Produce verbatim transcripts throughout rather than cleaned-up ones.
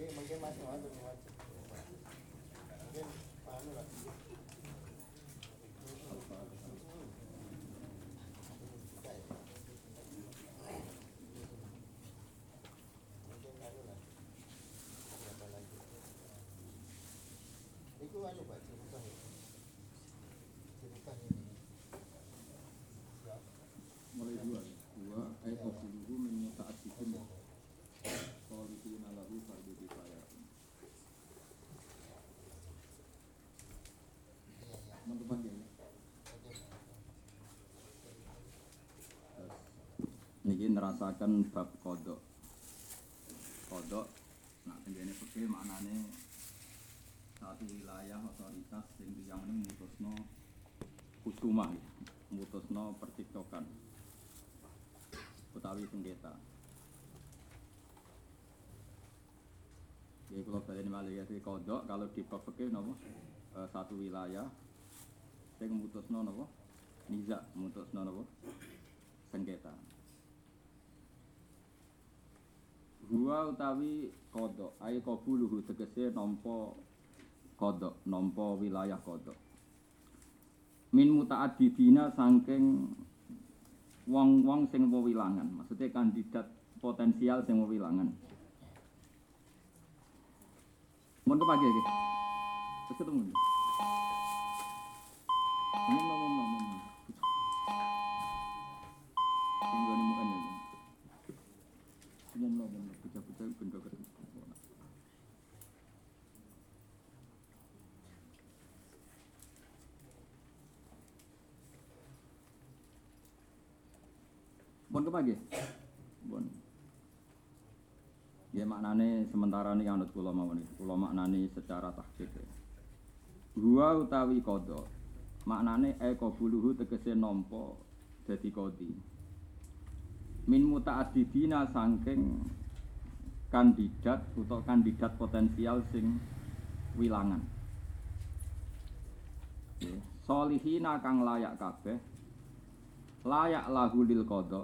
mungkin masih ada macam. Mungkin anu lah. Itu anu Pak, dibuka ya. Dibuka ini. Mulai dua, dua ayat dulu min muta'addidin qalina lahu fardu kifayah. Mantap pagi ya. Niki nerasakan bab kodok. Kodok, nak tenggene fikih maknane satu wilayah otoritas sing tiyang ning mutusno kusuma, mutusno pertiktokan utawi sengketa. Jadi kalau baleni malih ya kodok kalau di bab fikih napa e, satu wilayah sing mutusno napa niza, mutusno napa sengketa. Huwa utawi kodok, ai qabuluhu tegese nampa kodok, nampa wilayah kodok. Min muta'addidina saking wong-wong sing wewilangan, maksudnya kandidat potensial sing wewilangan. Mun ke pagi iki. Wis ketemu. Ini ngomong-ngomong. Tinggal di muka ini. Ngomong-ngomong, bocah-bocah benda ketemu. Bon ke pagi? Bon. Ya maknane sementara ini anut kula mawon iki. Kula maknani secara tahqiq. Huwa utawi qada. Maknane e qabuluhu tegese nampa dadi qadi. Min muta'addidina saking kandidat utawa kandidat potensial sing wilangan. Ya, solihina kang layak kabeh. Layak lahu lil qada.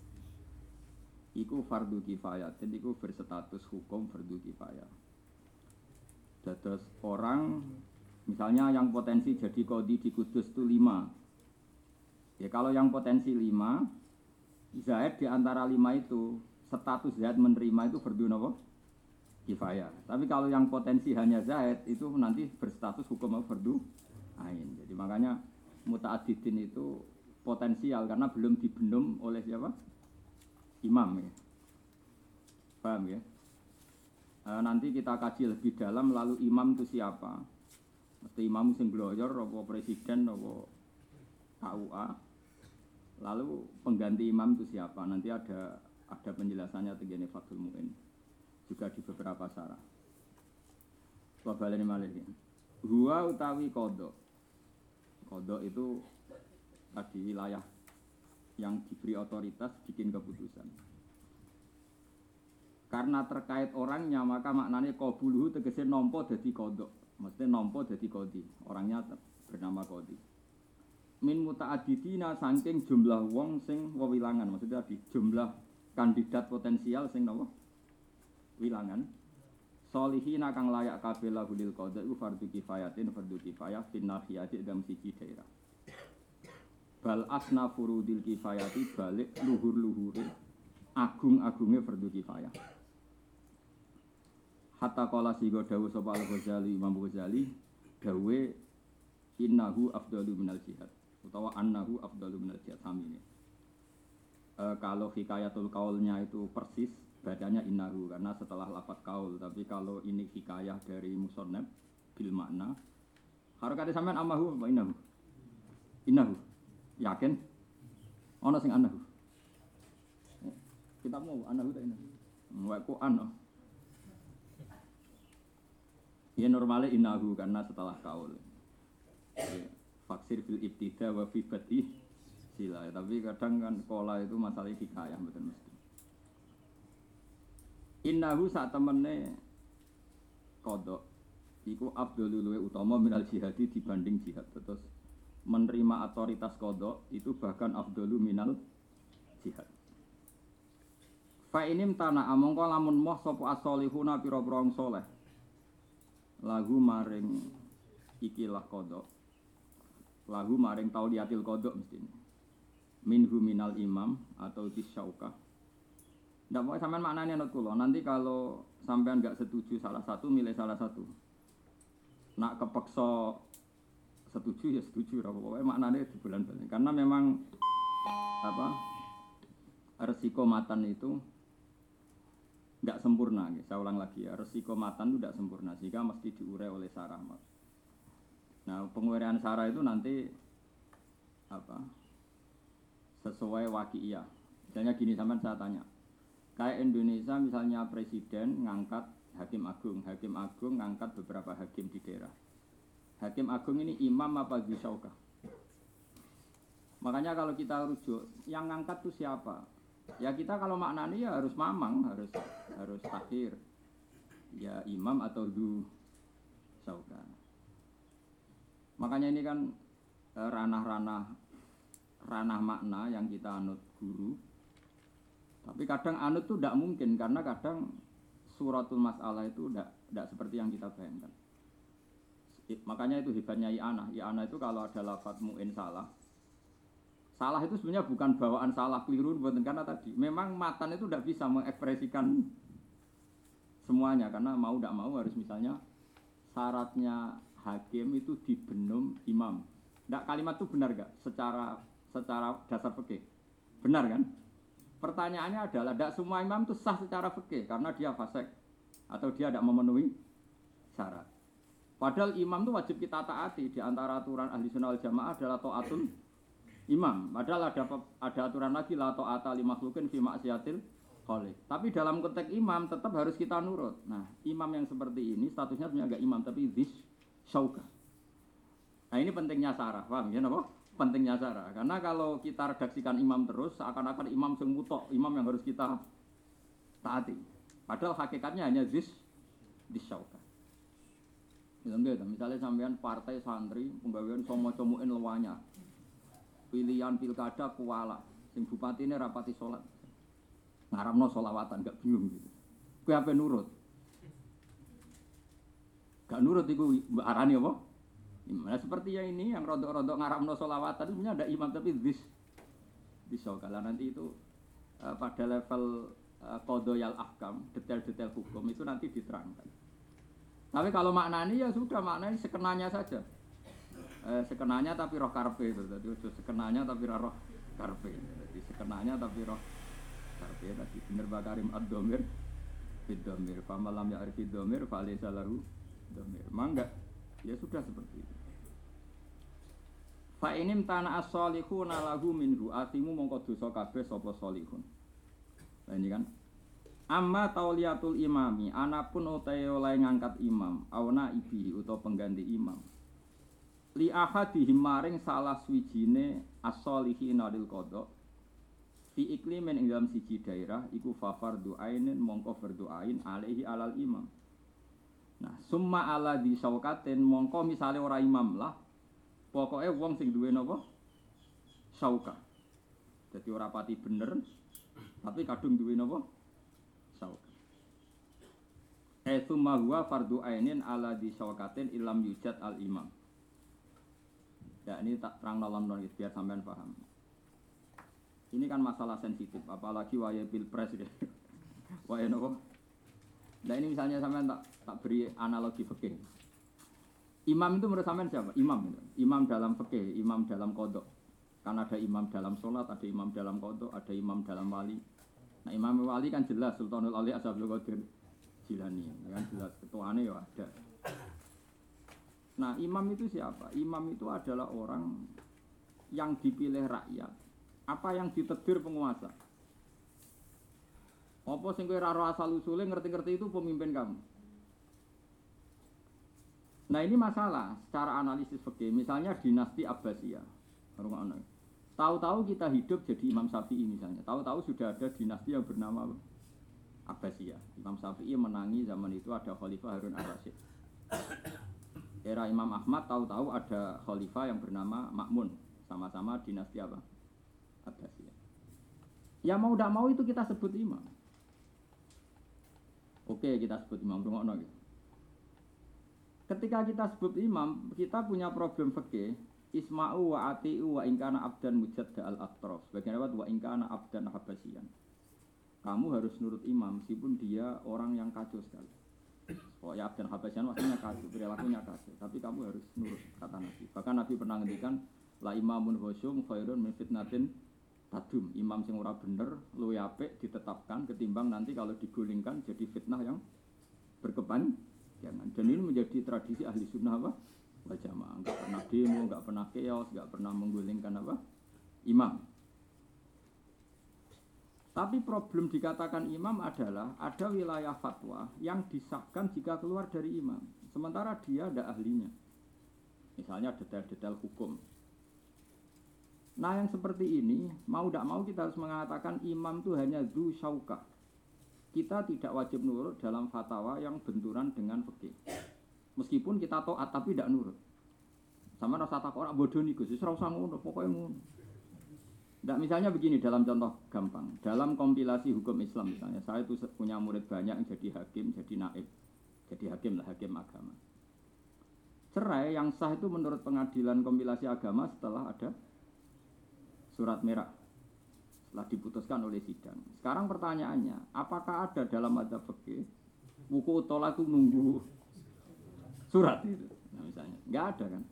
Iku fardu kifayah, dan iku berstatus hukum fardu kifayah. Dados orang, misalnya yang potensi jadi qadhi di Kudus itu lima. Ya kalau yang potensi lima, Zaid di antara lima itu status Zaid menerima itu fardu napa? Kifayah. Tapi kalau yang potensi hanya Zaid itu nanti berstatus hukum fardu ain. Jadi makanya muta'addidin itu potensial karena belum dibendum oleh siapa? Imam ya. Paham ya? E, nanti kita kaji lebih dalam lalu imam itu siapa? Mesti imam sing gloyor apa presiden apa K U A. Lalu pengganti imam itu siapa? Nanti ada ada penjelasannya tegene Fathul Mu'in. Juga di beberapa syarah. Wa baleni malih. Huwa utawi qada. Qada itu tadi wilayah yang diberi otoritas bikin keputusan. Karena terkait orangnya maka maknanya qabuluhu tegese nampa dadi qada. Maksudnya nampa dadi qadhi. Orangnya bernama qadhi. Min muta'addidina saking jumlah wong sing wewilangan. Maksudnya di jumlah kandidat potensial sing napa? Wilangan. Solihina kang layak kabeh lahu lil qada iku fardhu kifayatin fardhu kifayah fin nahiyati dalam siji daerah. Bal asna furudil kifayati balik luhur-luhure agung-agungnya fardu kifayah. Hatta qala sigo dawuh sapa Al-Ghazali Imam Ghazali dawe innahu afdalu minal jihad utawa annahu afdalu minal jihad sami ini. E, kalau hikayatul qaulnya itu persis bacanya innahu karena setelah lafaz qaul, tapi kalau ini hikayah dari musannaf bil makna harokate sampean amahu apa innahu? Innahu. Yakin? Ana sing anahu. Kita mau anahu tak ini. Wa Quran. Ya normalnya innahu karena setelah kaul. Faksir fil ibtida wa fi badi sila. Tapi kadang kan kola itu masalah hikayah betul mesti. Innahu sak temene qada iku afdhalul luwe utama minal jihadi dibanding jihad. Terus menerima otoritas qada itu bahkan afdalu minal jihad. Fa inim tanah amongko lamun moh sapa as-solihuna pira-pira wong saleh. Lagu maring ikilah kodok. Lagu maring tauliatil kodok mestine. Minhu minal imam atau disyauka. Ndak mau sampean maknane anut kula. Nanti kalau sampean enggak setuju salah satu milih salah satu. Nak kepeksa setuju ya setuju ra pokoke maknane dibulan-bulan. Karena memang apa? Resiko matan itu enggak sempurna, saya ulang lagi ya, resiko matan itu enggak sempurna sehingga mesti diurai oleh sarah. Nah, penguraian sarah itu nanti apa? Sesuai waqi'iyah. Misalnya gini sampean saya tanya. Kayak Indonesia misalnya presiden ngangkat hakim agung, hakim agung ngangkat beberapa hakim di daerah. Hakim agung ini imam apa Gusyaukah? Makanya kalau kita rujuk, yang ngangkat itu siapa? Ya kita kalau maknanya ya harus mamang, harus harus takhir. Ya imam atau du sauka. Makanya ini kan eh, ranah-ranah ranah makna yang kita anut guru. Tapi kadang anut itu tidak mungkin karena kadang suratul masalah itu tidak tidak seperti yang kita bayangkan. Makanya itu hebatnya i'anah. I'anah itu kalau ada lafadz mu'in salah. Salah itu sebenarnya bukan bawaan salah keliru buatan karena tadi memang matan itu tidak bisa mengekspresikan semuanya karena mau tidak mau harus misalnya syaratnya hakim itu dibenum imam. Tidak kalimat itu benar gak? Secara secara dasar fikih benar kan? Pertanyaannya adalah tidak semua imam itu sah secara fikih karena dia fasik atau dia tidak memenuhi syarat. Padahal imam itu wajib kita taati di antara aturan ahli sunnah wal jamaah adalah taatul imam. Padahal ada ada aturan lagi la ta'ata li makhluqin fi ma'siyatil khaliq. Tapi dalam konteks imam tetap harus kita nurut. Nah, imam yang seperti ini statusnya sebenarnya enggak imam tapi dzis syauka. Nah, ini pentingnya sarah, paham ya napa? Pentingnya sarah. Karena kalau kita redaksikan imam terus seakan-akan imam sing mutok, imam yang harus kita taati. Padahal hakikatnya hanya dzis dzis syauka. Misalnya sampean partai santri penggawean somo-somoin lewanya. Pilihan pilkada kuala, sing bupati ini rapati sholat, ngaramno sholawatan, gak bingung gitu. Kue apa nurut? Gak nurut itu arani apa? Nah, seperti yang ini yang rodok-rodok ngaramno sholawatan itu punya ada imam tapi bis bisa kalau nanti itu uh, pada level uh, qadhayal ahkam, detail-detail hukum itu nanti diterangkan. Tapi kalau maknani ya sudah maknanya sekenanya saja. Eh, sekenanya tapi roh karpe itu tadi itu sekenanya tapi roh karpe jadi sekenanya tapi roh karpe tadi bener bakarim ad-domir bid-domir famalam ya arif domir falaysa lahu domir mangga ya sudah seperti itu fa inim tanah as-solihuna lahu minhu atimu mongko dosa kabeh sapa solihun. Nah ini kan amma tauliatul imami anapun utahe oleh ngangkat imam auna ibi utawa pengganti imam li ahadihim maring salah swijine as-solihina lil qada fi iklimin ing dalam siji daerah iku fa fardhu ainin mongko fardhu ain alaihi alal imam. Nah summa ala di syaukatin mongko misale ora imam lah pokoke wong sing duwe napa syauka dadi ora pati bener tapi kadung duwe napa syauka itu ma huwa fardhu ainin ala di syaukatin ilam yujad al imam. Ya ini tak terang dalam non biar sampean paham. Ini kan masalah sensitif, apalagi waya pilpres gitu. Waya nopo. Nah ini misalnya sampean tak tak beri analogi fikih. Imam itu menurut sampean siapa? Imam. Imam dalam fikih, imam dalam qada. Kan ada imam dalam sholat, ada imam dalam qada, ada imam dalam wali. Nah imam wali kan jelas Sultanul Auliya Ashabul Qadir Jilani, kan jelas ketuaane ya ada. Nah imam itu siapa? Imam itu adalah orang yang dipilih rakyat. Apa yang ditedir penguasa? Apa sing kowe ora asal usule ngerti-ngerti itu pemimpin kamu. Nah ini masalah secara analisis fikih. Misalnya dinasti Abbasiyah. Tahu-tahu kita hidup jadi Imam Syafi'i misalnya. Tahu-tahu sudah ada dinasti yang bernama Abbasiyah. Imam Syafi'i menangi zaman itu ada Khalifah Harun ar-Rasyid. Era Imam Ahmad tahu-tahu ada khalifah yang bernama Ma'mun, sama-sama dinasti apa? Abbasiyah. Ya mau tidak mau itu kita sebut imam. Oke, kita sebut imam rungokno gitu. Ketika kita sebut imam, kita punya problem fikih. Isma'u wa ati'u wa ingkana abdan mujadda al-atraf. Sebagian lewat wa ingkana abdan habasian. Kamu harus nurut imam meskipun dia orang yang kacau sekali. Oh ya abdan habasian maksudnya kacau, perilakunya kacau. Tapi kamu harus nurut kata Nabi. Bahkan Nabi pernah ngendikan la imamun khusyum khairun min fitnatin tadum. Imam sing ora bener luwih apik ditetapkan ketimbang nanti kalau digulingkan jadi fitnah yang berkepanjangan. Dan ini menjadi tradisi ahli sunnah apa? Wal jamaah. Enggak pernah demo, enggak pernah chaos, enggak pernah menggulingkan apa? Imam. Tapi problem dikatakan imam adalah ada wilayah fatwa yang disahkan jika keluar dari imam. Sementara dia ada ahlinya. Misalnya detail-detail hukum. Nah yang seperti ini, mau tidak mau kita harus mengatakan imam itu hanya dzu syaukah. Kita tidak wajib nurut dalam fatwa yang benturan dengan fikih. Meskipun kita taat tapi tidak nurut. Sama rasa takut orang bodoh nih Gus, ora usah ngono, pokoknya ngono. Nggak, misalnya begini dalam contoh gampang. Dalam kompilasi hukum Islam misalnya, saya itu punya murid banyak yang jadi hakim, jadi naib. Jadi hakim lah, hakim agama. Cerai yang sah itu menurut pengadilan kompilasi agama setelah ada surat merah. Setelah diputuskan oleh sidang. Sekarang pertanyaannya, apakah ada dalam madzhab fikih wuku tolak itu nunggu surat itu? Nah misalnya, nggak ada kan?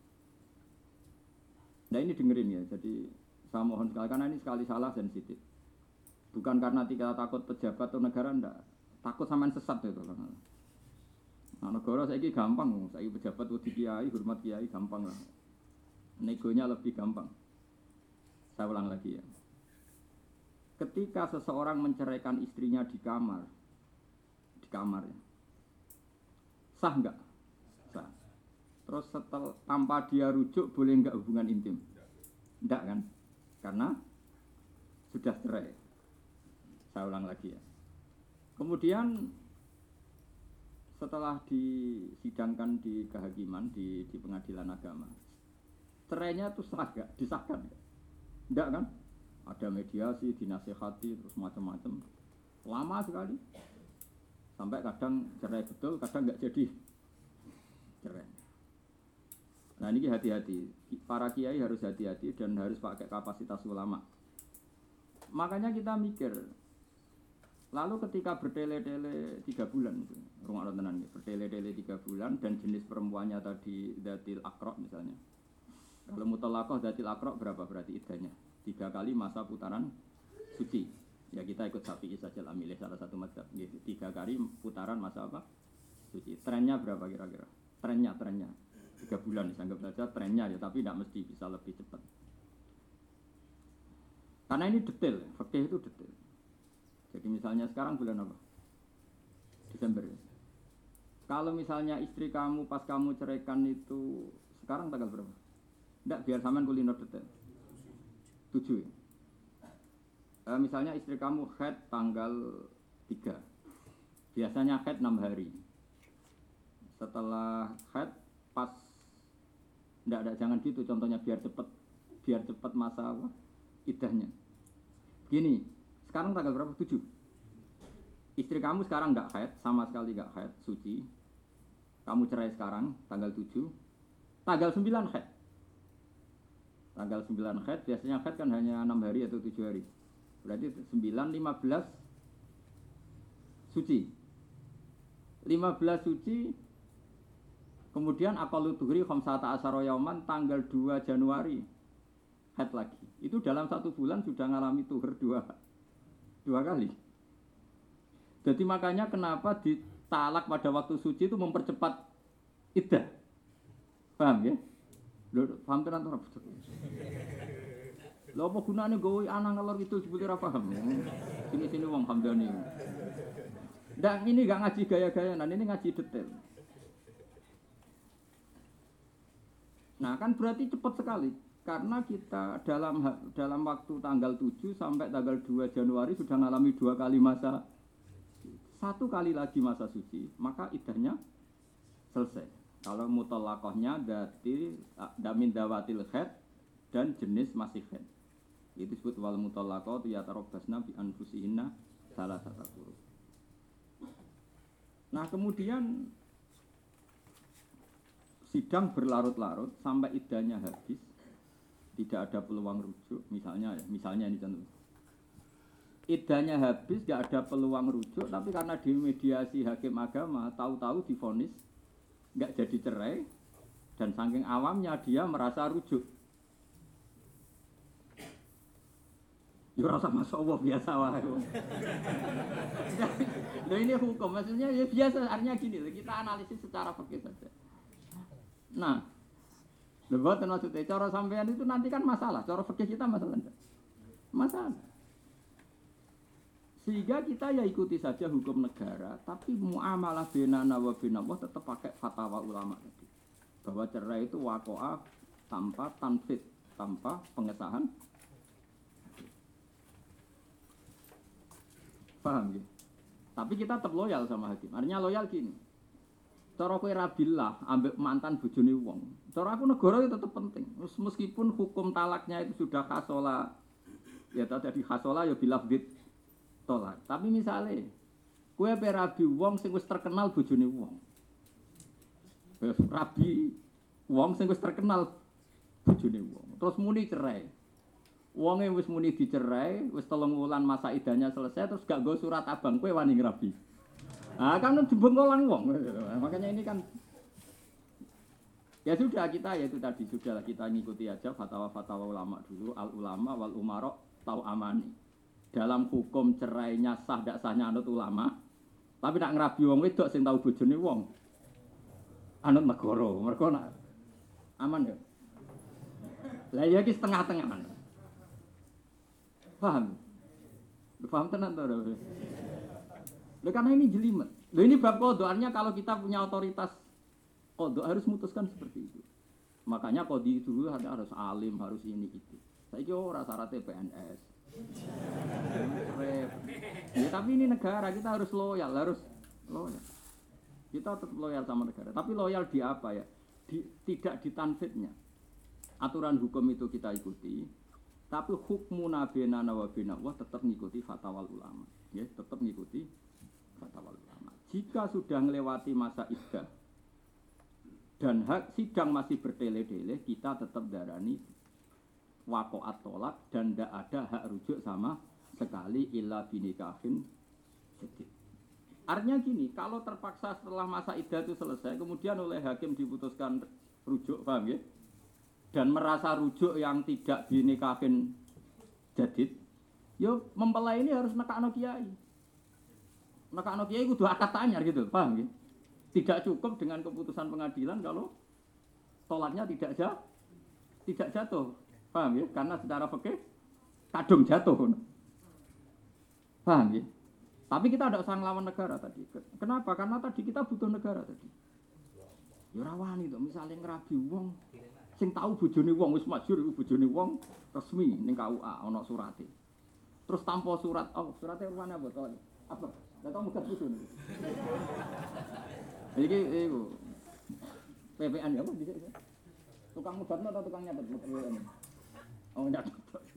Nah ini dengerin ya, jadi saya mohon sekali, karena ini sekali salah sensitif. Bukan karena kita takut pejabat atau negara, enggak. Takut sampean sesat itu. Nah negara saya ini gampang, saya pejabat di kiai, hormat kiai, gampang lah. Negonya lebih gampang. Saya ulang lagi ya. Ketika seseorang menceraikan istrinya di kamar, di kamar ya, sah enggak? Sah. Terus setelah tanpa dia rujuk boleh enggak hubungan intim? Enggak kan? Karena sudah cerai. Saya ulang lagi ya. Kemudian setelah disidangkan di kehakiman di, di pengadilan agama, cerainya itu sah enggak? Disahkan enggak? Enggak kan? Ada mediasi, dinasihati, terus macam-macam. Lama sekali. Sampai kadang cerai betul, kadang enggak jadi cerai. Nah ini hati-hati. Para kiai harus hati-hati dan harus pakai kapasitas ulama. Makanya kita mikir. Lalu ketika bertele-tele tiga bulan, rumah tenan bertele-tele tiga bulan dan jenis perempuannya tadi datil akrok misalnya. Kalau mutalakoh datil akrok berapa berarti iddahnya? Tiga kali masa putaran suci. Ya kita ikut Syafi'i saja lah, milih salah satu mazhab. Tiga kali putaran masa apa? Suci. Trennya berapa kira-kira? Trennya, trennya. Tiga bulan dianggap saja trennya ya, tapi tidak mesti bisa lebih cepat. Karena ini detail, fikih itu detail. Jadi misalnya sekarang bulan apa? Desember. Kalau misalnya istri kamu pas kamu ceraikan itu sekarang tanggal berapa? Tidak, biar sampean kulino detail. Tujuh. E, misalnya istri kamu haid tanggal tiga. Biasanya haid enam hari. Setelah haid pas tidak ada, jangan gitu contohnya biar cepat biar cepat masa apa iddahnya. Gini, sekarang tanggal berapa? Tujuh. Istri kamu sekarang nggak haid, sama sekali nggak haid, suci. Kamu cerai sekarang tanggal tujuh. Tanggal sembilan haid. Tanggal sembilan haid, biasanya haid kan hanya enam hari atau tujuh hari. Berarti sembilan, lima belas suci. lima belas suci. Kemudian aqallu tuhri khamsata asyara yauman tanggal dua Januari haid lagi. Itu dalam satu bulan sudah ngalami tuhur dua dua kali. Jadi makanya kenapa ditalak pada waktu suci itu mempercepat iddah. Paham ya? Lho, paham tenan ora betul. Lho apa gunane gawe anak ngalor itu sebut ora paham. Sini-sini wong hamdani. Ndak ini enggak ngaji gaya-gayanan, ini ngaji detail. Nah kan berarti cepat sekali karena kita dalam dalam waktu tanggal tujuh sampai tanggal dua Januari sudah mengalami dua kali masa, satu kali lagi masa suci, maka iddahnya selesai. Kalau mutalakohnya dati damin dawatil haid dan jenis masih haid, itu disebut wal mutalakoh yatarabbasna bi anfusihinna salah satu huruf. Nah kemudian sidang berlarut-larut sampai iddahnya habis, tidak ada peluang rujuk, misalnya ya, misalnya ini contoh. Iddahnya habis, tidak ada peluang rujuk, tapi karena dimediasi hakim agama, tahu-tahu divonis, nggak jadi cerai, dan saking awamnya dia merasa rujuk. Ya rasa masuk Allah biasa wae. Nah ini hukum, maksudnya ya biasa, artinya gini, kita analisis secara fikih saja. Nah, lebat maksudnya, cara sampean itu nanti kan masalah, cara fikih kita masalah enggak? Masalah. Sehingga kita ya ikuti saja hukum negara, tapi muamalah bainana wa bainallah tetap pakai fatwa ulama tadi. Bahwa cerai itu waqa'a tanpa tanfid, tanpa pengesahan. Paham ya? Tapi kita tetap loyal sama hakim. Artinya loyal gini. Cara kowe rabilah ambek mantan bojone wong. Cara aku negara itu tetap penting. Meskipun hukum talaknya itu sudah khasola, ya tadi khasola ya bilafdit tolak. Tapi misalnya kowe ape rabi wong sing wis terkenal bojone wong. Rabi wong sing wis terkenal bojone wong. Terus muni cerai. Wonge wis muni dicerai, wis telung wulan masa idahnya selesai, terus gak nggo surat abang kowe wani ngrabi. Ah kan jembengkolan wong. Makanya ini kan ya sudah kita ya itu tadi sudah kita ngikuti aja fatwa-fatwa ulama dulu, al ulama wal umara tau amani. Dalam hukum cerainya sah ndak sahnya anut ulama. Tapi nak ngrabi wong wedok sing tau bojone wong. Anut negara, mergo nak aman ya. Lah ya iki setengah-tengah. Paham? Lu paham tenan to? Lho karena ini jelimet. Lho ini bab qadha, artinya kalau kita punya otoritas qadha harus memutuskan seperti itu. Makanya qadhi itu harus alim, harus ini itu. Saiki ora syaratnya P N S. Ya, tapi ini negara, kita harus loyal, harus loyal. Kita tetap loyal sama negara. Tapi loyal di apa ya? Di, tidak di tanfidnya. Aturan hukum itu kita ikuti. Tapi hukmuna bainana wa bainallah tetap ngikuti fatwa ulama, ya, tetap ngikuti fatwa ulama. Jika sudah melewati masa iddah dan hak sidang masih bertele-tele, kita tetap darani waqa'at tolak dan tidak ada hak rujuk sama sekali illa binikahin jadid. Artinya gini, kalau terpaksa setelah masa iddah itu selesai, kemudian oleh hakim diputuskan rujuk, paham ya? Dan merasa rujuk yang tidak dinikahin jadid, yo mempelai ini harus nekakno kiai. Nekakno kiai kudu akad tanyar gitu, paham ya? Tidak cukup dengan keputusan pengadilan kalau tolaknya tidak jatuh, tidak jatuh, paham ya? Karena secara fikih kadung jatuh, paham ya? Tapi kita tidak usah ngelawan negara tadi. Kenapa? Karena tadi kita butuh negara tadi. Yo rawani to, misalnya ngrabi wong sing tahu bojone wong wis masyhur iku bojone wong resmi ning K U A ana surate. Terus tanpa surat, oh surate warna apa to? Apa? Lah tau mugat bojone. Iki iku P P N ya apa dhisik. Tukang mugatno atau tukang nyatet? Oh nyatet.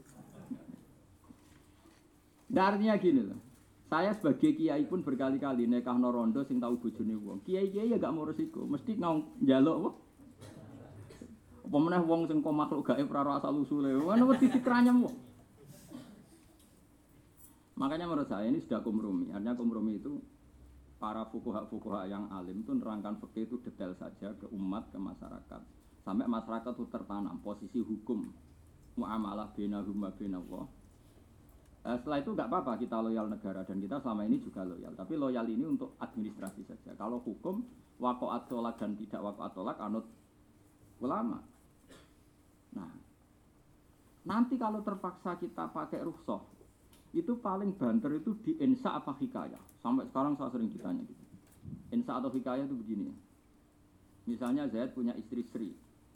Artinya gini loh. Saya sebagai kiai pun berkali-kali nekahno rondo sing tahu bojone wong. Kiai-kiai ya gak mau resiko, mesti ngau njaluk apa? Apa meneh wong sing kok makhluk gaib ora asal usule. Ngono wedi dikranyem wong. Makanya menurut saya ini sudah kompromi. Artinya kompromi itu para fuqaha-fuqaha yang alim itu nerangkan fikih itu detail saja ke umat, ke masyarakat. Sampai masyarakat itu tertanam posisi hukum muamalah bainahum wa bainallah. Eh, setelah itu enggak apa-apa kita loyal negara dan kita selama ini juga loyal. Tapi loyal ini untuk administrasi saja. Kalau hukum waqa'at tolak dan tidak waqa'at tolak anut ulama. Nah, nanti kalau terpaksa kita pakai rukhsah, itu paling banter itu di insa apa hikayah. Sampai sekarang saya sering ditanya gitu. Insa atau hikayah itu begini. Misalnya Zaid punya istri Sri.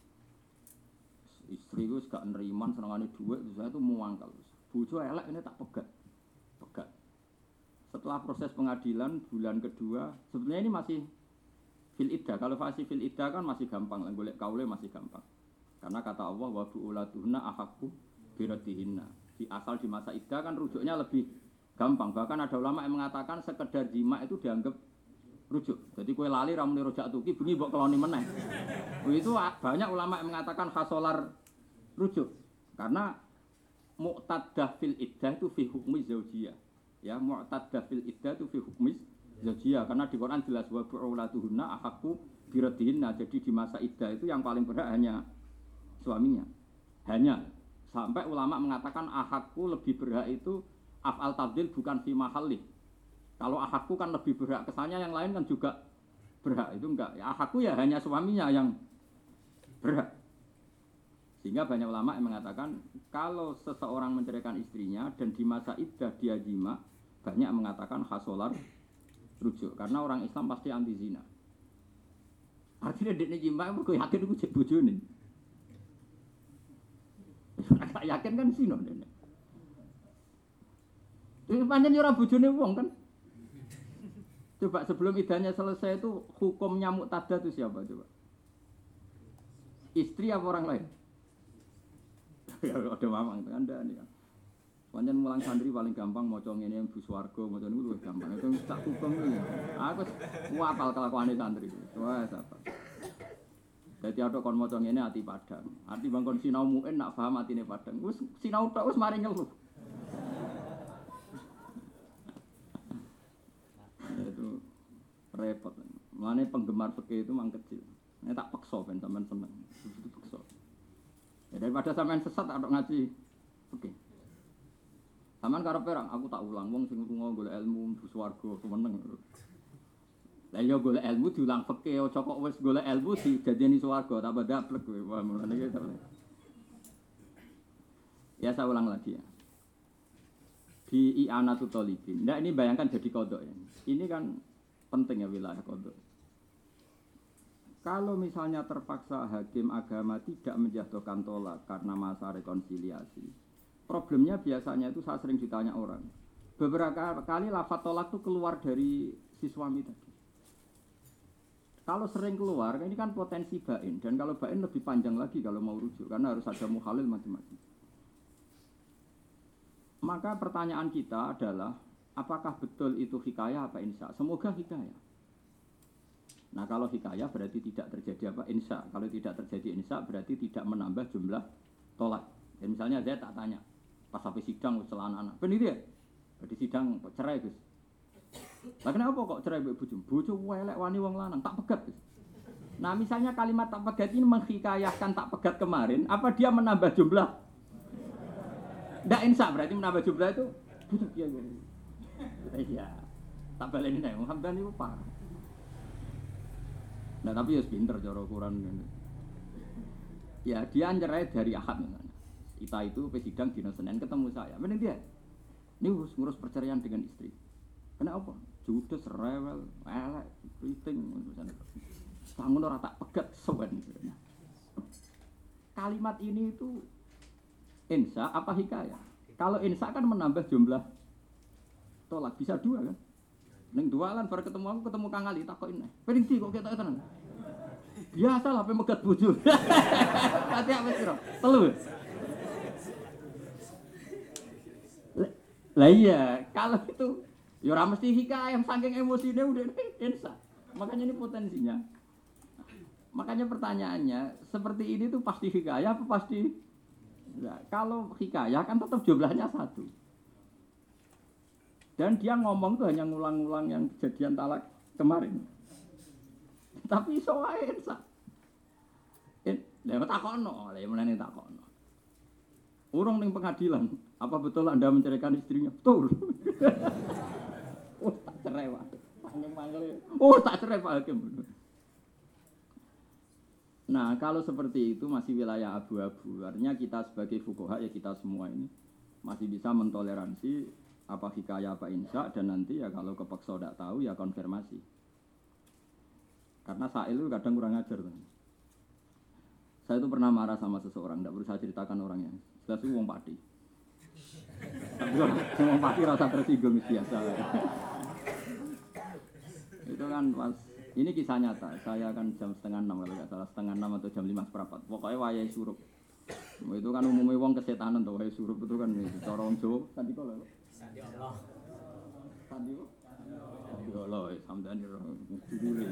Istri itu gak neriman, senengane duit, saya itu muangkal. Bojo elek ini tak pegat. Pegat. Setelah proses pengadilan bulan kedua, sebetulnya ini masih fil iddah. Kalau fasih fil iddah kan masih gampang, golek kaule masih gampang. Karena kata Allah wa bu'ulatuhunna ahaqqu biraddihinna. Di asal di masa iddah kan rujuknya lebih gampang. Bahkan ada ulama yang mengatakan sekedar jima itu dianggap rujuk. Jadi kue lali ra muni rojak tuki bengi mbok keloni meneh. Itu banyak ulama yang mengatakan khasolar rujuk. Karena mu'taddah fil iddah itu fi hukmi zaujiyah. Ya, mu'taddah fil iddah itu fi hukmi zaujiyah. Karena di Quran jelas wa bu'ulatuhunna ahaqqu biradihinna. Jadi di masa iddah itu yang paling berhak hanya suaminya. Hanya sampai ulama mengatakan ahaqqu lebih berhak itu af'al tabdil bukan fi mahalli. Kalau ahaqqu kan lebih berhak, kesannya yang lain kan juga berhak. Itu enggak. Ya, ahaqqu ya hanya suaminya yang berhak. Sehingga banyak ulama yang mengatakan kalau seseorang menceraikan istrinya dan di masa iddah dia jima, banyak mengatakan hasolar rujuk. Karena orang Islam pasti anti zina. Artinya dia jima, aku yakin aku cek bojone. Agak yakin kan zina. Itu panjang orang bojone wong kan. Coba sebelum iddahnya selesai itu hukum nyamuk tada itu siapa coba? Istri apa orang lain? Ya ada mamang itu Anda nih kan. Panjen mulang santri paling gampang maca ngene yang Bu Swarga maca niku luwih gampang. Itu tak hukum iki. Aku apal kelakuane santri. Wah, apa. Dadi ada kon maca ngene ati padang. Ati bangkon sinau muen nak paham atine padang. Wis sinau tok wis mari ngeluh. Itu repot. Mulane penggemar fikih itu mang kecil. Nek tak peksa ben sampean seneng. Itu peksa. Ya daripada sampean sesat tak ngaji. Oke. Sampean karep perang, aku tak ulang wong sing lunga golek ilmu mlebu swarga semeneng. Lah ya golek ilmu diulang fikih aja kok wis golek ilmu dijadeni swarga tambah daplek kowe. Wah mulane iki. Ya saya ulang lagi ya. Di i'anatul thalibin. Nah ini bayangkan jadi kodok ya. Ini kan penting ya wilayah kodok. Kalau misalnya terpaksa hakim agama tidak menjatuhkan tolak karena masa rekonsiliasi, problemnya biasanya itu saya sering ditanya orang. Beberapa kali lafaz tolak itu keluar dari si suami tadi. Kalau sering keluar, ini kan potensi bain. Dan kalau bain lebih panjang lagi kalau mau rujuk, karena harus ada muhalil macam-macam. Maka pertanyaan kita adalah, apakah betul itu hikayah apa insya? Semoga hikayah. Nah kalau hikayah berarti tidak terjadi apa insya. Kalau tidak terjadi insya berarti tidak menambah jumlah tolak. Dan misalnya saya tak tanya, pas sampai sidang usulan anak, benar ya? Di sidang cerai Gus. Lah kenapa kok cerai mbek bojo? Bojo welek wani wong lanang, tak pegat Gus. Nah misalnya kalimat tak pegat ini menghikayahkan tak pegat kemarin, apa dia menambah jumlah? Ndak insya berarti menambah jumlah itu bojo ya. Iya. Tak baleni nek Muhammad niku parah. Nah tapi ya pinter cara ukuran. Ya dia cerai dari Ahad misalnya. Kita itu pesidang dino Senin ketemu saya. Bener dia. Ini harus ngurus perceraian dengan istri. Kenapa? Judes rewel, elek, kriting misalnya. Bangun ora tak pegat sewen. Kalimat ini itu insya apa hikayah? Kalau insya kan menambah jumlah tolak bisa dua kan? Neng dua lan baru ketemu aku ketemu Kang Ali takokin nek. Penting di kok ketok tenan. Biasa lah pe megat bojo. Tadi apa sira? Telu. Lah iya, kalau itu ya ora mesti hikayah saking emosine udah insya. Makanya ini potensinya. Makanya pertanyaannya, seperti ini tuh pasti hikayah apa pasti enggak? Kalau hikayah kan tetap jumlahnya satu. Dan dia ngomong tuh hanya ngulang-ngulang yang kejadian talak kemarin. Tapi iso wae sak. Eh, lha takono, lha menene takono. Urung ning pengadilan, apa betul Anda menceraikan istrinya? Betul. Oh, tak cerai, Pak. Panjang manggil. Oh, tak cerai Pak Hakim. Nah, kalau seperti itu masih wilayah abu-abu. Artinya kita sebagai fuqaha ya kita semua ini masih bisa mentoleransi apa hikayah apa insya dan nanti ya kalau kepeksa tidak tahu ya konfirmasi. Karena Sa'il itu kadang kurang ajar kan. Saya itu pernah marah sama seseorang, tidak perlu saya ceritakan orangnya. Jelas itu wong pati. Tapi wong pati rasa tersinggung biasa. Itu kan pas ini kisah nyata. Saya kan jam setengah enam kalau nggak salah setengah enam atau jam lima seperempat. Pokoknya wayai surup. Itu kan umumnya wong kesetanan tuh wayai surup itu kan cara wong Jawa tadi kalau. Sandi Allah. Sandi Allah. Sandi Allah roh, sampean roh gurune.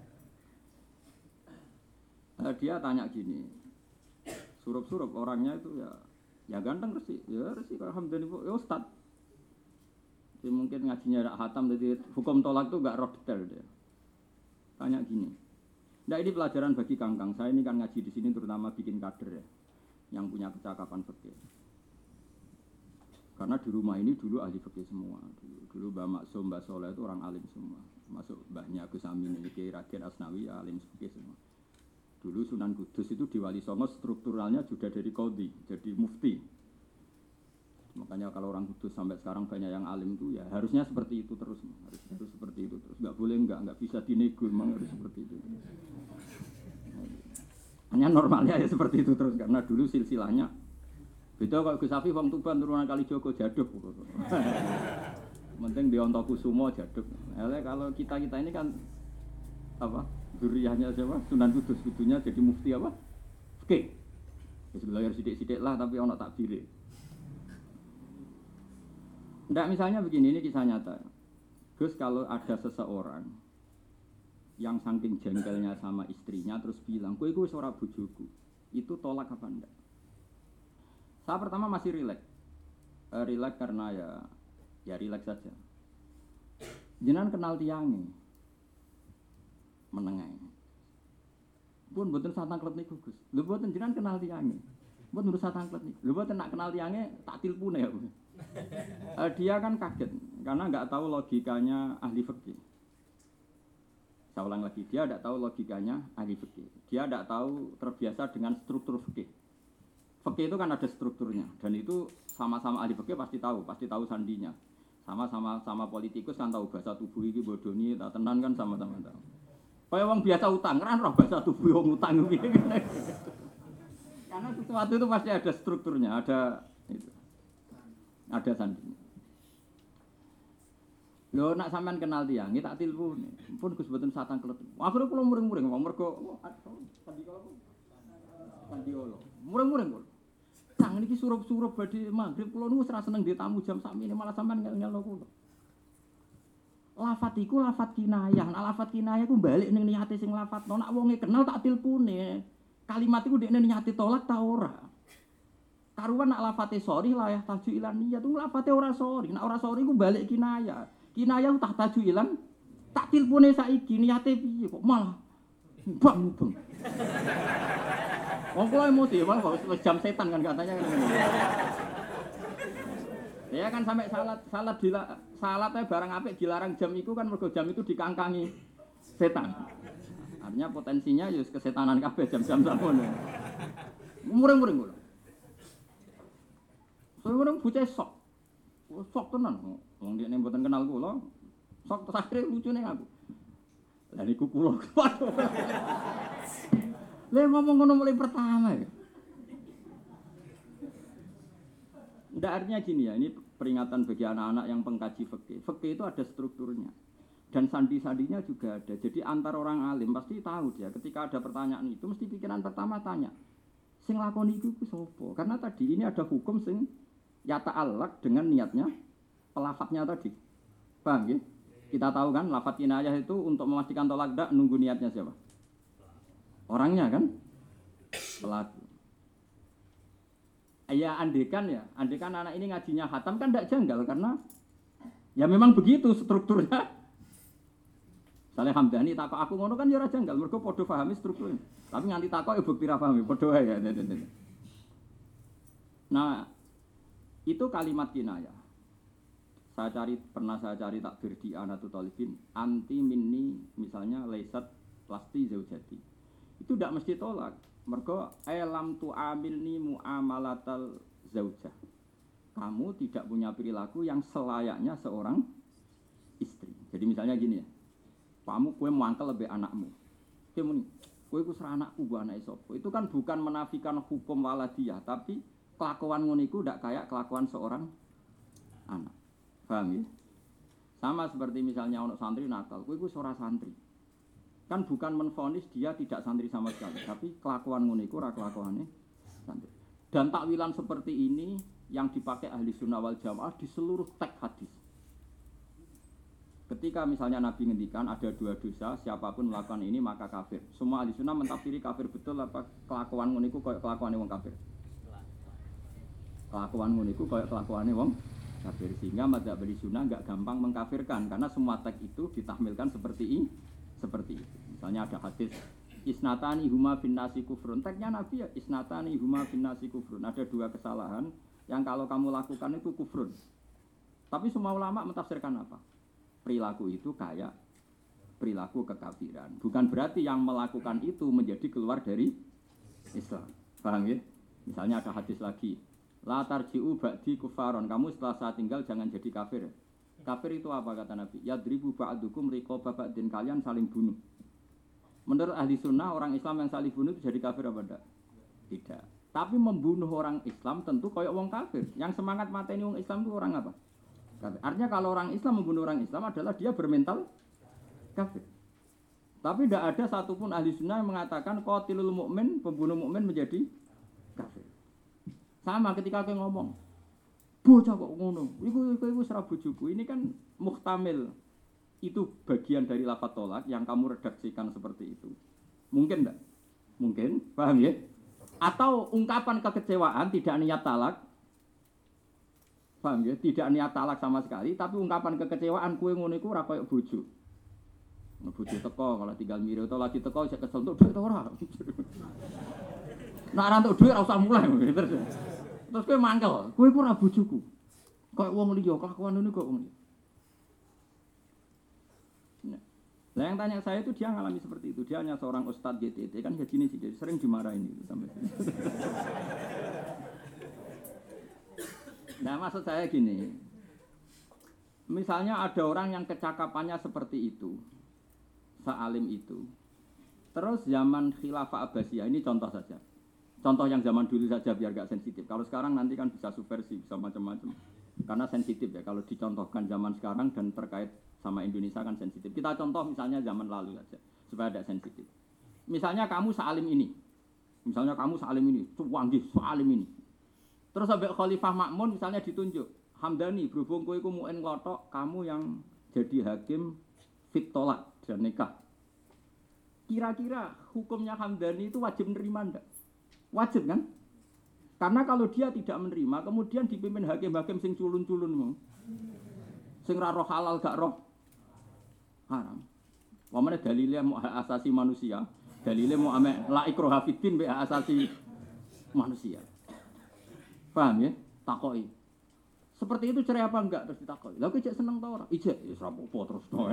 Nah, dia tanya gini, surup-surup orangnya itu ya, ya ganteng resi, ya resi alhamdulillah, ya Ustad. Dia mungkin ngajinya ada hatam, jadi hukum tolak itu gak roh detail dia. Tanya gini, nah ini pelajaran bagi kangkang. Saya ini kan ngaji di sini terutama bikin kader ya, yang punya kecakapan fikih. Karena di rumah ini dulu ahli fikih semua. Dulu, dulu Mbak Maksum, Mbak Soleh itu orang alim semua. Masuk mbahnya Gus Amin, Kiai Raden Asnawi, alim fikih semua. Dulu Sunan Kudus itu di Wali Songo strukturalnya juga dari qadhi, jadi mufti. Makanya kalau orang Kudus sampai sekarang banyak yang alim itu ya harusnya seperti itu terus, harus, harus seperti itu terus. Enggak boleh enggak, enggak bisa dinego, memang harus seperti itu. Hanya normalnya ya seperti itu terus karena dulu silsilahnya. Beda kalau Gus Safi wong Tuban turunan Kalijogo jaduk. Penting di Ontokusumo jaduk. Kalau kita-kita ini kan apa? Zuriyahnya siapa? Sunan Kudus, kudunya jadi mufti apa? Oke. Okay. Belajar sidik-sidik lah tapi ono takbire. Ndak misalnya begini, ini kisah nyata. Gus kalau ada seseorang yang saking jengkelnya sama istrinya terus bilang, "Kowe iku wis ora bojoku." Itu tolak apa enggak? Saya pertama masih rileks. Uh, rileks karena ya ya rileks saja. Jenengan kenal tiange. Menengai. Pun mboten satangklet niku Gus. Lho mboten jenengan kenal tiange. Mboten urus satangklet niku. Lho mboten nak kenal tiange tak tilpune ya. Uh, dia kan kaget karena enggak tahu logikanya ahli fikih. Saya ulang lagi, dia enggak tahu logikanya ahli fikih. Dia enggak tahu terbiasa dengan struktur fikih. Fikih itu kan ada strukturnya dan itu sama-sama ahli fikih pasti tahu, pasti tahu sandinya. Sama-sama sama politikus kan tahu bahasa tubuh iki bodoni ta tenan kan sama-sama tahu. Kaya wong biasa utang, kan roh bahasa tubuh wong utang piye. Karena sesuatu itu pasti ada strukturnya, ada itu. Ada sandinya. Lho nak sampean kenal tiyang, tak tilpun. Pun Gus boten satang klet. Akhire kula muring-muring wong mergo sandi kala. Sandi kala. Muring-muring kula. Sang niki surup-surup badhe magrib kula niku ora seneng di tamu jam sakmene malah sampean ngel-ngelno kula. Lafat iku lafat kinayah. Nek lafat kinayah ku balik ning niate sing lafatno. Nek wonge kenal tak tilpune. Kalimat iku dekne niate tolak ta ora. Karuan nek lafate sorry lah ya taju ilan niat. Ku lafate ora sorry. Nek ora sorry ku balik kinayah. Kinayah tak taju ilan tak tilpune saiki niate piye kok malah bang-bang. Wong kula emosi malah jam setan kan katanya kan. Ya kan sampai salat salat di salatnya barang apik dilarang jam itu kan mergo jam itu dikangkangi setan. Artinya potensinya ya kesetanan kabeh jam-jam sakmono. Muring-muring kula. Soale bocah sok. Sok tenan. Wong dekne mboten kenal kula. Sok akhire lucune aku. Lah niku kula. Lah ngomong ngono mulai pertama ya. Nggak artinya gini ya, ini peringatan bagi anak-anak yang pengkaji fikih. Fikih itu ada strukturnya. Dan sandi-sandinya juga ada. Jadi antar orang alim pasti tahu dia. Ketika ada pertanyaan itu mesti pikiran pertama tanya. Sing lakoni iku ku sapa? Karena tadi ini ada hukum sing yata alak dengan niatnya pelafatnya tadi. Paham ya? Kita tahu kan lafat kinayah itu untuk memastikan tolak dak nunggu niatnya siapa? Orangnya kan? Pelaku. Ya andekan ya, andekan anak ini ngajinya khatam kan tidak janggal karena ya memang begitu strukturnya. Saleh Hamdani takok aku ngono kan ya ora janggal, mergo padha pahami strukturnya. Tapi nganti takok ya bukti ra pahami, padha wae ya. Nah, itu kalimat kinayah. Saya cari pernah saya cari takbir di Anatul Talibin anti minni misalnya laisat plasti zaujati. Itu tidak mesti tolak. Mergo alam tu amilni muamalatal zaujah. Kamu tidak punya perilaku yang selayaknya seorang istri. Jadi misalnya gini ya. Kamu kue mangkel lebih anakmu. Kowe muni, kowe iku ser anakku gua anake sapa. Itu kan bukan menafikan hukum waladiyah, tapi kelakuan ngono iku ndak kayak kelakuan seorang anak. Paham ya? Sama seperti misalnya ono santri nakal, kowe iku ora santri. Kan bukan menvonis dia tidak santri sama sekali, tapi kelakuan ngono iku ora kelakuane santri. Dan takwilan seperti ini yang dipakai ahli sunnah wal jamaah di seluruh teks hadis. Ketika misalnya Nabi ngendikan ada dua dosa, siapapun melakukan ini maka kafir. Semua ahli sunnah mentafsiri kafir betul apa kelakuan ngono iku koyo kelakuane wong kafir. Kelakuan ngono iku koyo kelakuane wong kafir. Sehingga madzhab ahli sunnah enggak gampang mengkafirkan karena semua teks itu ditahmilkan seperti ini, seperti itu. Misalnya ada hadis isnatani huma fin nasi kufrun. Teksnya Nabi ya isnatani huma fin nasi kufrun. Ada dua kesalahan yang kalau kamu lakukan itu kufrun. Tapi semua ulama mentafsirkan apa? Perilaku itu kayak perilaku kekafiran. Bukan berarti yang melakukan itu menjadi keluar dari Islam. Paham ya? Misalnya ada hadis lagi. La tarji'u ba'di kufaron. Kamu setelah saya tinggal jangan jadi kafir. Kafir itu apa kata Nabi? Yadribu ba'dukum riqaba ba'din, kalian saling bunuh. Menurut ahli sunnah orang Islam yang saling bunuh itu jadi kafir apa tidak? Tidak. Tapi membunuh orang Islam tentu kayak wong kafir. Yang semangat mateni wong Islam itu orang apa? Kafir. Artinya kalau orang Islam membunuh orang Islam adalah dia bermental kafir. Tapi tidak ada satupun ahli sunnah yang mengatakan qatilul mukmin, pembunuh mukmin menjadi kafir. Sama ketika aku ngomong, bocah kok ngono, iku iku iku serah bojoku. Ini kan muhtamil. Itu bagian dari lafaz tolak yang kamu redaksikan seperti itu. Mungkin enggak? Mungkin, paham ya? Atau ungkapan kekecewaan tidak niat talak. Paham ya? Tidak niat talak sama sekali, tapi ungkapan kekecewaan kue ngono iku ora koyo bojo. Nah, bojo teko kalau tinggal miro atau lagi teko saya kesel untuk duit ora. Nah, ora untuk duit ora usah mulai. Terus terus kowe mangkel, kowe iku ora bojoku. Koyo wong liya kelakuan ngono kok wong liya. Nah, yang tanya saya itu dia ngalami seperti itu. Dia hanya seorang ustadz G T T kan kayak gini sih, jadi sering dimarahin gitu sampai. Nah, maksud saya gini. Misalnya ada orang yang kecakapannya seperti itu. Sealim itu. Terus zaman Khilafah Abbasiyah, ini contoh saja. Contoh yang zaman dulu saja biar gak sensitif. Kalau sekarang nanti kan bisa subversi, bisa macam-macam. Karena sensitif ya, kalau dicontohkan zaman sekarang dan terkait sama Indonesia kan sensitif. Kita contoh misalnya zaman lalu saja, supaya tidak sensitif. Misalnya kamu sealim ini, misalnya kamu sealim ini, cuanggih sealim ini. Terus sampai Khalifah Makmun misalnya ditunjuk, Hamdani, berhubung kowe iku mu'en klothok, kamu yang jadi hakim fit tolak dan nikah. Kira-kira hukumnya Hamdani itu wajib menerima enggak? Wajib kan? Karena kalau dia tidak menerima, kemudian dipimpin hakim-hakim sing culun-culun, sing ra roh halal gak roh haram. Wamane dalile mau hak asasi manusia, dalile mau ame la ikraha fiddin be hak asasi manusia. Paham ya? Takoki. Seperti itu cerai apa enggak terus ditakoki. Lah kowe cek seneng ta ora? Ijek ya ora apa-apa terus to.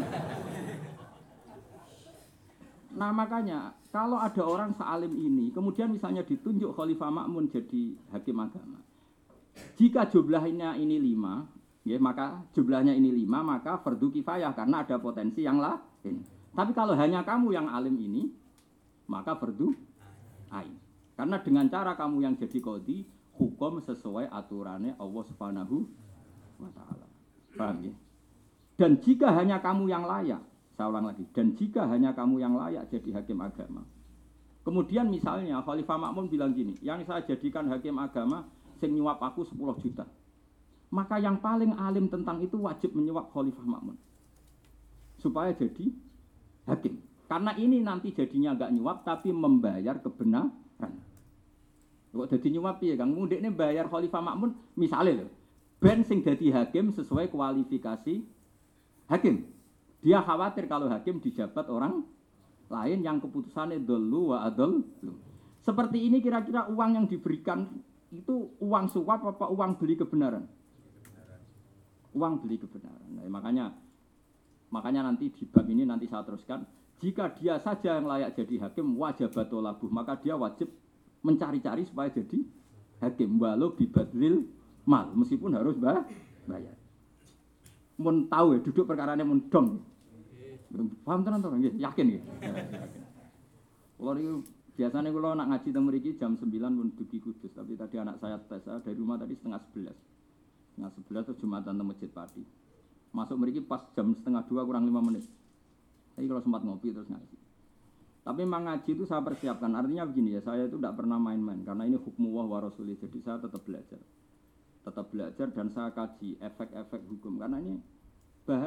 Nah makanya kalau ada orang sealim ini, kemudian misalnya ditunjuk Khalifah Makmun jadi hakim agama. Jika jumlahnya ini lima, ya, maka jumlahnya ini lima, maka fardu kifayah karena ada potensi yang lain. Tapi kalau hanya kamu yang alim ini, maka fardu ain. Karena dengan cara kamu yang jadi qadhi, hukum sesuai aturannya Allah Subhanahu wa taala. Paham ya? Dan jika hanya kamu yang layak, saya ulang lagi, dan jika hanya kamu yang layak jadi hakim agama. Kemudian misalnya Khalifah Makmun bilang gini, yang saya jadikan hakim agama sing nyuap aku sepuluh juta. Maka yang paling alim tentang itu wajib menyuap Khalifah Makmun. Supaya jadi hakim. Karena ini nanti jadinya enggak nyuap tapi membayar kebenaran. Kok dadi nyuap piye Kang? Mundekne bayar Khalifah Makmun misale lho. Ben sing dadi hakim sesuai kualifikasi hakim. Dia khawatir kalau hakim dijabat orang lain yang keputusannya dulu wa adol. Seperti ini kira-kira uang yang diberikan itu uang suap apa uang beli kebenaran? Uang beli kebenaran. Nah, makanya makanya nanti di bab ini nanti saya teruskan. Jika dia saja yang layak jadi hakim wajabatul labuh, maka dia wajib mencari-cari supaya jadi hakim walau bibadlil mal, meskipun harus bayar. Mun tahu ya duduk perkarane mun dong. Paham tenan to nggih? Yakin nggih? Kulo niku biasane kulo nak ngaji teng mriki jam sembilan pun dugi Kudus, tapi tadi anak saya tes saya dari rumah tadi setengah sebelas. Setengah sebelas terus Jumatan teng Masjid Pati. Masuk mriki pas jam setengah dua kurang lima menit. Jadi kalau sempat ngopi terus ngaji. Tapi memang ngaji itu saya persiapkan. Artinya begini ya, saya itu tidak pernah main-main karena ini hukmullah wa rasulih. Jadi saya tetap belajar. Tetap belajar dan saya kaji efek-efek hukum karena ini bahaya.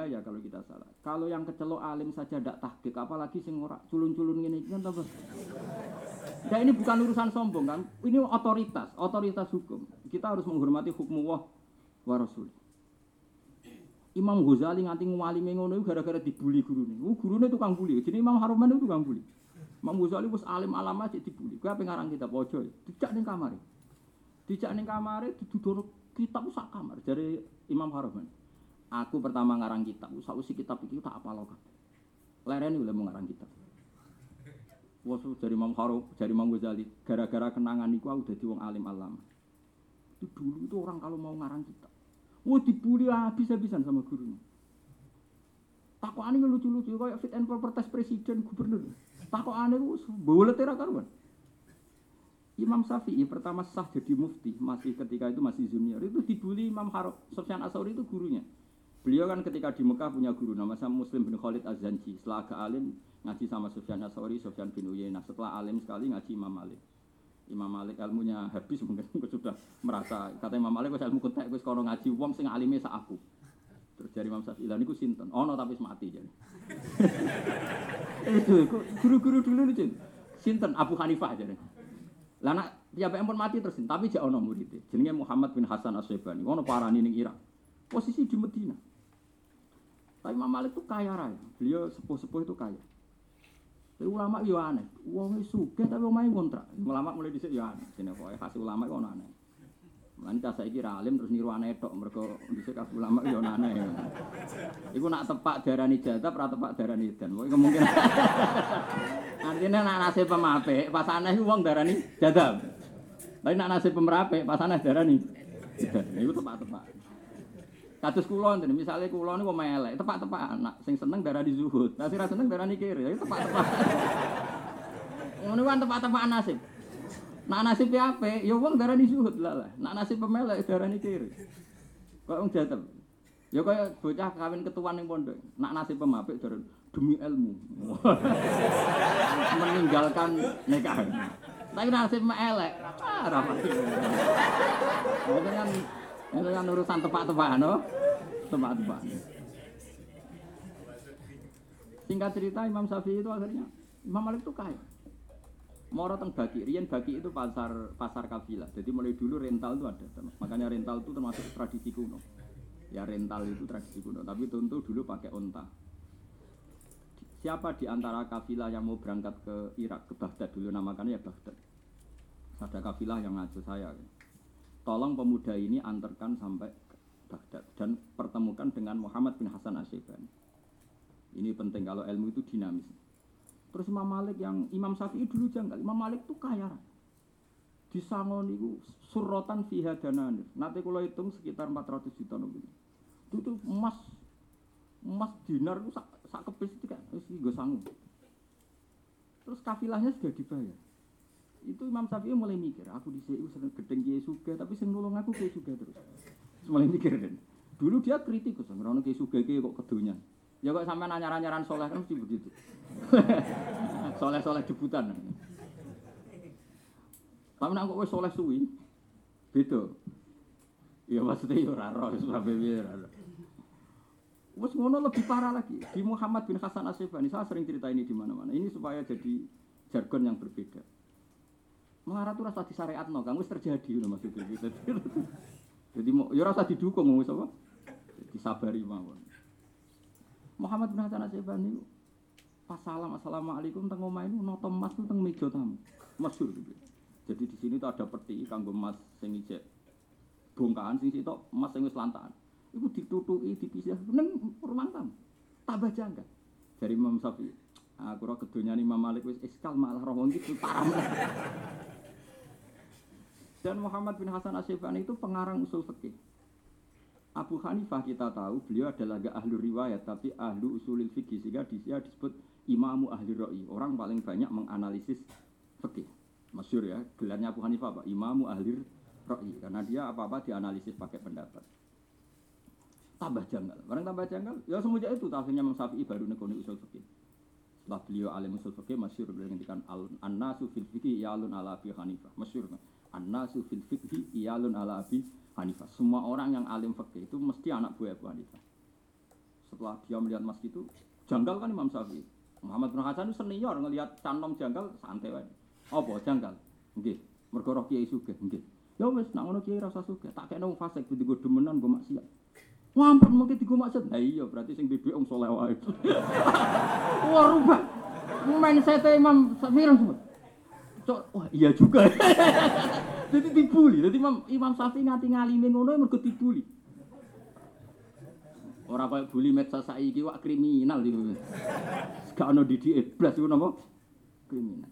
bahaya kalau kita salah. Kalau yang kecelok alim saja ndak tahqiq, apalagi sing ora culun-culun ngene iki kan apa? Nah, ini bukan urusan sombong kan. Ini otoritas, otoritas hukum. Kita harus menghormati hukum Allah wa Rasul. Imam Ghazali nganti ngwalime ngono gara-gara dibuli gurune. Oh, gurune tukang bully. Jadi Imam Haruman itu tukang bully. Imam Ghazali wis alim alama cek dibuli. Kuwi ape ngarang kitab ojo. Dijak ning kamare. Dijak ning kamare didudono kitab sak kamar dari Imam Haruman. Aku pertama ngarang kitab, sausi kitab iki tak apal kabeh. Lereni oleh ngarang kitab. Wasu dari Imam Harum, dari Imam Ghazali, gara-gara kenangan iku aku dadi wong alim alama. Itu dulu itu orang kalau mau ngarang kitab, wah dibully habis-habisan sama gurunya. Takokane lucu-lucu kayak fit and proper test presiden gubernur. Takokane wis bolet ra karuan. Imam Syafi'i pertama sah jadi mufti, masih ketika itu masih junior. Itu dibully Imam Harum, Sufyan Ats-Tsauri itu gurunya. Beliau kan ketika di Mekah punya guru namanya Muslim bin Khalid Az-Zanji. Setelah agak alim ngaji sama Sufyan Ats-Tsauri, Sufyan bin Uyainah. Setelah alim sekali ngaji Imam Malik. Imam Malik ilmunya habis mungkin sudah merasa kata Imam Malik wis ilmu kentek wis kono ngaji wong sing alime sak aku. Terus dari Imam Syafi'i lan niku sinten? Ono tapi wis mati jane. Itu guru-guru dulu niku. Sinten? Abu Hanifah jane. Lah nak piyambake pun mati terus tapi jak ono murid. Jenenge Muhammad bin Hasan Asy-Syaibani. Ono parani ning Irak. Posisi di Medina. Tapi Imam Malik itu kaya raya. Beliau sepuh-sepuh itu kaya. Tapi ulama yo aneh. Wong sugih tapi omahe kontrak. Ulama mulai dhisik yo aneh. Dene pokoke khas ulama iku ono aneh. Lan ta saiki ra alim terus niru aneh tok mergo dhisik khas ulama yo ono aneh. Iku nak tepak darani jadab ora tepak darani edan. Pokoke kemungkinan. Artinya nak nasib pemapik, pas aneh iku wong darani jadab. Tapi nak nasib pemrapik, pas aneh darani edan. Iku tepak-tepak. Kados kula enten, misale kula niku melek, tepak-tepak anak sing seneng darani zuhud. Nah sing ra seneng darani kiri, ya tepak-tepak. Ngono kan tepak-tepak nasib. Nak nasib apik, ya wong darani zuhud lah lah. Nak nasib pemelek darani kiri. Kok wong jatep. Ya kaya bocah kawin ketuan ning pondok. Nak nasib pemapik darani demi ilmu. Meninggalkan nikah. Tapi nasib elek, ah ra pati. Itu kan itu kan urusan tepak-tepakan, no? Tepak-tepakan. Singkat cerita Imam Syafi'i itu akhirnya Imam Malik itu kaya. Moro teng Baki, riyen Baki itu pasar pasar kafilah. Jadi mulai dulu rental itu ada. Makanya rental itu termasuk tradisi kuno. Ya rental itu tradisi kuno, tapi tentu dulu pakai onta. Siapa di antara kafilah yang mau berangkat ke Irak, ke Baghdad dulu namakannya ya Baghdad. Ada kafilah yang ngaju saya. Tolong pemuda ini antarkan sampai Baghdad dan pertemukan dengan Muhammad bin Hasan Asy-Syaibani. Ini penting kalau ilmu itu dinamis. Terus Imam Malik yang Imam Syafi'i dulu janggal. Imam Malik itu kaya. Di Sangon itu surrotan fiha dananir. Nanti kalau hitung sekitar empat ratus juta lebih. Itu tuh emas emas dinar itu sak, sak kepis itu kan wis nggo sangu. Terus kafilahnya sudah dibayar. Itu Imam Syafi'i mulai mikir, aku dhisik seneng gedeng kiai sugih tapi sing nulung aku kiai sugih terus. Mulai mikir kan. Dulu dia kritikus, ngrono kiai sugih kiai kok kedonyan. Ya kok sampean anyar-anyaran soleh kan mesti begitu. Soleh-soleh debutan. Tapi nek kok wis soleh suwi beda. Ya maksudnya ya ora roh sebab piye ora. Wes ngono lebih parah lagi. Di Muhammad bin Hasan Asy-Syaibani saya sering cerita ini di mana-mana. Ini supaya jadi jargon yang berbeda. Melarat itu rasa disyariatno, kang wis terjadi ngono maksudnya gitu. Jadi ya rasa didukung wis apa? Disabari mawon. Muhammad bin Hasan Asy-Syaibani pas salam assalamualaikum teng omah itu noto emas itu teng meja tamu. Masyhur gitu. Jadi di sini tuh ada peti kanggo emas sing ijek bongkahan sing sitok emas sing wis lantakan. Iku ditutuki dipisah nang ruang tamu. Tambah janggal. Dari Imam Syafi'i. Aku ora kedonyane Imam Malik wis iskal malah roh wong iki parah. Dan Muhammad bin Hasan Asy-Syaibani itu pengarang usul fikih. Abu Hanifah kita tahu beliau adalah gak ahli riwayat tapi ahli usulil fikih sehingga dia disebut imamu ahli ra'i. Orang paling banyak menganalisis fikih. Masyhur ya, gelarnya Abu Hanifah Pak, imamu ahli ra'i karena dia apa-apa dianalisis pakai pendapat. Tambah janggal. Orang tambah janggal, ya semenjak itu akhirnya Imam Syafi'i baru nekoni usul fikih. Setelah beliau alim usul fikih masyhur beliau ngendikan an-nasu fil fikih ya'lun ala Abi Hanifah. Masyhur kan? An-nasu fil fikhi iyalun ala Abi Hanifah. Semua orang yang alim fikih itu mesti anak buah Abu Hanifah. setelah dia melihat masjid itu janggal kan Imam Syafi'i. Muhammad bin Hasan itu senior ngelihat canom janggal santai wae. Apa janggal? Nggih, mergo roh kiai sugih, nggih. Ya wis nak ngono kiai rasa sugih, tak kene wong fasik digo demenan go maksiat. Wampun mungkin digo maksiat. Lah iya berarti sing duwe wong saleh wae. Wah rubah. Mindset Imam Syafi'i semua. Cok, wah iya juga. Jadi dibully. Jadi Imam Imam Syafi'i ngati ngalime ngono mergo dibully. Ora koyo bully medsos saiki wak kriminal iku. Gak ono didike blas iku napa? Kriminal.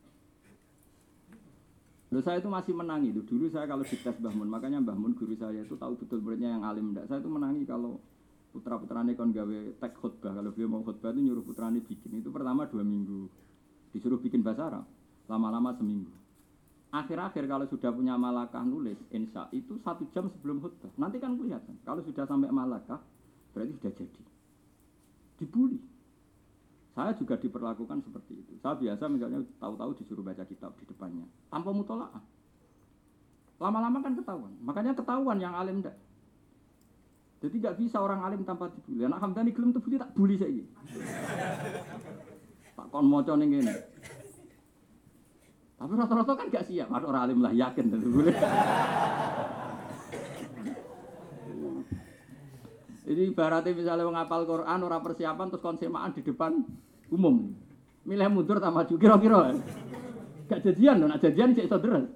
Loh saya itu masih menangi itu. Dulu saya kalau dites Mbah Mun, makanya Mbah Mun guru saya itu tahu betul muridnya yang alim ndak. Saya itu menangi kalau putra-putrane kon gawe teks khutbah, kalau beliau mau khutbah itu nyuruh putrane bikin. Itu pertama dua minggu. Disuruh bikin bahasa Arab, lama-lama seminggu. Akhir-akhir kalau sudah punya malakah nulis insya itu satu jam sebelum khutbah. Nanti kan kelihatan. Kalau sudah sampai malakah berarti sudah jadi. Dibully. Saya juga diperlakukan seperti itu. Saya biasa misalnya tahu-tahu disuruh baca kitab di depannya tanpa mutolaah. Lama-lama kan ketahuan. Makanya ketahuan yang alim enggak. Jadi enggak bisa orang alim tanpa dibully. Anak Hamdani gelem dibully tak bully saiki. Tak kon maca ning kene. Tapi rata-rata kan enggak siap. Ada orang alim lah yakin dibully. Ini ibaratnya misalnya wong hafal Quran ora persiapan terus konsemaan di depan umum. Milih mundur tak maju kira-kira. Gak jadian lho, nek jadian cek iso deres.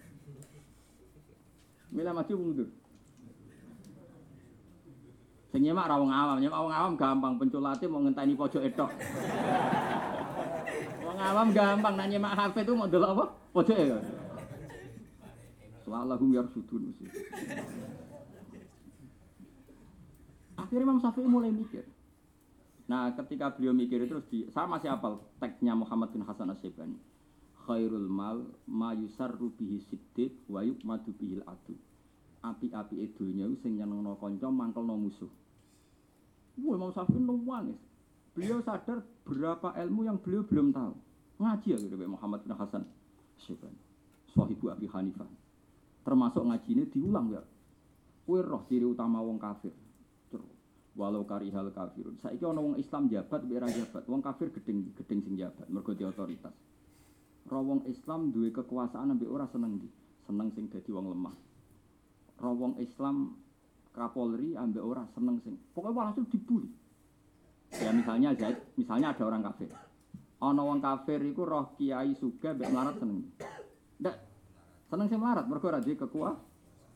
Milih maju mundur. Sing nyemak ra wong awam, nyemak wong awam gampang penculate mau ngenteni pojok etok. Wong awam gampang nek nyemak hafid itu mau delok apa? Pojoke kok. Soalahum yarsudun mesti. Akhirnya Imam Syafi'i mulai mikir. Nah, ketika beliau mikir itu terus di, saya masih hafal teksnya Muhammad bin Hasan Asy-Syaibani. Khairul mal ma yusarru bihi siddiq wa yuqmadu bihil adu. Api-api dunya sing nyenengno kanca mangkelno musuh. Wah, Imam Syafi'i nangis. Beliau sadar berapa ilmu yang beliau belum tahu. Ngaji ya gitu Muhammad bin Hasan Asy-Syaibani. Sahibu Abi Hanifah. Termasuk ngajine diulang ya. Kowe roh ciri utama wong kafir. Walau karihal kafirun. Saiki ana wong Islam jabat mbek ra jabat. Wong kafir gedeng gedeng sing jabat mergo di otoritas. Ra wong Islam duwe kekuasaan mbek ora seneng ndi? Seneng sing dadi wong lemah. Ra wong Islam Kapolri ambek ora seneng sing. Pokoke langsung dibully. Ya misalnya Zaid, misalnya ada orang kafir. Ana wong kafir iku roh kiai sugih mbek melarat seneng. Ndak seneng sing melarat mergo ora duwe kekuasaan.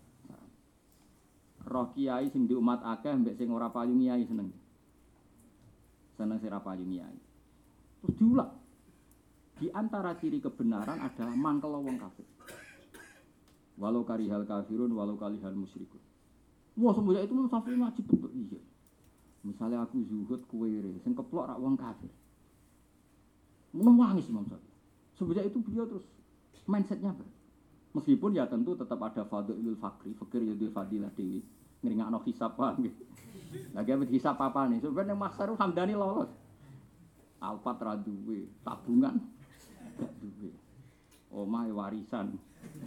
Roh kiai sing di umat akeh mbek sing ora payu kiai seneng. Seneng sing ora payu kiai. Terus diulang. Di antara ciri kebenaran adalah mangkel wong kafir. Walau karihal kafirun walau kalihal musyrikun. Wah semenjak itu Syafi'i ngaji betul iya. Misalnya aku zuhud kowe re sing keplok rak wong kafir. Menangis Imam Syafi'i. Semenjak itu beliau terus mindsetnya ber. Meskipun ya tentu tetap ada fadilul fakri, fakir ya di fadilah dewi, ngeringakno hisab paham gitu. Lagi abet hisab apa nih? Sebenarnya Maksaru Hamdani lolos. Alpat ra duwe, tabungan gak duwe. Omahe warisan.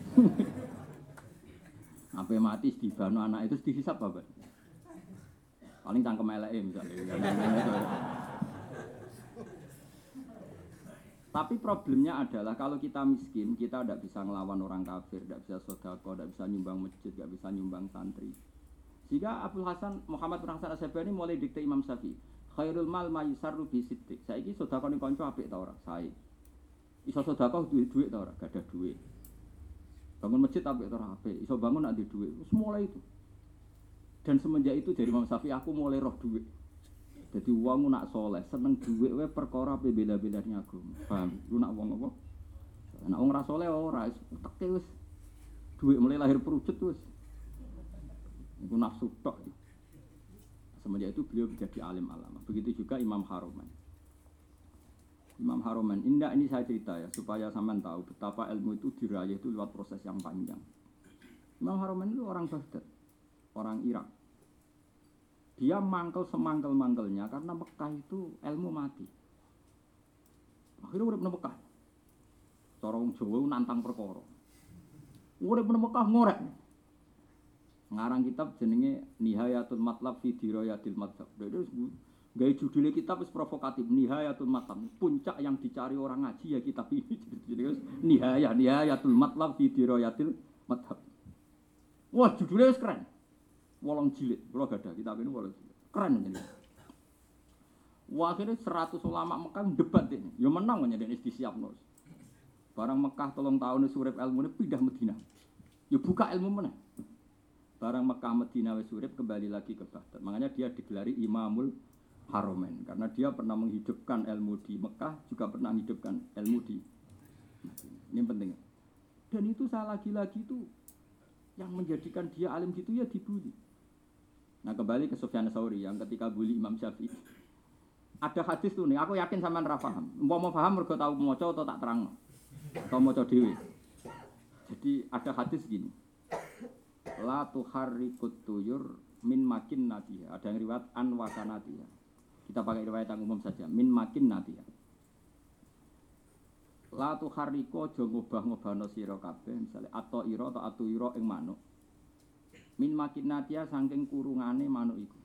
Sampai mati dibano anak itu dihisab apa? Paling cangkem eleke misalnya. Tapi problemnya adalah kalau kita miskin, kita tidak bisa ngelawan orang kafir, tidak bisa sedekah, tidak bisa nyumbang masjid, tidak bisa nyumbang santri. Sehingga Abdul Hasan Muhammad bin Hasan Asy-Syaibani mulai dikte Imam Syafi'i. Khairul mal ma yusarru bi siddiq. Saiki sedekah ning kanca apik ta ora? Sae. Iso sedekah duwe dhuwit ta ora? Gak ada dhuwit. Bangun masjid apik ta ora? Apik. Iso bangun nak duwe dhuwit. Wis mulai itu. Dan semenjak itu dari Imam Syafi'i aku mulai roh dhuwit. Jadi uangmu nak soleh, seneng duit we perkara pe bela-belane agama. Paham? Lu nak wong apa? Nak wong ra soleh ora, uteke wis duit mulai lahir perujut wis. Iku nafsu tok. Semenjak itu beliau menjadi alim alama. Begitu juga Imam Haromen. Imam Haromen, indah ini saya cerita ya supaya sampean tahu betapa ilmu itu diraih itu lewat proses yang panjang. Imam Haromen itu orang Baghdad, orang Irak. Dia mangkel semangkel-mangkelnya karena Mekah itu ilmu mati. Akhirnya urip nang Mekah. Cara wong Jawa nantang perkara. Urip nang Mekah ngorek. Ngarang kitab jenenge Nihayatul Matlab fi Dirayatil Madhab. Terus gaya judulnya kitab wis provokatif, Nihayatul Matlab. Puncak yang dicari orang ngaji ya kitab ini. Jadi Nihaya, Nihayatul Matlab fi Dirayatil Madhab. Wah, judulnya wis keren. Wolong jilid, kula gadah kitab ini wolong jilid. Keren jenenge. Wah, akhirnya seratus ulama Mekah debat ini. Ya menang menjadi disiapno. Barang Mekah tolong tahun surip ilmu ini pindah Madinah. Ya buka ilmu mana? Barang Mekah Madinah wis urip kembali lagi ke Baghdad. Makanya dia digelari Imamul Haramain karena dia pernah menghidupkan ilmu di Mekah, juga pernah menghidupkan ilmu di Madinah. Ini penting. Dan itu saya lagi-lagi itu yang menjadikan dia alim gitu ya dibully. Nah, kembali ke Sufyan Tsauri yang ketika bully Imam Syafi'i. Ada hadis tuh nih, aku yakin sampean ra paham. Umpama paham mergo tau maca atau tak terangno. Atau maca dhewe. Jadi ada hadis gini. La tuharrikut tuyur min makin natiha. Ada yang riwayat an wakanatiha. Kita pakai riwayat yang umum saja. Min makin natiha. La tuharriko aja ngubah-ngubahno sira kabeh misale atau ira atau atu ira ing manuk. Min makin natiha saking kurungane manuk iku.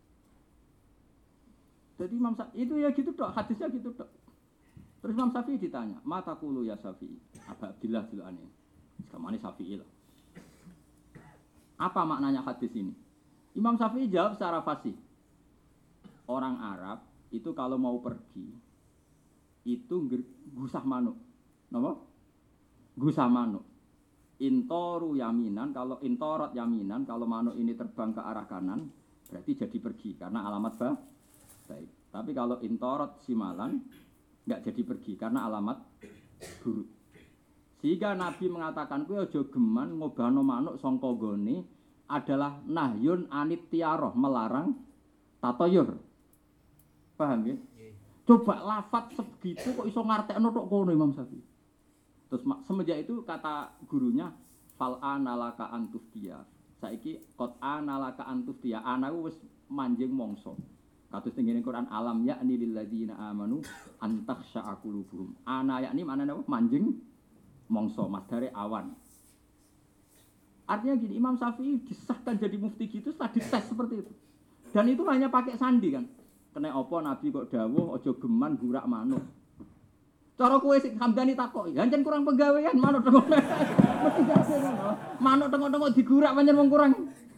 Jadi Imam Syafi'i itu ya gitu tok, hadisnya gitu tok. Terus Imam Syafi'i ditanya, "Mata qulu ya Syafi'i?" Aba Abdillah julane. Sekamane Syafi'i lah. Apa maknanya hadis ini? Imam Syafi'i jawab secara fasih. Orang Arab itu kalau mau pergi itu gusah manuk. Napa? Gusah manuk. Intoru yaminan, kalau intorot yaminan, kalau manuk ini terbang ke arah kanan, berarti jadi pergi karena alamat bah, baik. Tapi kalau intorot simalan, enggak jadi pergi karena alamat buruk. Sehingga Nabi mengatakan kowe aja geman ngobahno manuk sangka gone adalah nahyun anit tiaroh, melarang tatoyur. Paham ya? Coba lafaz segitu kok iso ngartekno tok kono Imam Syafi'i. Terus semenjak itu kata gurunya fal analaka antuftiya. Saiki qad analaka antuftiya. Ana wis manjing mongso. Kados tengene Quran alam yakni lil ladzina amanu antakhsha'a qulubuhum. Ana yakni maknane apa? Manjing mongso masdare awan. Artinya gini, Imam Syafi'i disahkan jadi mufti gitu setelah dites seperti itu. Dan itu hanya pakai sandi kan. Kena apa Nabi kok dawuh aja geman gurak manuk. Cara kowe sing Hamdani takoki, "Janjen kurang penggawean manuk tengok." Mesti gak ngono. Manuk tengok-tengok digurak pancen wong kurang.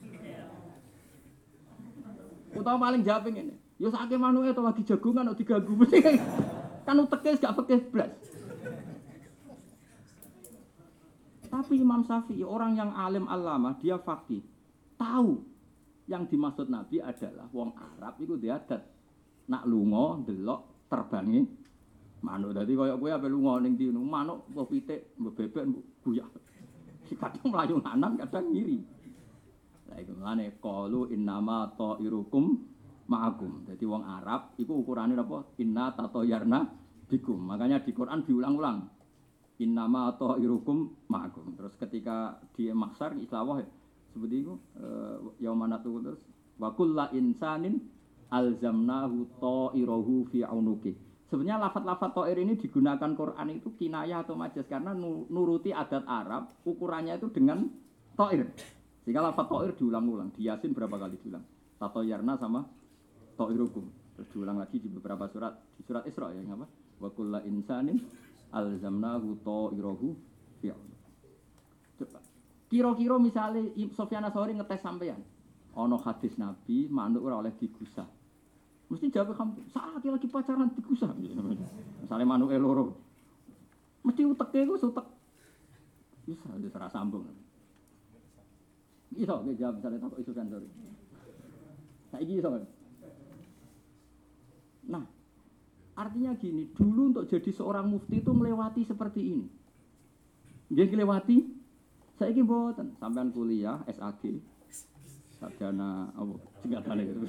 Utawa paling jawab ngene. Ya sakake manuke to lagi jagongan kok diganggu mesti kan uteke gak pekeh blas. Tapi Imam Syafi'i orang yang alim alama, dia faqih. Tahu yang dimaksud Nabi adalah wong Arab iku diadat nak lunga ndelok terbangi manuk. Dadi kaya kowe ape lunga ning ndi manuk mbok pitik, mbok bebek, mbok buyak. Si kadang mlayu nganan, kadang ngiri. Lah iku ngene qalu innama ta'irukum ma'akum. Dadi wong Arab iku ukurane apa? Inna tatoyarna bikum. Makanya di Quran diulang-ulang. Innama ta'irukum ma'akum. Terus ketika di mahsyar islawah seperti itu yaumanatu terus wa kullu insanin alzamnahu ta'irahu fi unuki. Sebenarnya lafaz-lafaz ta'ir ini digunakan Quran itu kinayah atau majaz karena nuruti adat Arab ukurannya itu dengan ta'ir. Sehingga lafaz ta'ir diulang-ulang. Di Yasin berapa kali diulang? Tatoyarna sama ta'irukum. Terus diulang lagi di beberapa surat. Di surat Isra ya apa? Wa kullu insanin alzamnahu ta'irahu fi unuki. Coba kira-kira misalnya Sufyan Tsauri ngetes sampean, ana hadis Nabi manuk ora oleh digusah. Mesti jawab kamu, saat lagi pacaran digusah. Misalnya manuke loro. Mesti uteke iku utek. Bisa wis ora sambung. Iso ge jawab misalnya takok Sufyan Tsauri. Saiki iso. Nah, artinya gini, dulu untuk jadi seorang mufti itu melewati seperti ini. Dia melewati saya ini mboten sampean kuliah S A G sarjana apa singkatane gitu.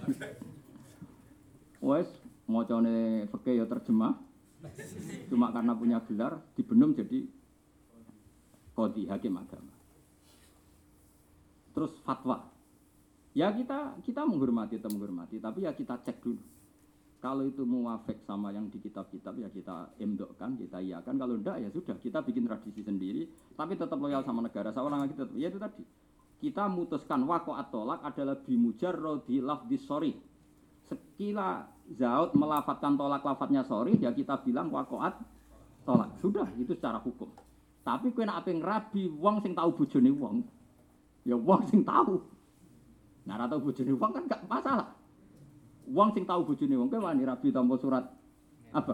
Wes macane fikih ya terjemah. Cuma karena punya gelar dibenum jadi qadhi hakim agama. Terus fatwa. Ya kita kita menghormati atau menghormati, tapi ya kita cek dulu. Kalau itu muafik sama yang di kitab-kitab ya kita emdokkan, kita iakan. Kalau enggak ya sudah, kita bikin tradisi sendiri, tapi tetap loyal sama negara. Seorang lagi tetap, ya itu tadi. kita memutuskan waqa'at tolak adalah bimujarrodi lafdis sorry. Sekila Zaud melafatkan tolak lafadznya sorry, ya kita bilang waqa'at tolak. Sudah, itu secara hukum. Tapi kowe nek ape ngrabi wong sing tahu bojone wong, ya wong sing tahu. Nah, ora tahu bojone wong kan gak masalah. Wong sing tahu bojone wong kowe wani rabi tanpa surat apa?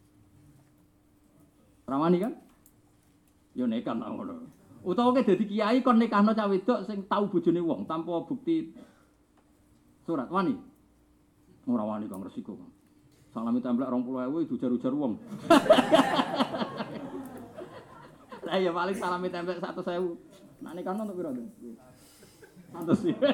Ramani kan? Ya nekan ta ngono. Utawa kowe dadi kiai kon nikahno cah wedok sing tahu bojone wong tanpa bukti surat wani. Ora wani kang resiko. Salami templek dua puluh ribu diujar-ujar wong. Lah ya paling salami templek seratus ribu. Nek nikahno untuk piro to? seratus ribu.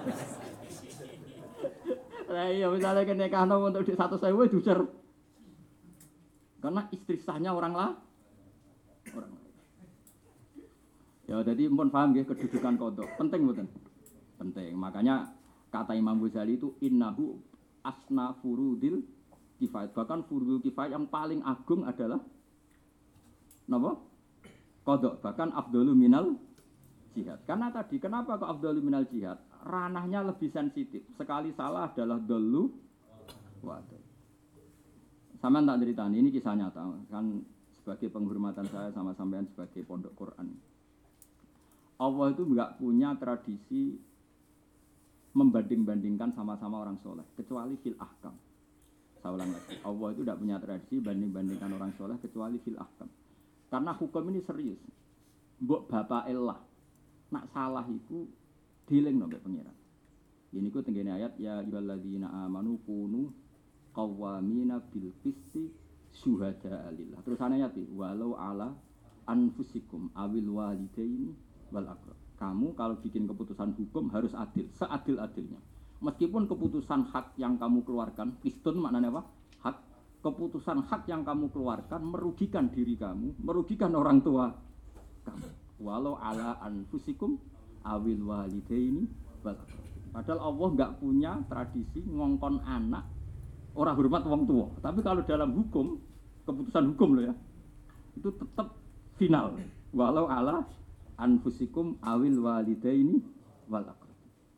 Lah iya misalnya kene nikahno untuk di seratus ribu diujar. Karena istri sahnya orang lah. Orang lain. Ya jadi mpun paham nggih kedudukan qadha. Penting mboten? Penting. Makanya kata Imam Ghazali itu innahu asna furudil kifayah. Bahkan furudil kifayah yang paling agung adalah napa? Qadha. Bahkan afdalu minal jihad. Karena tadi kenapa kok afdalu minal jihad? Ranahnya lebih sensitif. Sekali salah adalah dhallu waduh. Sama tak ceritani ini kisah nyata. Kan sebagai penghormatan saya sama sampean sebagai pondok Quran. Allah itu enggak punya tradisi membanding-bandingkan sama-sama orang soleh, kecuali fil ahkam. Saya ulang lagi, Allah itu tidak punya tradisi banding-bandingkan orang soleh, kecuali fil ahkam. Karena hukum ini serius. Mbok bapak elah, nak salah itu diling nombek pengiran. Ini ku tenggene ayat ya ayyuhalladzina amanu kunu qawwamina bil qisti syuhada'a lillah. Terus ayat iki walau ala anfusikum awil walidaini wal aqrab. Kamu kalau bikin keputusan hukum harus adil, seadil-adilnya. Meskipun keputusan hak yang kamu keluarkan, istun maknanya apa? Hak. Keputusan hak yang kamu keluarkan merugikan diri kamu, merugikan orang tua kamu. Walau ala anfusikum awil walidaini wal aqrab. Padahal Allah enggak punya tradisi ngongkon anak orang hormat wong tua. Tapi kalau dalam hukum, keputusan hukum loh ya, itu tetap final. Walau ala anfusikum awil walidaini wal aqrab.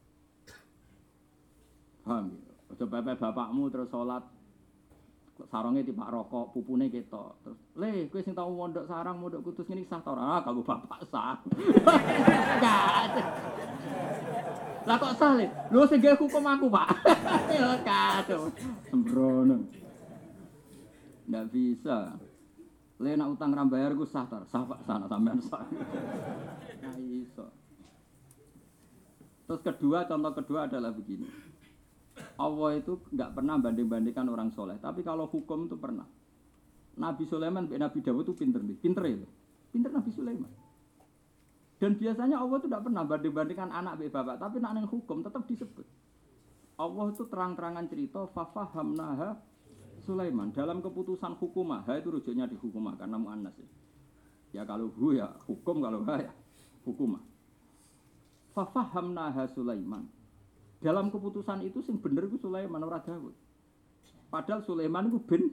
Paham ya? Aja pepe bapakmu terus salat sarunge tipak rokok, pupune ketok. Terus, "Le, kowe sing tau mondok sarang, mondok kudus ngene sah ta ora?" Ah, kanggo bapak sah. Lah kok sah le? Lho sing gawe hukum aku, Pak. Ya kado. Sembrono. Ndak bisa. Le nak utang ra bayar ku sah ta? Sah Pak, sana sampean sah. Nah, iso. Terus kedua, contoh kedua adalah begini. Allah itu enggak pernah banding-bandingkan orang soleh, tapi kalau hukum itu pernah. Nabi Sulaiman dan Nabi Dawud itu pinter nih, pinter ya, pinter Nabi Sulaiman. Dan biasanya Allah itu tidak pernah banding-bandingkan anak be bapak, tapi nak neng hukum tetap disebut. Allah itu terang-terangan cerita fafahamnaha Sulaiman dalam keputusan hukumah. Ha itu rujuknya di hukumah karena muannas ya. Ya kalau hu ya hukum, kalau ha ya hukumah. Fafahamnaha Sulaiman. Dalam keputusan itu sing bener itu Sulaiman ora Dawud. Padahal Sulaiman itu ben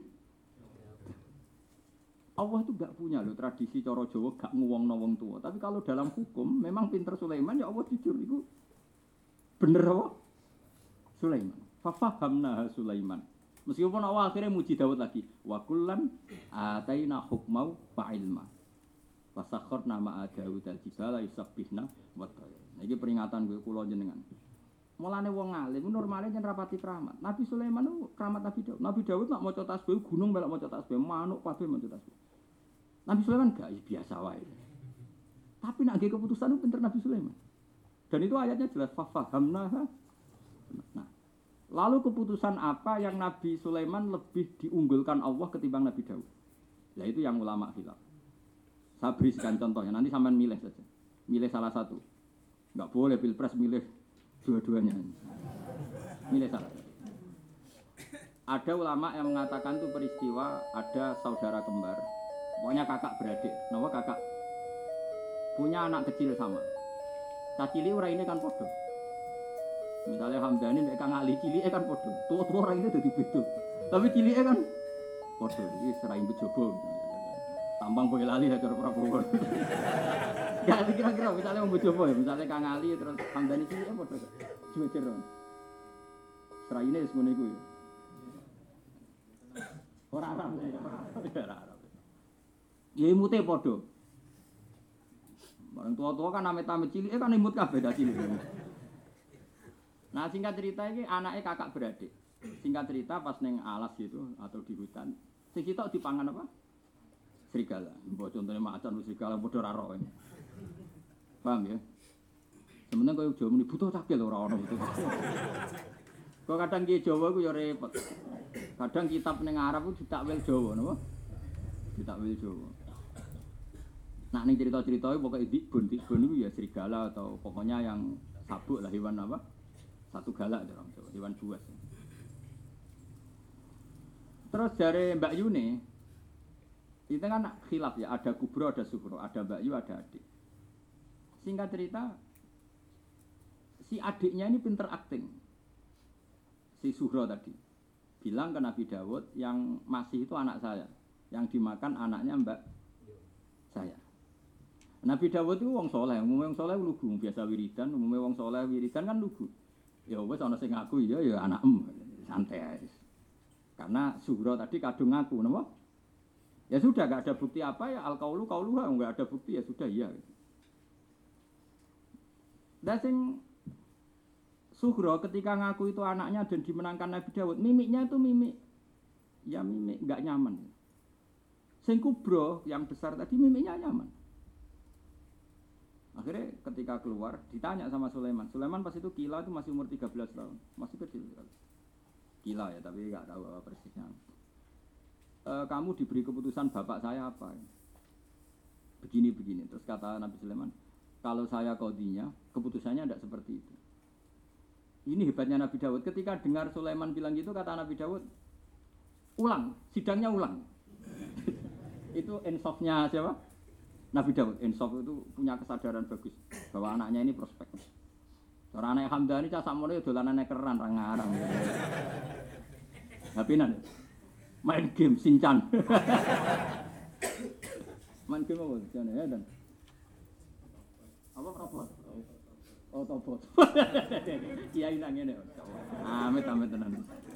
Allah itu gak punya loh tradisi cara Jawa gak nguwongno wong tua. Tapi kalau dalam hukum memang pinter Sulaiman ya Allah jujur itu bener apa? Sulaiman. Fafahamnaha Sulaiman. Meskipun awal akhirnya muji Dawud lagi. Wa kullan ataina hukmau wa ilma. Wasakharna ma'a Dawud al-jibala yusabbihna wa tayr. Iki peringatan gue kula jenengan. Mulane wong alim normale yen rapati keramat. Nabi Sulaiman itu keramat Nabi Daud. Nabi Daud nak maca tasbih gunung melok maca tasbih, manuk kabeh maca tasbih. Nabi Sulaiman gak ya biasa wae. Tapi nak nggih keputusan itu pinter Nabi Sulaiman. Dan itu ayatnya jelas fafahamnaha. Nah, lalu keputusan apa yang Nabi Sulaiman lebih diunggulkan Allah ketimbang Nabi Daud? Nah itu yang ulama khilaf. Saya berikan contohnya, nanti sampean milih saja. Milih salah satu. Enggak boleh pilpres milih dua-duanya. Milih salah satu. Ada ulama yang mengatakan itu peristiwa ada saudara kembar. Pokoknya kakak beradik. Nama kakak punya anak kecil sama. Cacili ora ini kan podo. Misalnya Hamdani nek Kang Ali cilik kan podo. Tua-tua ora ini dadi beda. Tapi cilike kan podo. Iki serai bejobo. Tampang kowe lali cara Prabowo. Gak kira-kira misalnya mau bojo ya, misalnya Kang Ali terus Hamdani sih ya padha gak. Jejer. Seraine wis ngono iku ya. Ora Arab. Ora Arab. Ya imute padha. Barang tua-tua kan amit-amit cilik kan imut kabeh dah cilik. Nah singkat cerita ini anaknya kakak beradik. Singkat cerita pas neng alas gitu atau di hutan, sing sitok dipangan apa? Serigala. Mbok contohnya macan serigala padha ra roh. Paham ya? Sementing koyo Jawa muni butuh cakil ora ono butuh. Kok kadang ki Jawa ku ya repot. Kadang kitab ning Arab ku ditakwil Jawa napa? Ditakwil Jawa. Nah ning cerita-cerita iki pokoke dibun, dibun iku ya serigala atau pokoknya yang sabuk lah hewan apa? Satu galak orang Jawa, hewan buas. Terus dari Mbak Yune, itu kan khilaf ya, ada kubro, ada sugro, ada Mbak Yu, ada adik. Singkat cerita, si adiknya ini pinter acting. Si Sugro tadi bilang ke Nabi Dawud yang masih itu anak saya, yang dimakan anaknya Mbak saya. Nabi Dawud itu wong soleh, umumnya wong soleh lugu, biasa wiridan, umumnya wong soleh wiridan kan lugu. Ya wes ana sing ngaku ya ya anakmu, santai aja. Karena Sugro tadi kadung ngaku, napa? Ya sudah, enggak ada bukti apa ya al-qaulu qauluha, enggak ada bukti ya sudah iya. Dan sing Sugro ketika ngaku itu anaknya dan dimenangkan Nabi Dawud, mimiknya itu mimik ya mimik enggak nyaman. Sing Kubro yang besar tadi mimiknya nyaman. Akhirnya ketika keluar ditanya sama Sulaiman. Sulaiman pas itu Kila itu masih umur tiga belas tahun, masih kecil sekali. Kila ya, tapi enggak tahu apa persisnya. E, kamu diberi keputusan bapak saya apa? Begini-begini. Terus kata Nabi Sulaiman, kalau saya qadhinya, keputusannya tidak seperti itu. Ini hebatnya Nabi Dawud. Ketika dengar Sulaiman bilang gitu, kata Nabi Dawud, ulang, sidangnya ulang. Itu insafnya siapa? Nabi Dawud. Insaf itu punya kesadaran bagus bahwa anaknya ini prospek. Orang anak Hamdani cah sakmono ya dolanane keran ra ngarang. Hapinan. Main game Sinchan. Main game apa jane ya dan. Apa robot? Oh robot. Kiai nang ngene. Amit amit tenan.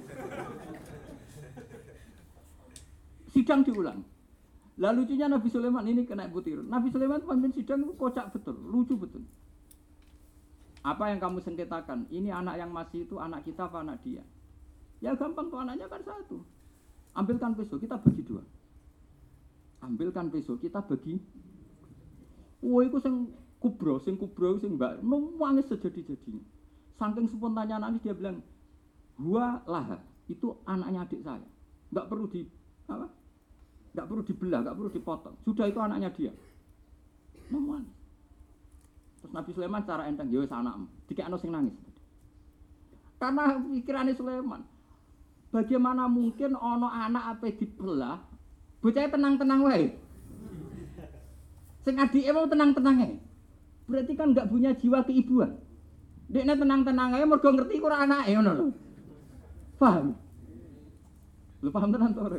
Sidang diulang. Lah lucunya Nabi Sulaiman ini kena butir. Nabi Sulaiman pancen sidang itu kocak betul, lucu betul. Apa yang kamu sengketakan? Ini anak yang masih itu anak kita apa anak dia? Ya gampang tuh, anaknya kan satu. Ambilkan pisau, kita bagi dua. Ambilkan pisau, kita bagi. Wah, itu sing kubro, sing kubro, sing mbak, nangis sejadi-jadinya. Saking spontannya nangis dia bilang, gua lah, itu anaknya adik saya. Enggak perlu di apa? Enggak perlu dibelah, enggak perlu dipotong. Sudah itu anaknya dia. Nangis. Terus Nabi Sulaiman cara enteng, ya wis anakmu. Dikekno sing nangis. Karena pikirannya Sulaiman, bagaimana mungkin ono anak apa dibelah, bocahnya tenang-tenang wae. Sing adike mau tenang-tenang ae. Berarti kan enggak punya jiwa keibuan. Dekne tenang-tenang ae mergo ngerti ku ora anake ngono lho. Paham? Lho paham tenan to ora?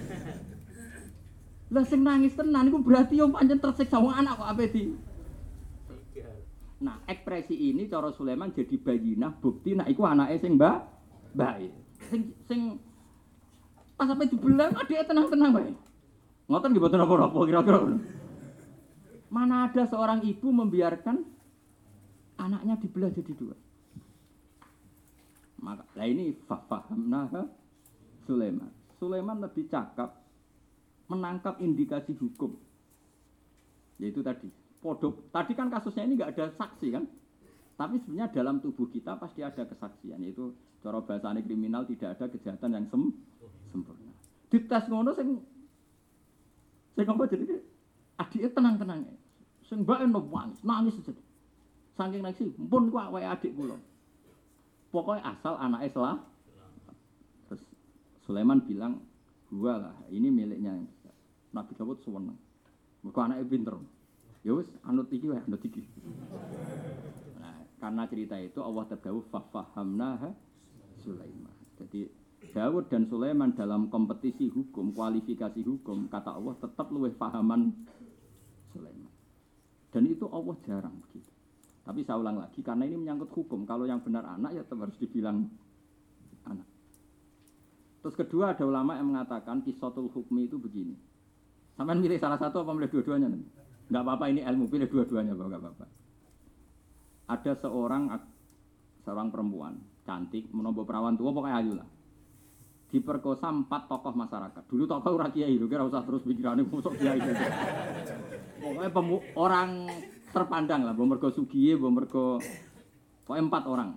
Lah sing nangis tenan iku berarti yo pancen tersiksa wong anak kok ape di. Nah, ekspresi ini cara Sulaiman jadi bayinah bukti nek iku anake sing mbak bae. Sing sing pas ape dibelah adike tenang-tenang wae. Ngoten nggih mboten apa-apa kira-kira. Mana ada seorang ibu membiarkan anaknya dibelah jadi dua. Maka lah ini fahamna Sulaiman. Sulaiman lebih cakap menangkap indikasi hukum, yaitu tadi podok. Tadi kan kasusnya ini nggak ada saksi kan, tapi sebenarnya dalam tubuh kita pasti ada kesaksian, yaitu cara bahasane kriminal tidak ada kejahatan yang sem sempurna. Dites ngono sing sing apa jadi adike tenang-tenang, sing mbake nangis nangis saja. Saking nangis, pun ku awake adik kula. Pokoknya asal anaknya salah. Terus Sulaiman bilang, gua lah, ini miliknya. Nabi Dawud seneng. Mergo anake pinter. Ya wis anut iki wae, anut iki. Nah, karena cerita itu Allah terdawuh fa fahamnaha Sulaiman. Jadi Dawud dan Sulaiman dalam kompetisi hukum, kualifikasi hukum, kata Allah tetap luwih pahaman Sulaiman. Dan itu Allah jarang begitu. Tapi saya ulang lagi, karena ini menyangkut hukum. Kalau yang benar anak, ya tetap harus dibilang anak. Terus kedua, ada ulama yang mengatakan kisatul hukmi itu begini. Sampai milih salah satu apa milih dua-duanya? Enggak apa-apa, ini ilmu, pilih dua-duanya, enggak apa-apa. Ada seorang seorang perempuan cantik, menombo perawan tua, pokoknya ayu lah. Diperkosa empat tokoh masyarakat. Dulu tokoh ora kiai, lho, kira usah terus pikirannya musuh kiai. Pokoknya pemu, orang terpandang lah, mbok mergo sugiye, mbok mergo pokoknya empat orang.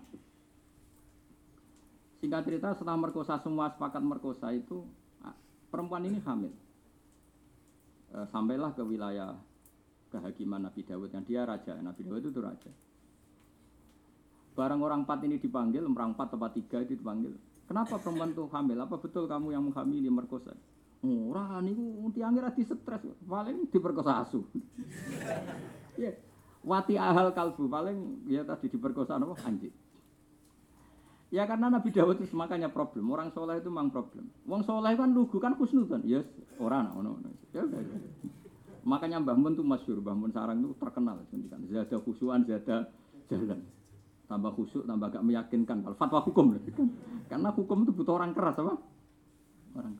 Singkat cerita, setelah merkosa semua sepakat merkosa itu, perempuan ini hamil. E, sampailah ke wilayah kehakiman Nabi Dawud, yang dia raja. Nabi Dawud itu raja. Barang orang empat ini dipanggil, orang empat tempat tiga itu dipanggil. Kenapa perempuan itu hamil? Apa betul kamu yang menghamili merkosa? Ora niku tiange ra distres, paling diperkosa asu. Ya, wati ahal kalbu paling ya tadi diperkosa apa anjing. Ya karena Nabi Dawud itu makanya problem. Orang soleh itu memang problem. Wong soleh kan lugu kan husnudzon. Ya yes, ora ono. Ya, ya, ya. Makanya Mbah Mun itu masyhur, Mbah Mun Sarang itu terkenal kan. Zada khusyuan, zada jalan. Tambah khusyuk, tambah gak meyakinkan. Kalau fatwa hukum kan. Karena hukum itu butuh orang keras apa? Orang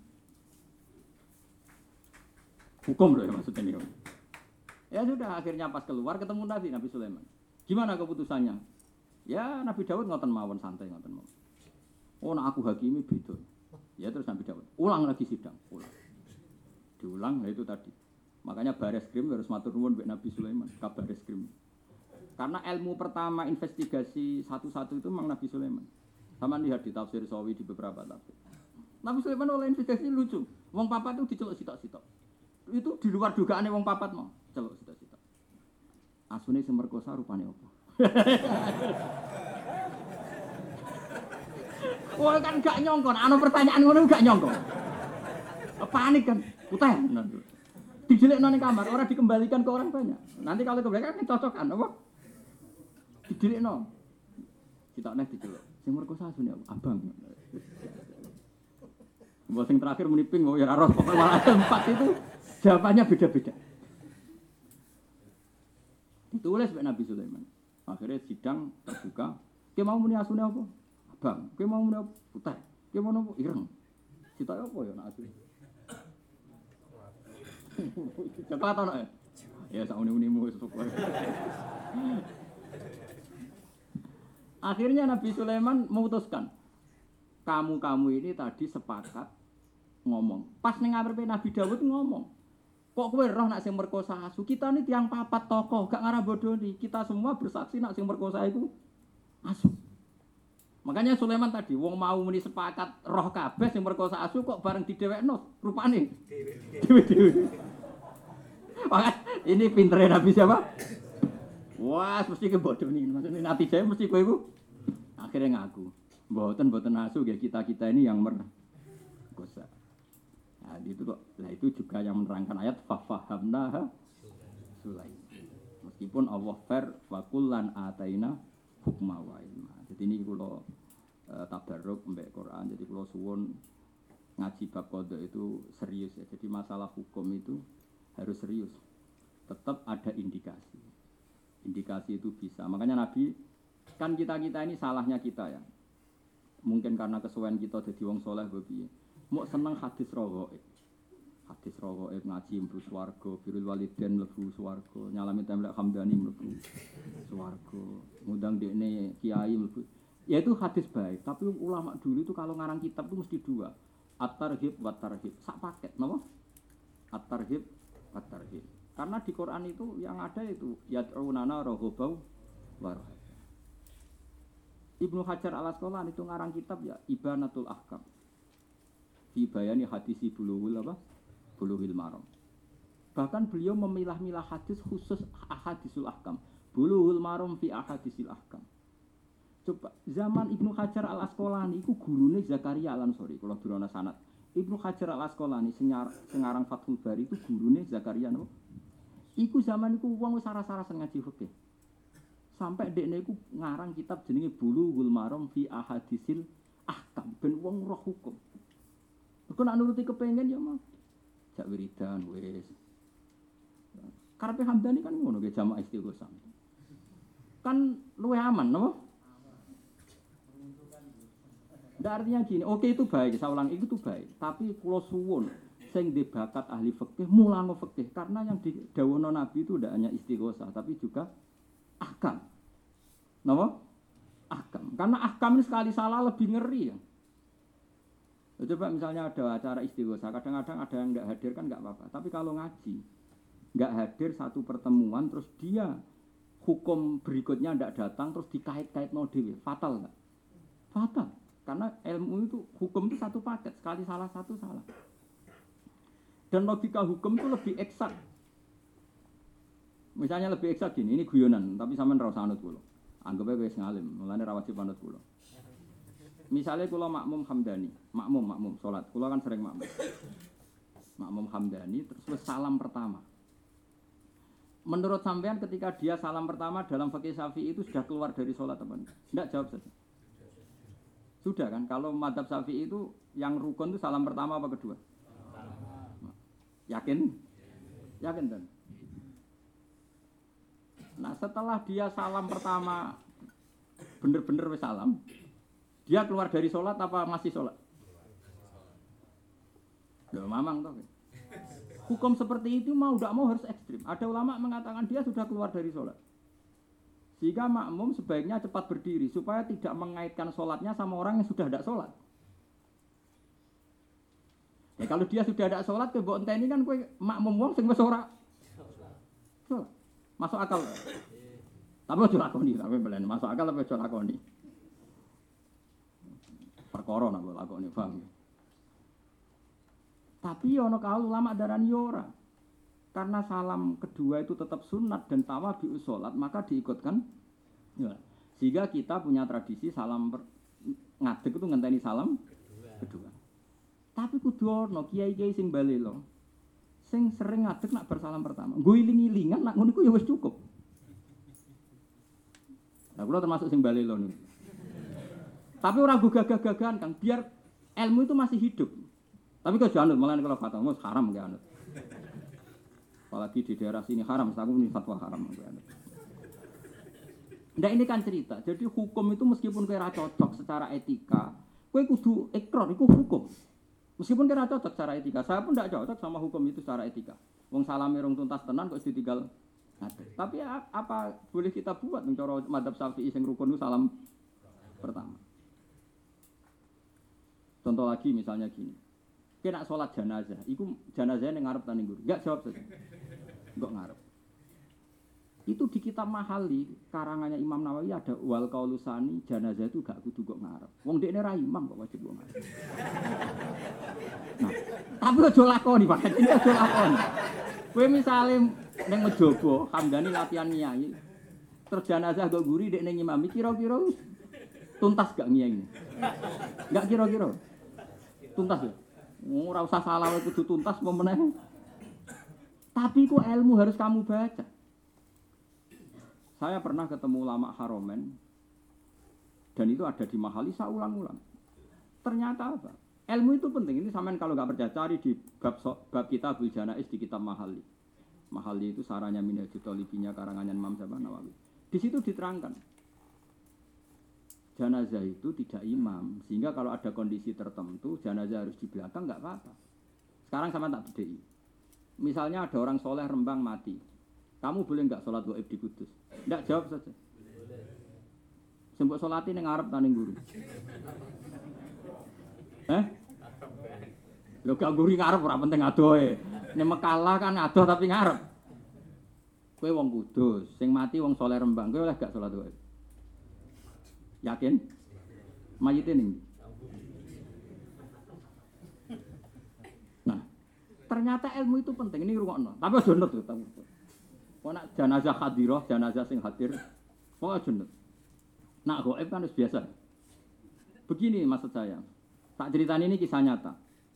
hukum loh ya maksudnya ini. Ya sudah akhirnya pas keluar ketemu Nabi Nabi Sulaiman. Gimana keputusannya? Ya Nabi Dawud ngoten mawon santai ngoten mawon. Oh nak aku hakimi beda. Ya terus Nabi Dawud ulang lagi sidang, ulang. Diulang nah itu tadi. Makanya Bareskrim harus matur nuwun mbek Nabi Sulaiman, kabar Bareskrim. Karena ilmu pertama investigasi satu-satu itu memang Nabi Sulaiman. Sama lihat di tafsir Sawi di beberapa tafsir. Nabi Sulaiman oleh investigasi lucu. Wong papat itu diceluk sitok-sitok. Itu di luar dugaane wong papat mau celuk sitok-sitok. Asune sing merkosa rupane apa? Wah kan gak nyongkon, ana pertanyaan ngono gak nyongkon. Panik kan, putih. Dijelekno ning kamar, ora dikembalikan ke orang banyak. Nanti kalau kebalikan cocokan apa? Dijelekno. Sitokne diceluk. Sing merkosa asune apa? Abang. Mbok sing terakhir muni ping kok ya ora roh pokoke malah empat itu jawabannya beda-beda. Ditulis oleh Nabi Sulaiman. Akhirnya sidang terbuka. Ki mau muni asune apa? Abang. Ki mau muni apa? Putih. Ki mau apa? Ireng. Sitoke apa ya nak asune? Cepat ana ya. Ya sak uni-unimu wis pokoke. Akhirnya Nabi Sulaiman memutuskan, kamu-kamu ini tadi sepakat ngomong. Pas ning ngarepe Nabi Dawud ngomong, kok kowe roh nak sing merkosa asu? Kita ini tiang papat tokoh, gak ngarah bodoni. Kita semua bersaksi nak sing merkosa itu asu. Makanya Sulaiman tadi, wong mau muni sepakat roh kabeh sing merkosa asu kok bareng didewekno rupane. Dewe-dewe. Makanya ini pintere Nabi siapa? Wah, mesti ke bodoni. Maksudnya Nabi saya mesti kowe iku akhirnya ngaku. Mboten mboten asu ya kita-kita ini yang merkosa. Nah, itu kok. Nah, itu juga yang menerangkan ayat fa fahamnaha Sulaiman. Meskipun Allah fair wa kullan ataina hukma wa ilma. Jadi ini kula e, tabarruk mbek Quran. Jadi kula suwun ngaji bab qada itu serius ya. Jadi masalah hukum itu harus serius. Tetap ada indikasi. Indikasi itu bisa. Makanya Nabi kan kita-kita ini salahnya kita ya. Mungkin karena kesuwen kita jadi wong saleh piye. Mau seneng hadis rawaib. Hadis rawaib ngaji mlebu swarga, birrul walidain mlebu swarga, nyalami temlek hamdani mlebu swarga, ngundang dekne kiai mlebu. Ya itu hadis baik, tapi ulama dulu itu kalau ngarang kitab itu mesti dua. At-tarhib wa tarhib. Sak paket, napa? At-tarhib wa tarhib. Karena di Quran itu yang ada itu yad'unana raghaba wa rahab. Ibnu Hajar Al-Asqalani itu ngarang kitab ya Ibanatul Ahkam. Fi bayani hadisi bulughul apa? Bulughil maram. Bahkan beliau memilah-milah hadis khusus ahadisul ahkam. Bulughul maram fi ahadisil ahkam. Coba zaman Ibnu Hajar Al-Asqalani iku gurune Zakaria Al-Ansori kalau durana sanad. Ibnu Hajar Al-Asqalani sing ngarang Fathul Bari itu gurune Zakaria no. Iku zaman iku wong wis sarah-sarah ngaji fikih. Sampai dekne iku ngarang kitab jenenge Bulughul Maram fi Ahadisil Ahkam ben wong roh hukum. Mergo nek nuruti kepengin ya mah. Jak wiridan wis. Karepe Hamdani kan ngono ge jamaah istighosah. Kan luwih aman, napa? Ndak artinya gini, oke itu baik, saya ulang itu tuh baik, tapi kula suwun sing di bakat ahli fikih mulango fikih karena yang didhawuhna Nabi itu tidak hanya istighosah tapi juga ahkam. Napa? Ahkam. Karena ahkam ini sekali salah lebih ngeri ya. Coba misalnya ada acara istighosah, kadang-kadang ada yang enggak hadir kan enggak apa-apa, tapi kalau ngaji enggak hadir satu pertemuan terus dia hukum berikutnya enggak datang terus dikait-kait no dhewe, fatal enggak? Fatal. Karena ilmu itu, hukum itu satu paket, sekali salah satu salah. Dan logika hukum itu lebih eksak. Misalnya lebih eksak gini, ini guyonan, tapi sampean ra usah anut kula. Anggap aja wis ngalim, mulane ra wajib anut kula. Misalnya kula makmum Hamdani, makmum makmum salat, kula kan sering makmum. Makmum Hamdani terus wis salam pertama. Menurut sampean ketika dia salam pertama dalam fikih Syafi'i itu sudah keluar dari salat apa enggak? Enggak, jawab saja. Sudah kan, kalau madzhab Syafi'i itu yang rukun itu salam pertama apa kedua? Pertama. Yakin? Yakin kan? Nah setelah dia salam pertama bener-bener wis salam, dia keluar dari sholat apa masih sholat? Loh mamang toh. Hukum seperti itu mau tidak mau harus ekstrim. Ada ulama mengatakan dia sudah keluar dari sholat. Sehingga makmum sebaiknya cepat berdiri supaya tidak mengaitkan sholatnya sama orang yang sudah tidak sholat. Ya kalau dia sudah tidak sholat, ke mbok enteni kan kowe makmum wong sing wis ora sholat. Masuk akal. Tapi ojo lakoni, tapi belen masuk akal tapi ojo lakoni. Perkara nak lakoni, paham. Tapi ono kaul ulama darani ora. Karena salam kedua itu tetap sunat dan tawabi'us sholat, maka diikutkan ya. Sehingga kita punya tradisi salam per, ngadeg itu ngenteni salam kedua, kedua. Tapi kudu ono kiai-kiai sing balelo sing sering ngadeg nak bersalam pertama nggo iling-ilingan nak ngono iku ya wis cukup. Nah kula termasuk sing balelo niku. Tapi ora go gagah-gagahan Kang, biar ilmu itu masih hidup. Tapi kok jangan malah kalau fatwa mus haram nggih anut. Apalagi di daerah sini haram, aku ini fatwa haram. Nah ini kan cerita, jadi hukum itu meskipun kira cocok secara etika, kowe kudu ikrar, itu hukum. Meskipun kira cocok secara etika, saya pun tidak cocok sama hukum itu secara etika. Wong salame rong tuntas tenan kok ditinggal ngaten. Tapi apa boleh kita buat mencoro madzhab Syafi'i sing rukun itu salam pertama. Contoh lagi misalnya gini. Kena sholat jenazah, iku jenazahnya ngarep tani guru. Enggak jawab saja. Enggak ngarep. Itu di kitab Mahali karangannya Imam Nawawi ada wal kaulusani jenazah itu gak kudu kok ngarep. Wong dekne ra imam kok wajib kok ngarep. Nah, tapi aja lakoni, Pak. Ini aja lakoni. Kowe misale ning Mejobo, Hamdani latihan nyai. Terus jenazah kok guri dekne ngimami kira-kira tuntas gak nyai? Enggak kira-kira. Tuntas ya? Ora usah salah wae kudu tuntas apa meneh. Tapi ku ilmu harus kamu baca. Saya pernah ketemu ulama Haromen dan itu ada di Mahali, saya ulang-ulang. Ternyata apa? Ilmu itu penting. Ini sampean kalau enggak percaya cari di bab bab Kitabul Janaiz di kitab Mahali. Mahali itu saranya Minhajul Thalibinya karangannya Imam Nawawi. Di situ diterangkan jenazah itu tidak imam, sehingga kalau ada kondisi tertentu jenazah harus di belakang enggak apa-apa. Sekarang sama tak bedai. Misalnya ada orang soleh Rembang mati, kamu boleh enggak sholat gaib di Kudus? Enggak, jawab saja. Sembok sholatin yang ngarep taning guru. Eh? Lho gak guri ngarep ora penting adohe. Nek Mekalah kan adoh tapi ngarep. Kowe wong Kudus, sing mati wong soleh Rembang, kowe oleh gak sholat gaib? Yakin? Mayite ning. Nah, ternyata ilmu itu penting. Ini rungokno. Tapi aja nut to. Kok nak jenazah hadirah, jenazah sing hadir, kok aja nut. Nak gaib kan wis biasa. Begini maksud saya. Tak ceritani ini kisah nyata.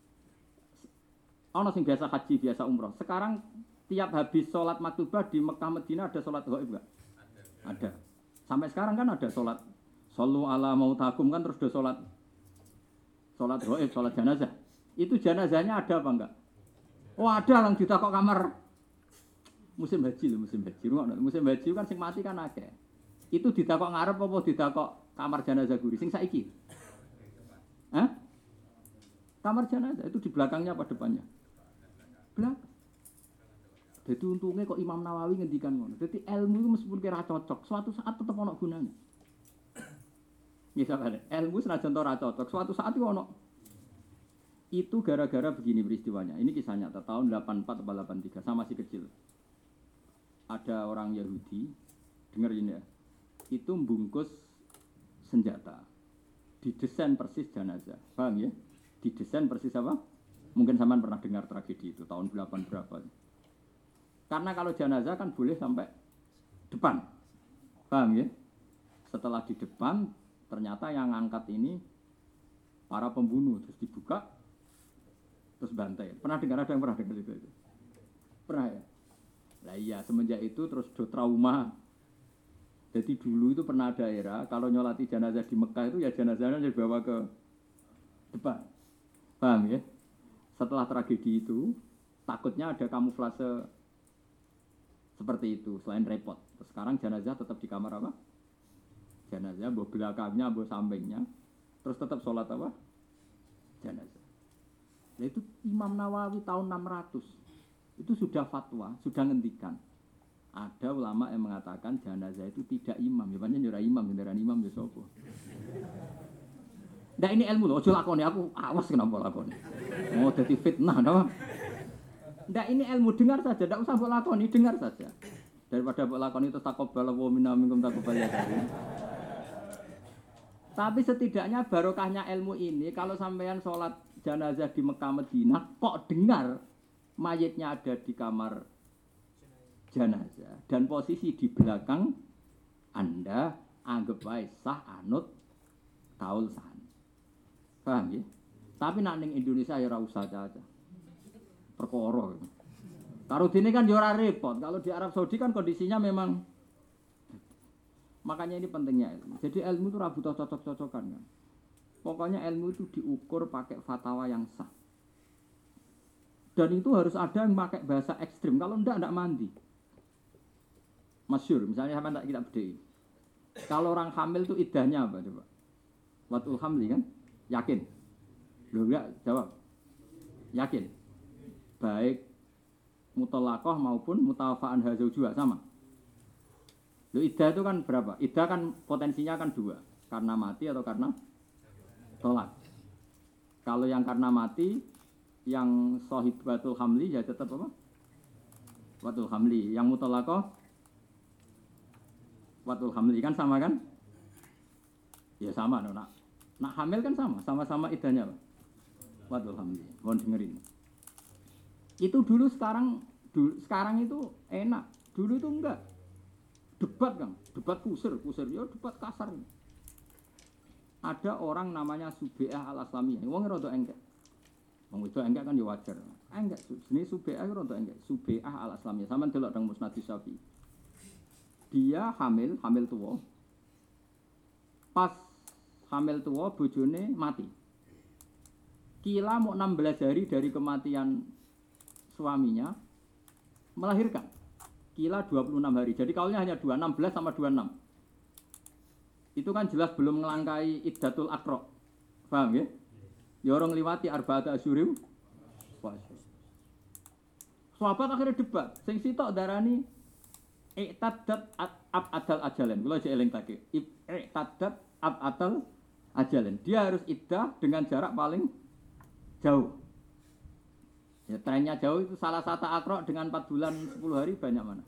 Ana sing biasa haji, biasa umroh. Sekarang tiap habis sholat maktubah di Mekah Madinah ada sholat gaib enggak? Ada. Sampai sekarang kan ada sholat Sallu ala mautakum kan terus do sholat sholat gaib, sholat jenazah. Itu jenazahnya ada apa enggak? Oh ada, lang ditakok kamar. Musim haji lho, musim haji. Ngono, musim haji kan sing mati kan akeh. Itu ditakok ngarep apa ditakok kamar jenazah guri sing saiki? Hah? Kamar jenazah itu di belakangnya apa depannya? Belakang. Jadi untungnya kok Imam Nawawi ngendikan ngono. Jadi ilmu itu meskipun kira cocok, suatu saat tetap ono gunanya. Misalnya ilmu senajan ora cocok, suatu saat itu ono. Itu gara-gara begini peristiwanya. Ini kisah nyata tahun delapan puluh empat atau delapan puluh tiga, saya masih kecil. Ada orang Yahudi, dengar ini ya. Itu membungkus senjata. Didesain persis jenazah. Paham ya? Didesain persis apa? Mungkin sampean pernah dengar tragedi itu tahun delapan berapa. Karena kalau jenazah kan boleh sampai depan. Paham ya? Setelah di depan, ternyata yang ngangkat ini para pembunuh. Terus dibuka, terus bantai. Pernah dengar, ada yang pernah dengar itu? Pernah ya? Lah iya, semenjak itu terus do trauma. Jadi dulu itu pernah ada era, kalau nyolati jenazah di Mekah itu ya jenazahnya dibawa ke depan. Paham ya? Setelah tragedi itu, takutnya ada kamuflase seperti itu, selain repot. Terus sekarang jenazah tetap di kamar apa? Jenazah, bawa belakangnya, bawa sampingnya. Terus tetap sholat apa? Jenazah. Nah itu Imam Nawawi tahun enam ratus. Itu sudah fatwa, sudah ngendikan. Ada ulama yang mengatakan jenazah itu tidak imam. Ya banyak nyurah imam, beneran imam ya sopo. Nah ini ilmu loh, ojo lakoni, aku awas kenapa lakoni. Mau jadi fitnah, no? Ndak ini ilmu, dengar saja, ndak usah mbok lakoni, dengar saja. Daripada mbok lakoni itu taqabbal wa minna minkum taqabbal ya. Tapi setidaknya barokahnya ilmu ini kalau sampean sholat jenazah di Mekah Madinah kok dengar mayitnya ada di kamar jenazah dan posisi di belakang Anda, anggap baik sah anut kaul sah. Paham ya? Tapi nak ning Indonesia ya ora usah aja. Perkara. Karo dene kan ya ora repot. Kalau di Arab Saudi kan kondisinya memang, makanya ini pentingnya ilmu. Jadi ilmu itu ora butuh cocok-cocokan kan. Pokoknya ilmu itu diukur pakai fatwa yang sah. Dan itu harus ada yang pakai bahasa ekstrim. Kalau enggak, enggak mandi. Masyhur, misalnya sama enggak kita bedai. Kalau orang hamil itu iddahnya apa coba? Watul hamli kan? Yakin? Loh enggak, jawab. Yakin? Baik mutallaqah maupun mutawafa'an hazaujuha sama. Loh iddah itu kan berapa? Iddah kan potensinya kan dua. Karena mati atau karena tolak. Kalau yang karena mati, yang sahibatul hamli ya tetap apa? Watul hamli. Yang mutallaqah watul hamli kan sama kan? Ya sama no, nak. Nak hamil kan sama, sama-sama iddahnya apa? Watul hamli. Mohon dengerin. Itu dulu sekarang dulu, sekarang itu enak. Dulu itu enggak. Debat kan, debat kusir, kusir ya debat kasar. Ada orang namanya Subi'ah al-Aslamiyah. Wong rada engkek. Wong itu engkek kan ya wajar. Engkek jenis Subi'ah rada engkek. Subi'ah al-Aslamiyah. Sampeyan delok nang Musnad Syafi'i. Dia hamil, hamil tua. Pas hamil tua bojone mati. Kila mau enam belas hari dari kematian suaminya melahirkan. Kila dua puluh enam hari. Jadi kaulnya hanya dua, enam belas sama dua puluh enam. Itu kan jelas belum ngelangkai iddatul akro. Paham ya? Ya orang liwati arba'ata asyurim. Sahabat akhirnya debat. Sing sitok darani i'taddat ab adal ajalan. Kula aja eling take. I'taddat ab adal ajalan. Dia harus iddah dengan jarak paling jauh. Ya, trennya jauh itu salah satu akro dengan empat bulan sepuluh hari banyak mana?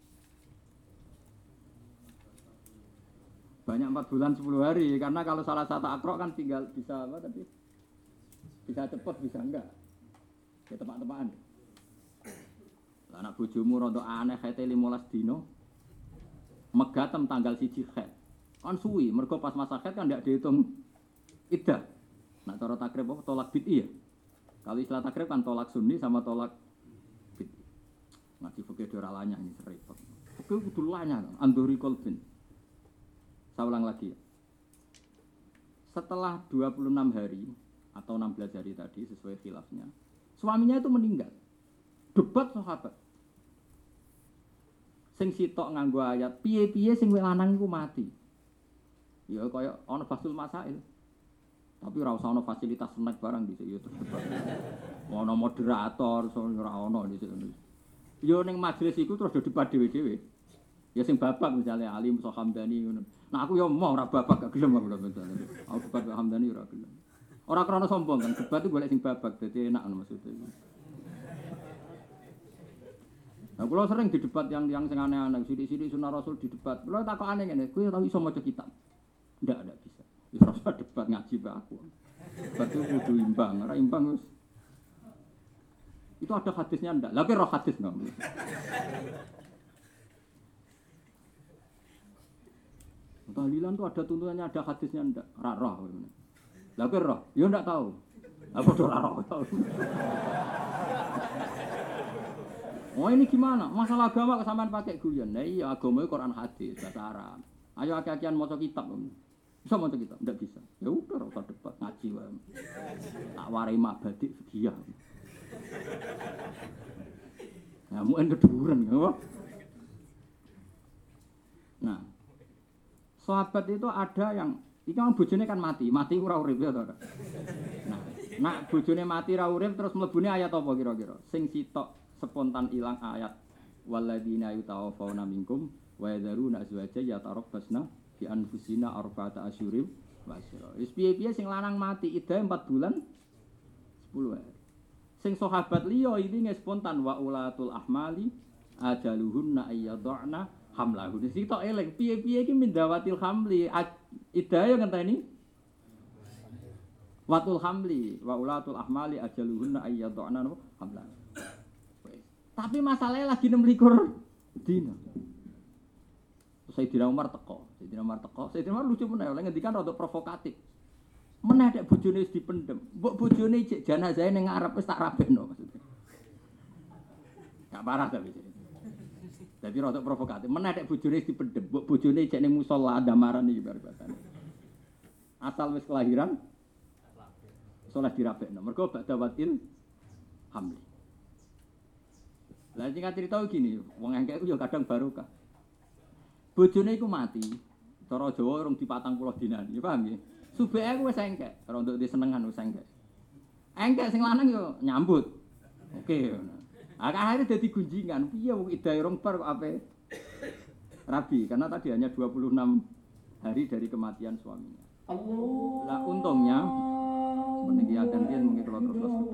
Banyak empat bulan sepuluh hari. Karena kalau salah satu akro kan tinggal bisa apa tadi? Bisa cepat, bisa enggak. Ya tepak-tepakan. Lah anak bojomu rontok aneh khete lima belas dino. Megatem tanggal siji khet. Kan suwi, mergo pas masa khet kan ndak dihitung iddah. Nak cara takrib apa tolak bid'i ya? Kalau istilah takrib kan tolak sunni sama tolak bid'i. Ngaji fikih ora lanyah ini repot. Fikih kudu lanyah, anduri kolbin. Saya ulang lagi ya. Setelah dua puluh enam hari atau enam belas hari tadi sesuai khilafnya, suaminya itu meninggal. Debat sahabat. Sing sitok nganggo ayat, piye-piye sing wek lanang iku mati. Ya kaya ana basul masail. Tapi ora usah ana fasilitas snack barang dhisik ya terus. Ana moderator, ora ana dhisik. Ya ning majelis iku terus do debat dhewe-dhewe. Ya sing babak misalnya alim so Hamdani ngono. Nah aku ya mau ora babak gak gelem aku lho misalnya. Aku debat Hamdani ora gelem. Ora krana sombong kan, debat itu golek sing babak dadi enak ngono maksudnya. Nah kula sering di debat yang yang sing aneh-aneh, sithik-sithik sunah Rasul di debat. Kula takokane ngene, kowe tau iso maca kitab? Ndak, ndak bisa. Wis ora debat ngaji mbak aku. Debat itu kudu imbang, ora imbang wis. Itu ada hadisnya ndak? Lah kowe roh hadis nggak? Tahlilan itu ada tuntunannya, ada hadisnya ndak? Ora roh. Lah kowe roh? Ya ndak tahu. Apa ora roh tahu. Oh ini gimana? Masalah agama kesamaan pakai guyon. Nah iya agama itu Quran hadis bahasa Arab. Ayo akeh-akehan maca kitab. Bisa maca kitab? Ndak bisa. Ya udah ora usah debat ngaji wae. Tak warai mabadi dia. Nah, muen keduren ya. Nah, sahabat itu ada yang iki kan bojone kan mati, mati ora urip ya to. Nah, nak bojone mati ora urip terus mlebune ayat apa kira-kira? Sing sitok spontan ilang ayat walladzina yutawaffawna minkum wa yadharuna azwaja yatarabbasna bi anfusina arba'ata asyurim wa asyra. Wis piye-piye sing lanang mati idahe empat bulan sepuluh hari. Sing sahabat liya iki nge spontan wa ulatul ahmali ajaluhunna ayyadhna hamlahun. Sing tok eling piye-piye iki mindawatil hamli idahe ngenteni watul hamli wa ulatul ahmali ajaluhunna ayyadhna hamlahun. Tapi masalahnya lagi enam likur dina. Sayyidina Umar teko, Sayyidina Umar teko, Sayyidina Umar lucu meneh, oleh ngendikan rada provokatif. Meneh nek bojone wis dipendhem, mbok bojone cek janazahe ning ngarep wis tak rabehno maksudnya. Gak parah tapi. Jadi rada provokatif. Meneh nek bojone wis dipendhem, mbok bojone cek ning musala damaran iki bar bahasane. Asal wis kelahiran soleh dirabehno. Mergo badha watil hamli. Lah sing cerita gini, wong engkek ku ya kadang barokah. Bojone iku mati, cara Jawa urung dipatang puluh dinan, ya paham nggih? Subeke ku wis engkek, rondok disenengan wis engkek. Engkek sing lanang yo nyambut. Oke ngono. Ah akhire dadi gunjingan, piye wong idahe rong bar kok ape rabi, karena tadi hanya dua puluh enam hari dari kematian suaminya. Allah. Lah untungnya meniki akan dia mungkin kalau terus terus.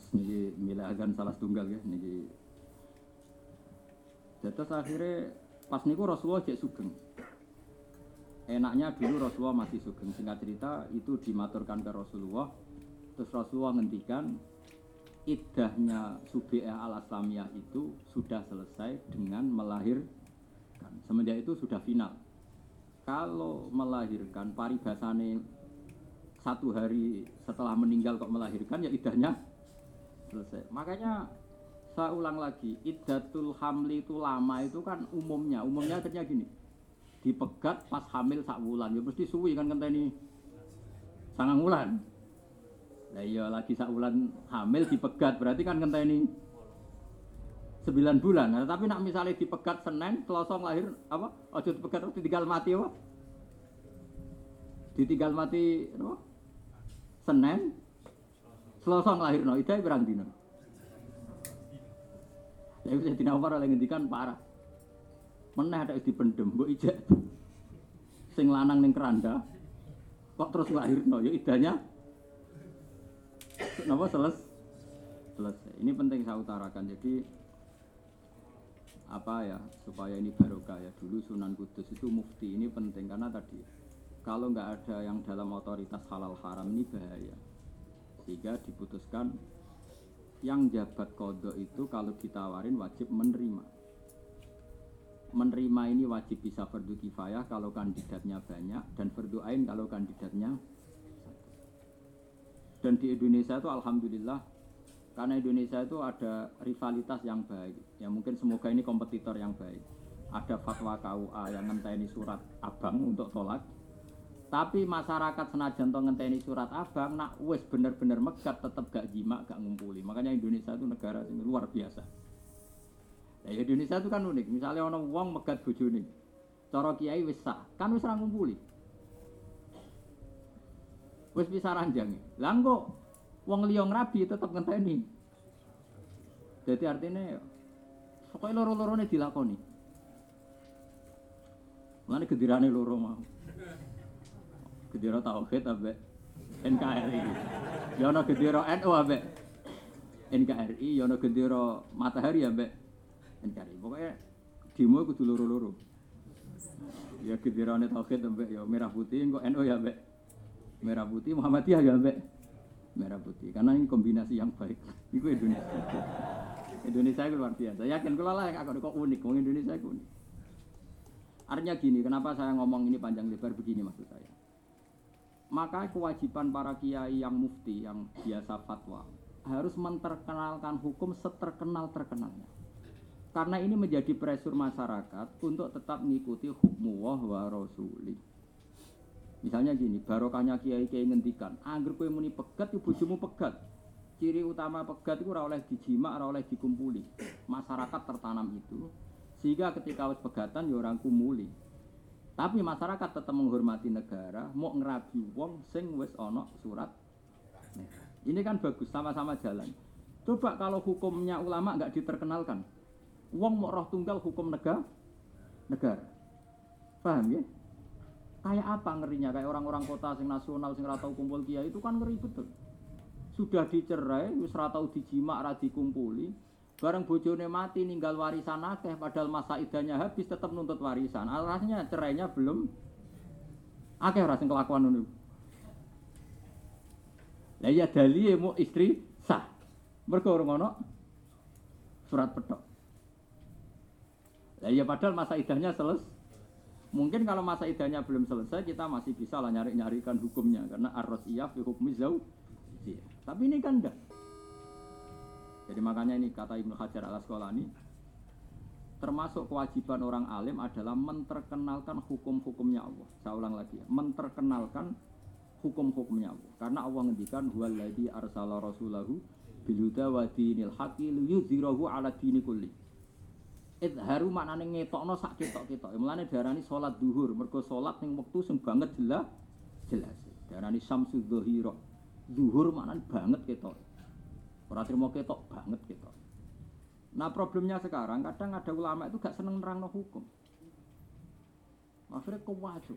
niki milih azan salah tunggal ya niki. Dados akhirnya pas niku Rasulullah jek sugeng. Enaknya dulu Rasulullah masih sugeng. Singkat cerita itu dimaturkan ke Rasulullah. Terus Rasulullah ngendikan iddahnya Subi'ah al-Aslamiyah itu sudah selesai dengan melahirkan. Semenjak itu sudah final. Kalau melahirkan paribasane satu hari setelah meninggal kok melahirkan ya iddahnya selesai. Makanya saya ulang lagi, iddatul hamli itu lama itu kan umumnya, umumnya akhirnya gini, dipegat pas hamil sak wulan, ya mesti suwi kan ngenteni sangang wulan. Lah iya lagi sak wulan hamil dipegat berarti kan ngenteni sembilan bulan. Nah, tapi nak misalnya dipegat Senin, Selasa lahir apa? Ojo dipegat ditinggal mati apa? Ditinggal mati apa? Senin, Selasa nglahirno, idahe pirang dina? Ya wis dina Umar oleh ngendikan parah. Meneh ada dipendem, mbok ijek. Sing lanang ning keranda kok terus nglahirno, ya idahnya napa seles selesai. Ini penting saya utarakan. Jadi apa ya, supaya ini barokah ya. Dulu Sunan Kudus itu mufti, ini penting karena tadi kalau nggak ada yang dalam otoritas halal haram ini bahaya. Sehingga diputuskan yang jabat kodok itu kalau ditawarin wajib menerima. Menerima ini wajib bisa fardu kifayah kalau kandidatnya banyak dan fardu ain kalau kandidatnya satu. Dan di Indonesia itu alhamdulillah karena Indonesia itu ada rivalitas yang baik. Ya mungkin semoga ini kompetitor yang baik. Ada fatwa K U A yang ngenteni surat abang untuk tolak. Tapi masyarakat senajan to ngenteni surat abang nak wis bener-bener megat tetep gak jima, gak ngumpuli. Makanya Indonesia itu negara yang luar biasa. Ya Indonesia itu kan unik. Misalnya orang wong megat bojone. Cara kiai wis sah, kan wis ra ngumpuli. Wis bisa ranjang. Lah kok wong liya ngrabi tetep ngenteni. Jadi artinya pokoke loro-lorone dilakoni. Mulane gedirane loro mau. Gedira tauhid ambek N K R I. Ya ana gedira N U ambek N K R I, ya ana gedira Matahari ambek N K R I. Pokoke demo kudu loro-loro. Ya gedirane tauhid ambek ya merah putih, kok N U ya ambek merah putih, Muhammadiyah ya ambek merah putih. Karena ini kombinasi yang baik. Iku Indonesia. Indonesia itu luar biasa. Yakin kula lah kok kok unik, wong Indonesia itu unik. Artinya gini, kenapa saya ngomong ini panjang lebar begini maksud saya. Maka kewajiban para kiai yang mufti, yang biasa fatwa harus menterkenalkan hukum seterkenal-terkenalnya. Karena ini menjadi pressure masyarakat untuk tetap mengikuti hukmu wa rasuli. Misalnya gini, barokahnya kiai-kiai ngendikan, angger kowe muni pegat, ibu bojomu pegat. Ciri utama pegat itu ora oleh dijima, ora oleh dikumpuli. Masyarakat tertanam itu, sehingga ketika wis pegatan ya orang kumuli. Tapi masyarakat tetap menghormati negara, mau ngerabi wong sing wis ana surat. Ini kan bagus, sama-sama jalan. Coba kalau hukumnya ulama enggak diterkenalkan. Wong mau roh tunggal hukum negara. Negara. Paham ya? Kayak apa ngerinya? Kayak orang-orang kota sing nasional sing ora tau kumpul kiai itu kan ngeri betul. Sudah dicerai, wis ora tau dijima, ora dikumpuli. Bareng bojone mati ninggal warisan akeh padahal masa idahnya habis tetap nuntut warisan. Alasnya cerainya belum akeh ora sing kelakuan ngono. Lah ya dali mu istri sah. Mergo ora ngono surat petok. Lah ya padahal masa idahnya selesai. Mungkin kalau masa idahnya belum selesai kita masih bisa lah nyari-nyarikan hukumnya karena ar-rasiyah fi hukmi zauj. Tapi ini kan enggak. Jadi makanya ini kata Ibnu Hajar al-Asqalani, termasuk kewajiban orang alim adalah menterkenalkan hukum-hukumnya Allah. Saya ulang lagi ya, menterkenalkan hukum-hukumnya Allah. Karena Allah ngendikan huwallazi arsala rasulahu bil huda wa dinil haqqi liyudhhirahu 'ala dini kulli. Idharu maknane ngetokno sak ketok-ketok. Mulane diarani salat zuhur, mergo salat ning wektu sing banget jelas jelas. Diarani syamsu dzahira. Zuhur maknane banget ketok. Ora trimo ketok banget ketok. Nah problemnya sekarang kadang ada ulama itu gak seneng nerangno hukum. Akhirnya kewajo.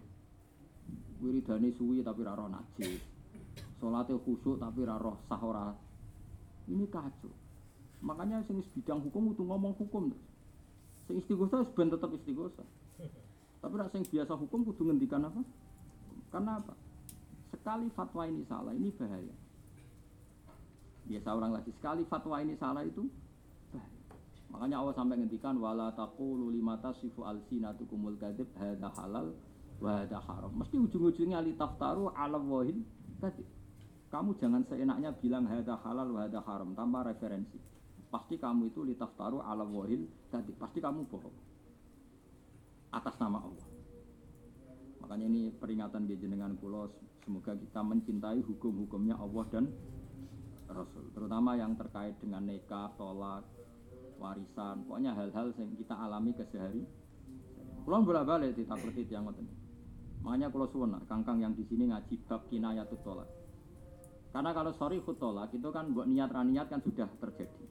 Wiridane suwi tapi ra roh najis. Salate khusyuk tapi ra roh sah ora Ini kacau. Makanya sing bidang hukum itu ngomong hukum terus. Sing istighosah ben tetep istighosah. Tapi nek sing biasa hukum kudu ngendikan apa? Karena apa? Sekali fatwa ini salah, ini bahaya. Biasa orang lagi sekali fatwa ini salah itu bahaya. Makanya Allah sampai ngendikan wala taqulu lima tasifu alsinatukumul kadzib hadza halal wa hadza haram. Mesti ujung-ujungnya li taftaru ala wahid kadzib. Kamu jangan seenaknya bilang hadza halal wa hadza haram tanpa referensi. Pasti kamu itu li taftaru ala wahid kadzib. Pasti kamu bohong atas nama Allah. Makanya ini peringatan di jenengan kula, semoga kita mencintai hukum-hukumnya Allah dan Rasul, terutama yang terkait dengan nikah, tolak, warisan, pokoknya hal-hal yang kita alami kesehari. Kula bolak-balik ditakleti tiyang ngoten. Makanya kula suwun kangkang yang di sini ngaji bab kinayatut tolak. Karena kalau sorry tolak itu kan mbok niat ra niat kan sudah terjadi.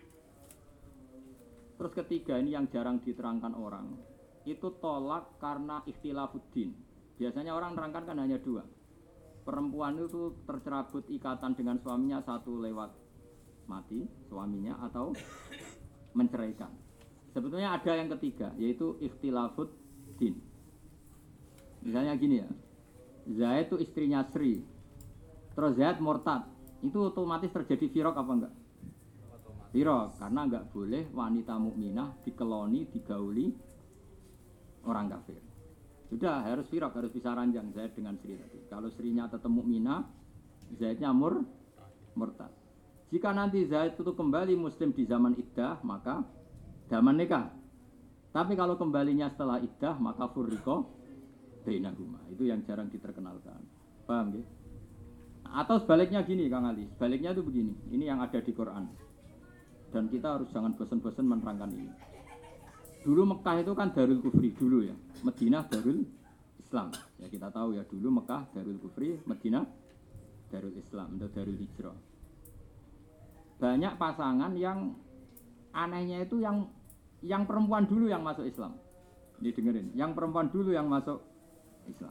Terus ketiga ini yang jarang diterangkan orang. Itu tolak karena ikhtilafuddin. Biasanya orang nerangkan kan hanya dua. Perempuan itu tercerabut ikatan dengan suaminya, satu lewat mati suaminya atau menceraikan. Sebetulnya ada yang ketiga, yaitu ikhtilafuddin. Misalnya gini ya, Zaid itu istrinya Sri, terus Zaid murtad, itu otomatis terjadi firaq apa enggak? Firaq, karena enggak boleh wanita mukminah dikeloni, digauli orang kafir. Sudah harus firaq, harus bisa ranjang Zaid dengan Sri tadi. Kalau Srinya tetap mukminah, Zaidnya mur murtad. Jika nanti Zaid itu kembali muslim di zaman iddah, maka zaman nikah. Tapi kalau kembalinya setelah iddah, maka furriqo bainahuma. Itu yang jarang diterkenalkan. Paham ya? Atau sebaliknya gini Kang Ali, sebaliknya itu begini. Ini yang ada di Quran. Dan kita harus jangan bosan-bosan menerangkan ini. Dulu Mekah itu kan Darul Kufri dulu ya, Madinah Darul Islam. Ya kita tahu ya dulu Mekah Darul Kufri, Madinah Darul Islam atau Darul Hijrah. Banyak pasangan yang anehnya itu yang yang perempuan dulu yang masuk Islam. Ini dengerin, yang perempuan dulu yang masuk Islam.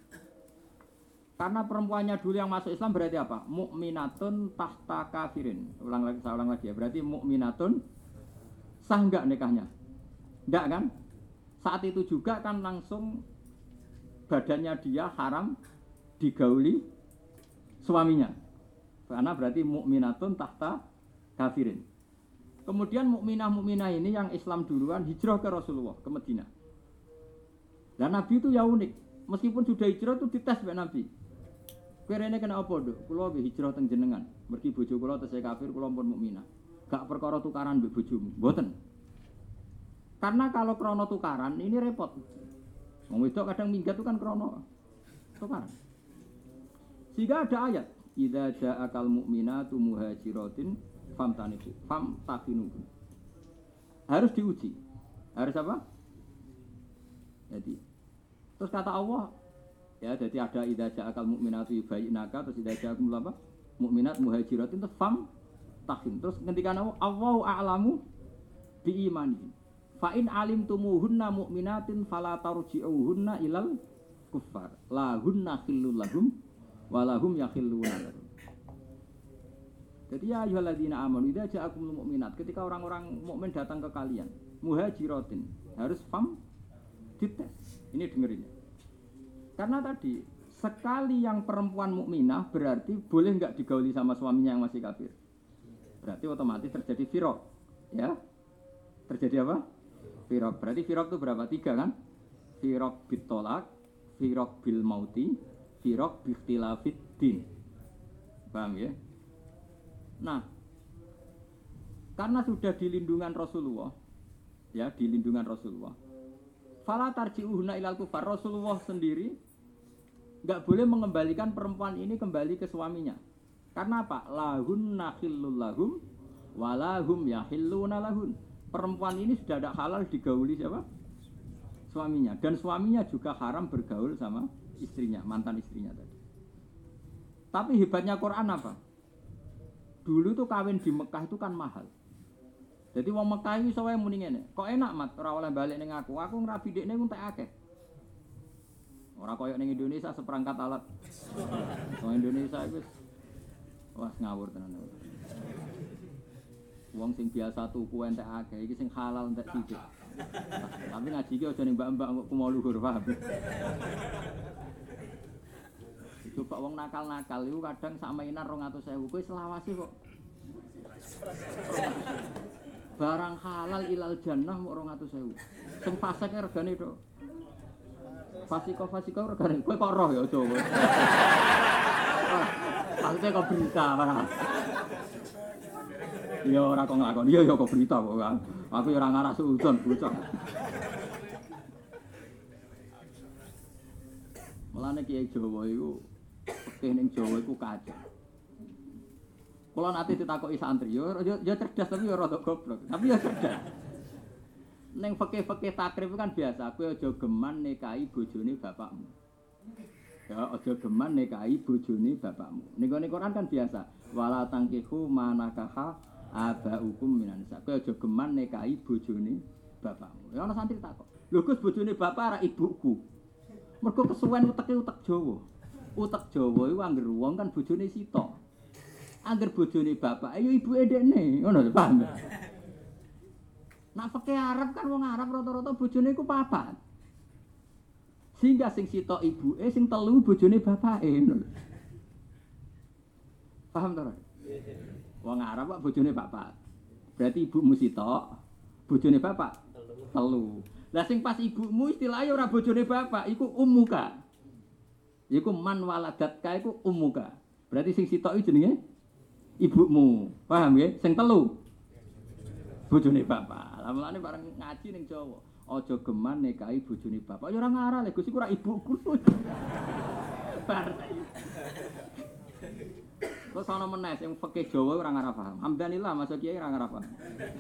Karena perempuannya dulu yang masuk Islam berarti apa? Mukminatun tahta kafirin. Ulang lagi, saya ulang lagi ya. Berarti mukminatun sah enggak nikahnya? Enggak kan? Saat itu juga kan langsung badannya dia haram digauli suaminya. Karena berarti mukminatun tahta kafirin. Kemudian mukminah-mukminah ini yang Islam duluan hijrah ke Rasulullah, ke Madinah. Dan Nabi itu ya unik. Meskipun sudah hijrah itu dites mbek Nabi. Kowe rene kena apa, Nduk? Kula nggih hijrah teng jenengan. Mergi bojo kula tesih kafir, kula pun mukminah. Gak perkara tukaran mbek bojomu. Mboten. Karena kalau krono tukaran ini repot. Wong wedok kadang minggat itu kan krono tukaran. Sehingga ada ayat, idza ja'akal mu'minatu muhajiratin famtaniku famtakinuhu. Harus diuji. Harus apa? Jadi terus kata Allah ya, jadi ada idza ja'akal mu'minatu yubayyinaka, terus idza ja'akum apa? Mukminat muhajiratin terus famtakin. Terus ngendikan Allah, Allahu a'lamu bi imani. Fa in alimtumuhunna mu'minatin fala tarji'uhunna ilal kuffar. La hunna khillul lahum wa lahum yakhilluna lahum. Jadi ya ayyuhalladzina amanu idza ja'akumul mu'minat, ketika orang-orang mukmin datang ke kalian, muhajiratin, harus fam dites. Ini dengerin ya. Karena tadi sekali yang perempuan mukminah berarti boleh enggak digauli sama suaminya yang masih kafir. Berarti otomatis terjadi firaq, ya. Terjadi apa? Firaq. Berarti firaq itu berapa? Tiga kan? Firaq bit tolak, firaq bil mauti, firaq bi ikhtilafid din. Paham ya? Nah, karena sudah di lindungan Rasulullah, ya, di lindungan Rasulullah. Fala tarji'uhunna ilal kufar. Rasulullah sendiri enggak boleh mengembalikan perempuan ini kembali ke suaminya. Karena apa? Lahunna khillul lahum wa lahum yahilluna lahun. Perempuan ini sudah tidak halal digauli siapa? Suaminya. Dan suaminya juga haram bergaul sama istrinya, mantan istrinya tadi. Tapi hebatnya Quran apa? Dulu tuh kawin di Mekah itu kan mahal. Jadi wong Mekah iki iso wae muni ngene. Kok enak mat ora oleh balik ning aku. Aku ngrabi dekne entek akeh. Ora koyo ning Indonesia seperangkat alat. Wong Indonesia wis wah ngawur tenan. Wong sing biasa tuku entek akeh iki sing halal entek sithik. Tapi ngaji iki aja ning mbak-mbak kok kumo luhur, paham. Coba wong nakal-nakal iku kadang sak mainan dua ratus ribu kowe selawase kok. Barang halal ilal jannah mok dua ratus ribu. Sing fasik regane tok. Fasiko-fasiko regane kowe kok roh ya aja kowe. Maksudnya kok berita Pak. Ya ora kok nglakon. Iya ya kok berita kok. Aku ya ora ngarah suudon bocah. Mulane Kiai Jawa iku fikih ning Jawa iku kacau. Kula nate ditakoki santri yo yo cerdas tapi yo rada goblok. Tapi yo cerdas. Ning fikih-fikih takrif kan biasa, kowe aja geman nikahi bojone bapakmu. Ya aja geman nikahi bojone bapakmu. Ning gone Quran kan biasa, wala tangkihu manakaha abaukum minan nisa. Kowe aja geman nikahi bojone bapakmu. Ya ana santri takok. Lho Gus bojone bapak ra ibuku. Mergo kesuwen uteke utek Jawa. Utek Jawa iku angger wong kan bojone sitok. Angger bojone bapak ya ibuke dekne. Ngono lho, paham. Nak fikih Arab kan wong Arab rata-rata bojone iku papat. Sehingga sing sitok ibuke, sing telu bojone bapake ngono lho. Paham to? Wong Arab kok bojone papat. Berarti ibumu sitok, bojone bapak telu. Lah sing pas ibumu istilahnya ora bojone bapak, iku ummuka. Iku man waladatka iku ummuka. Berarti sing sitok iki jenenge ibumu. Paham nggih? Sing telu bojone bapak. Lah mulane bareng ngaji ning Jawa, aja geman nikahi bojone bapak. Ya ora ngarah lho, Gus iku ora ibuku. Terus ana meneh sing fikih Jawa ora ngarah paham. Alhamdulillah masa kiai ora ngarah paham.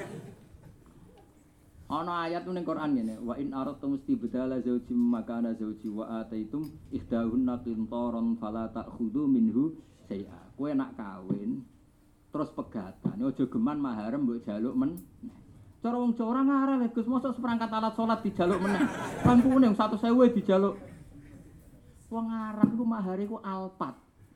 Ana ayat ning Quran ngene, wa in aradtum istibdala zawjin makana zawji wa ataitum ihdahunna qintaran fala ta'khudhu minhu shay'a. Kowe nak kawin terus pegatan, aja geman maharem mbok jaluk men. Cara wong Jawa ora ngarah lho Gus, mosok seperangkat alat salat dijaluk meneh. Rampune seratus ribu dijaluk. Wong Arab iku mahare iku alpat.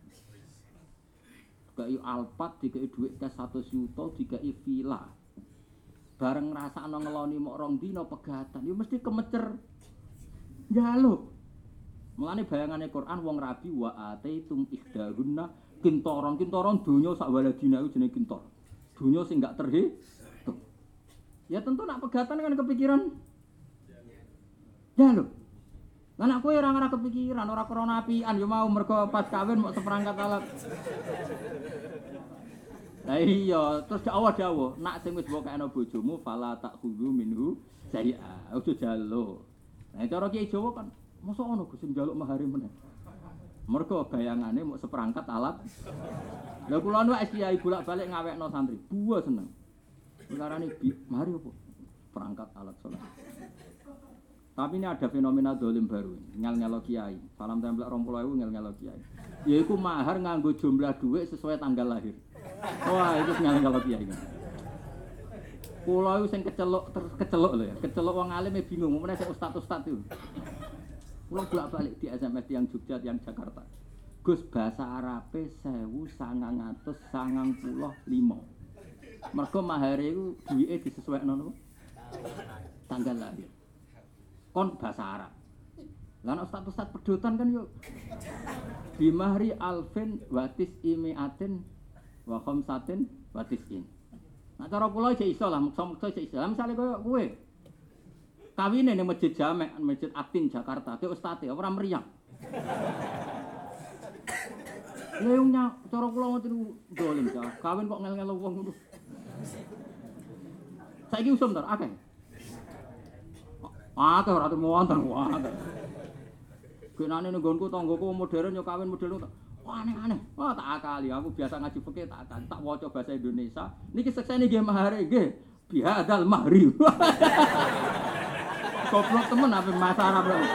Dikai alpat, dikai dhuwit kas seratus juta, dikai villa. Bareng ngrasakno ngeloni mok rong dina pegatan, ya mesti kemecer njaluk. Mulane bayangane Quran wong rabi wa ataitum ihdahunna kintoron, kintoron donya sak waladina iku jenenge kintor. Donya sing gak terhitung. Ya tentu nak pegatan kan kepikiran njaluk. Lah nek kowe ora ora kepikiran, ora krana apian ya mau mergo pas kawin mok seperangkat alat. Lah iya, terus Allah dawuh, nak sing wis mbok kena bojomu fala ta'khudhu minhu shay'a. Ojo jaluk. Nah cara Kiai Jawa kan mosok ono Gus njaluk mahare meneh. Mergo bayangane mok seperangkat alat. Lah kula nu wis kiai bolak-balik ngawekno santri. Buah seneng. Perkarane mari opo? Perangkat alat salat. Tapi ini ada fenomena dolim baru, nyal-nyalo kiai. Salam templek dua puluh ribu nyal-nyalo kiai. Yaiku mahar nganggo jumlah duit sesuai tanggal lahir. Wah, itu nyal-nyalo kiai. Kula iku sing kecelok terus kecelok lho ya. Kecelok wong alim bingung, meneh sik ustaz-ustaz itu. Kula bolak-balik di S M S yang Jogja, yang Jakarta. Gus bahasa Arabe seribu sembilan ratus sembilan puluh lima. Mergo mahare iku duwike disesuaikno napa? Tanggal lahir. Kon bahasa Arab. Lah nek ustaz-ustaz pedotan kan yo bimahri alfin watis imiatin wa khamsatin watisin. Nah cara kula isih iso lah, muksa-muksa isih iso. Lah misale koyo kowe kawine ning Masjid Jamek, Masjid Atin Jakarta, ke ustaze ora meriang. Leungnya cara kula ngoten dolim ta. Kawin kok ngel-ngel wong ngono. Saiki usum to akeh. Ah, ta ora temu wonten wae. Genane nggonku tanggoku modern yo kawin model ngono. Wah aneh-aneh. Wah tak akali aku biasa ngaji fikih tak akali. Tak waca bahasa Indonesia. Niki seksene nggih mahare nggih. Bihadal mahri. Goblok temen apa bahasa Arab lho.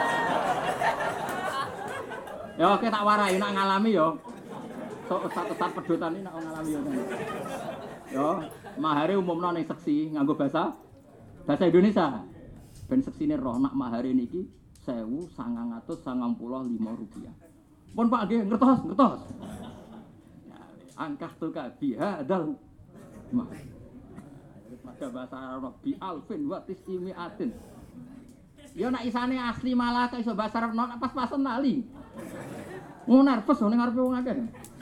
Ya oke tak warai nak ngalami yo. Sok ustaz-ustaz pedotan iki nak ngalami yo. Yo, mahare umumna ning seksi nganggo bahasa bahasa Indonesia. Ben seksine roh nak mahare niki seribu sembilan ratus sembilan puluh lima rupiah. Pun Pak nggih ngertos, ngertos. Ya, angkah tuka biha dal. warga bahasa Arab bi alfin wa tisimiatin. Ya nek isane asli malah kok iso bahasa Arab nek pas-pasen nali. Ngono nervous ning ngarepe wong akeh.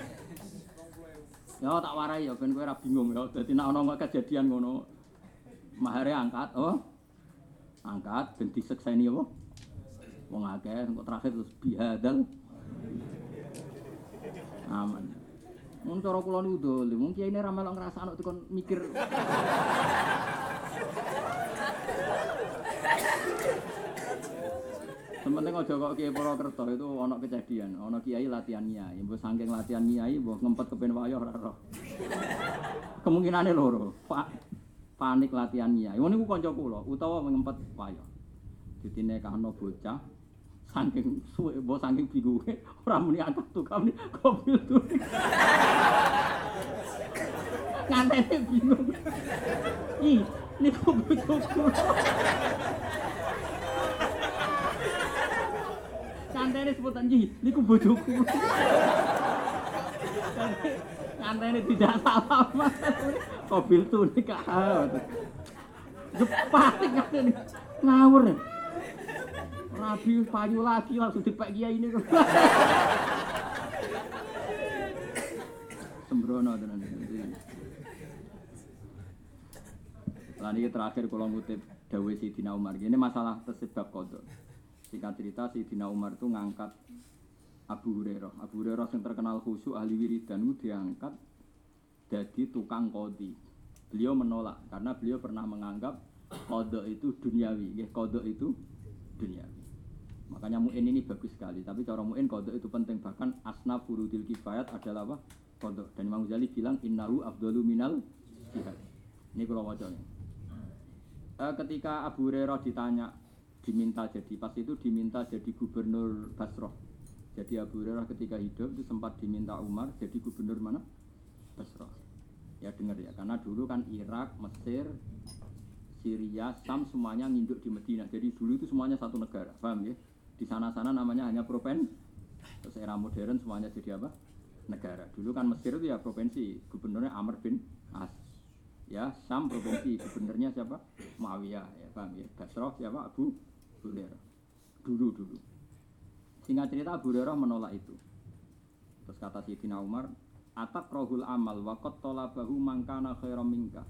Ya tak warai ya ben kowe ora bingung ya. Dadi nek ana kejadian ngono mahare angkat, oh. Angkat ben disekseni apa? Wong akeh kok terakhir terus bihadal. Aman. Mun cara kula niku dole, mung kiyaine ra melok ngrasakno dikon mikir. Sementing aja kok Kiai Purwokerto itu ana kejadian, ana kiai latihan nyai, mbok saking latihan nyai mbok ngempet kepen wayah ora roh. Kemungkinane loro, Pak. Panik latihan nyai. Ngono niku kanca kula utawa ngempet wayah. Ditinekahno bocah saking suwe mbok saking bingunge ora muni angkat tukang kopi tuh. Ngantene bingung. Ih, niku bojoku. Ngantene sebutan iki, niku bojoku. Ngantene tidak salah Mas. Kopi tuh nikah. Jepatik ngantene. Ngawur. Rabi payu lagi langsung dipek kiai ini. Sembrono tenan. Lah niki terakhir kula ngutip dawuh Sidina Umar. Ini masalah tersebab qadha. Singkat cerita Sidina Umar itu ngangkat Abu Hurairah. Abu Hurairah yang terkenal khusyuk ahli wiridan itu diangkat jadi tukang qadhi. Beliau menolak karena beliau pernah menganggap qadha itu duniawi, nggih qadha itu duniawi. Makanya mu'in ini bagus sekali, tapi cara mu'in qadha itu penting, bahkan asnaf furudil kifayat adalah apa? Qadha. Dan Imam Ghazali bilang innahu afdalu minal jihad. Ini kalau waca nih. Eh, ketika Abu Hurairah ditanya diminta jadi, pas itu diminta jadi gubernur Basrah. Jadi Abu Hurairah ketika hidup itu sempat diminta Umar jadi gubernur mana? Basrah. Ya dengar ya, karena dulu kan Irak, Mesir, Syria, Sam semuanya nginduk di Medina. Jadi dulu itu semuanya satu negara, paham ya? Di sana-sana namanya hanya provinsi. Terus era modern semuanya jadi apa? Negara. Dulu kan Mesir itu ya provinsi, gubernurnya Amr bin As. Ya, Sam provinsi, gubernurnya siapa? Muawiyah, ya paham ya? Basrah siapa? Abu Hurairah. Dulu dulu. Singkat cerita Abu Hurairah menolak itu. Terus kata Sayyidina Umar, atak rohul amal waqat tolabahu mangkana khairam minka.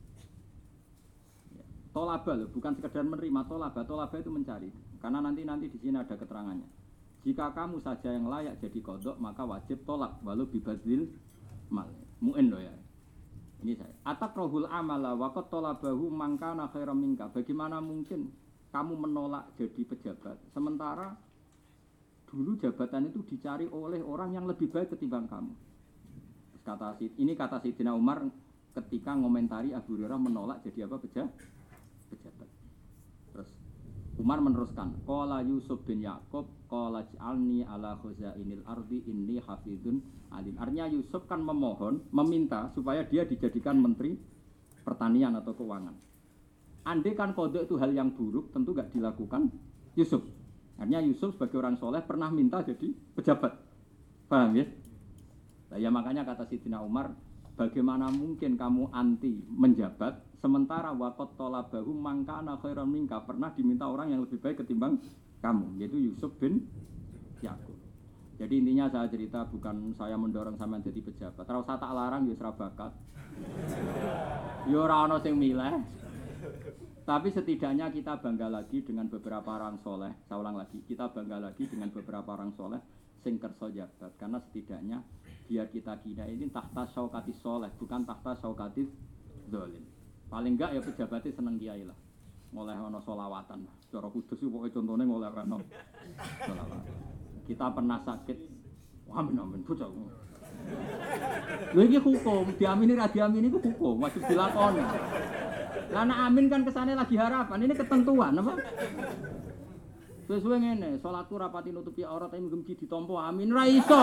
Tolaba loh, bukan sekedar menerima, tolaba, tolaba itu mencari. Karena nanti nanti di sini ada keterangannya. Jika kamu saja yang layak jadi kodok, maka wajib tolak walau bibadil mal. Mu'in loh ya. Ini saya. Atak rohul amala waqat tolabahu mangkana khairam minka. Bagaimana mungkin kamu menolak jadi pejabat, sementara dulu jabatan itu dicari oleh orang yang lebih baik ketimbang kamu. Kata ini kata Sayyidina Umar ketika ngomentari Abu Hurairah menolak jadi apa pejabat. pejabat. Terus Umar meneruskan, qala Yusuf bin Yaqub qala ja'alni ala khuzainil ardi inni hafizun alim. Artinya Yusuf kan memohon, meminta supaya dia dijadikan menteri pertanian atau keuangan. Andai kan kodok itu hal yang buruk, tentu gak dilakukan Yusuf. Artinya Yusuf sebagai orang soleh pernah minta jadi pejabat. Paham ya? Nah, ya makanya kata Sayyidina Umar, bagaimana mungkin kamu anti menjabat sementara waqat talabahu mangkana khairan minka, pernah diminta orang yang lebih baik ketimbang kamu, yaitu Yusuf bin Yaqub. Jadi intinya saya cerita bukan saya mendorong sampean jadi pejabat. Ora usah tak larang ya ora bakat. Ya ora ana sing milih. Tapi setidaknya kita bangga lagi dengan beberapa orang soleh. Saya ulang lagi, kita bangga lagi dengan beberapa orang soleh sing kersa jabat, karena setidaknya biar kita kira ini tahta syaukatis soleh, bukan tahta syaukatis zalim. Paling enggak ya pejabatnya seneng kiai lah, ngoleh ono solawatan. Cara kudus itu pokoknya contohnya ngoleh ono solawatan. Kita pernah sakit, amin amin bocah. Lha iki hukum, diamini ra diamini itu hukum, wajib dilakoni. Lah nek amin kan kesane lagi harapan, ini ketentuan apa? Sesuai ngene, salatku rapati nutupi aurat tapi mugi ditampa amin ra iso.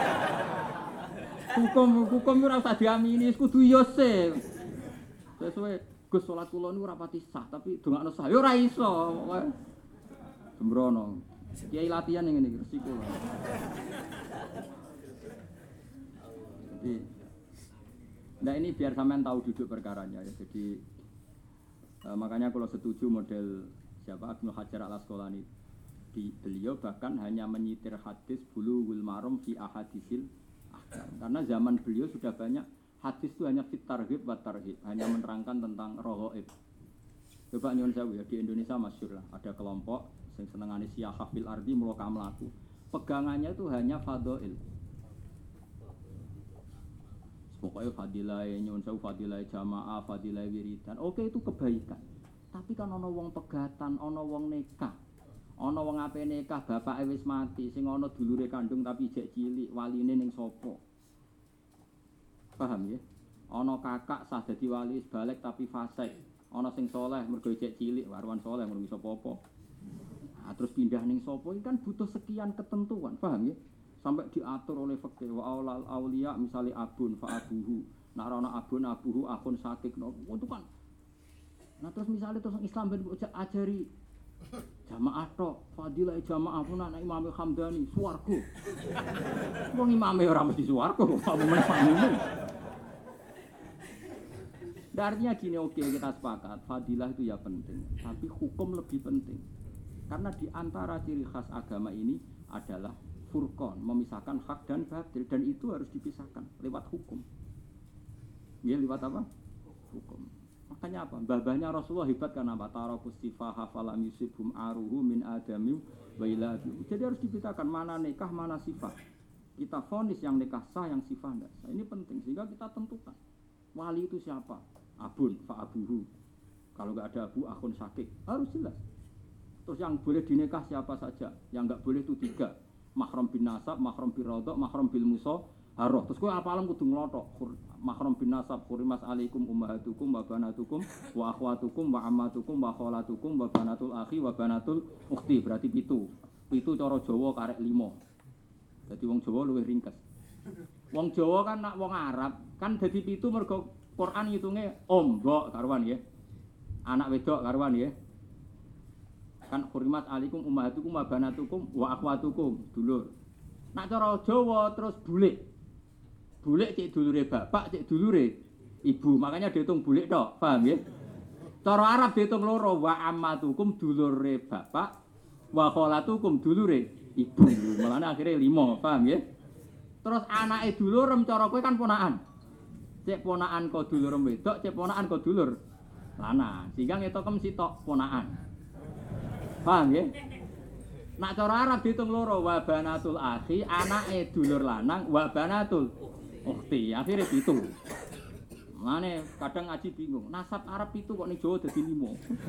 Hukum hukum ora usah diamini, kudu yo se. Sesuai Gus salat kula niku rapati sah tapi dongakno sah yo ora iso. Sembrono. Kiai latihan ngene iki resiko. Jadi nah ini biar sampean tahu duduk perkaranya ya. Jadi Uh, makanya kalau setuju model siapa Ibnu Hajar Al Asqalani, di beliau bahkan hanya menyitir hadis Bulughul Maram fi ahadisil ahkam. Karena zaman beliau sudah banyak hadis itu hanya fit targhib wa tarhib, hanya menerangkan tentang raghaib. Coba nyuwun sewu ya, di Indonesia masyhur lah, ada kelompok sing senengane siyahah fil ardi muloka mlaku. Pegangannya itu hanya fadhail. Pokoknya fadilah nyuwun sewu, fadilah jamaah, fadilah wiridan. Oke, itu kebaikan. Tapi kan ana wong pegatan, ana wong nikah. Ana wong ape nikah bapake wis mati, sing ana dulure kandung tapi jek cilik, waline ning sapa? Paham ya? Ana kakak sah dadi wali wis balik tapi fasik. Ana sing saleh mergo jek cilik, warwan saleh mergo iso apa-apa. Nah, terus pindah ning sapa iki kan butuh sekian ketentuan, paham ya? Sampai diatur oleh fikih wa aulal auliya misale abun fa abuhu. Nek ana abun abuhu akun sakit no. Itu kan. Nah terus misalnya terus Islam ben ajari jamaah tok, fadilah jamaah pun anak Imam Hamdani swarga. Wong imame ora mesti swarga, apa meneh pamune. Artinya gini, oke okay, kita sepakat, fadilah itu ya penting, tapi hukum lebih penting. Karena di antara ciri khas agama ini adalah furqan, memisahkan hak dan batil, dan itu harus dipisahkan lewat hukum. Ya, lewat apa? Hukum. Makanya apa? Babahnya Rasulullah hebat karena apa? Tarakus sifaha falam yusibhum aruhu min adami wa ila abihi. Jadi harus dipisahkan mana nikah, mana sifah. Kita vonis yang nikah sah, yang sifah enggak sah. Ini penting sehingga kita tentukan. Wali itu siapa? Abun, fa abuhu. Kalau enggak ada abu, akun sakit. Harus jelas. Terus yang boleh dinikah siapa saja? Yang enggak boleh itu tiga. Mahram bin nasab, mahram bin rodok, mahram bil muso, haroh. Terus kowe apalan kudu nglothok. Mahram bin nasab, hurimat alaikum ummahatukum wa banatukum wa akhwatukum wa ammatukum wa kholatukum wa banatul akhi wa banatul ukhti. Berarti pitu. Pitu cara Jawa karek limo. Jadi wong Jawa luwih ringkes. Wong Jawa kan nak wong Arab kan dadi pitu mergo Quran ngitunge om, mbok karuan nggih. Anak wedok karuan nggih. Kan hurimat alaikum ummahatukum wa banatukum wa akhwatukum dulur. Nak cara Jawa terus bulik. Bulik cek dulure bapak, cek dulure ibu. Makanya dihitung bulik tok, paham ya? Cara Arab dihitung loro, wa ammatukum dulure bapak, wa kholatukum dulure ibu. Mulane akhirnya lima, paham ya? Terus anake dulur cara kowe kan ponakan. Cek ponakan kok dulur wedok, cek ponakan kok dulur lanang. Sehingga ngetokem sitok ponakan. Paham ya? Nak cara Arab dihitung loro, wa banatul akhi, anake dulur lanang, wa banatul ukhti. Akhirnya pitu. Mane kadang ngaji bingung, nasab Arab itu kok ning Jawa dadi lima.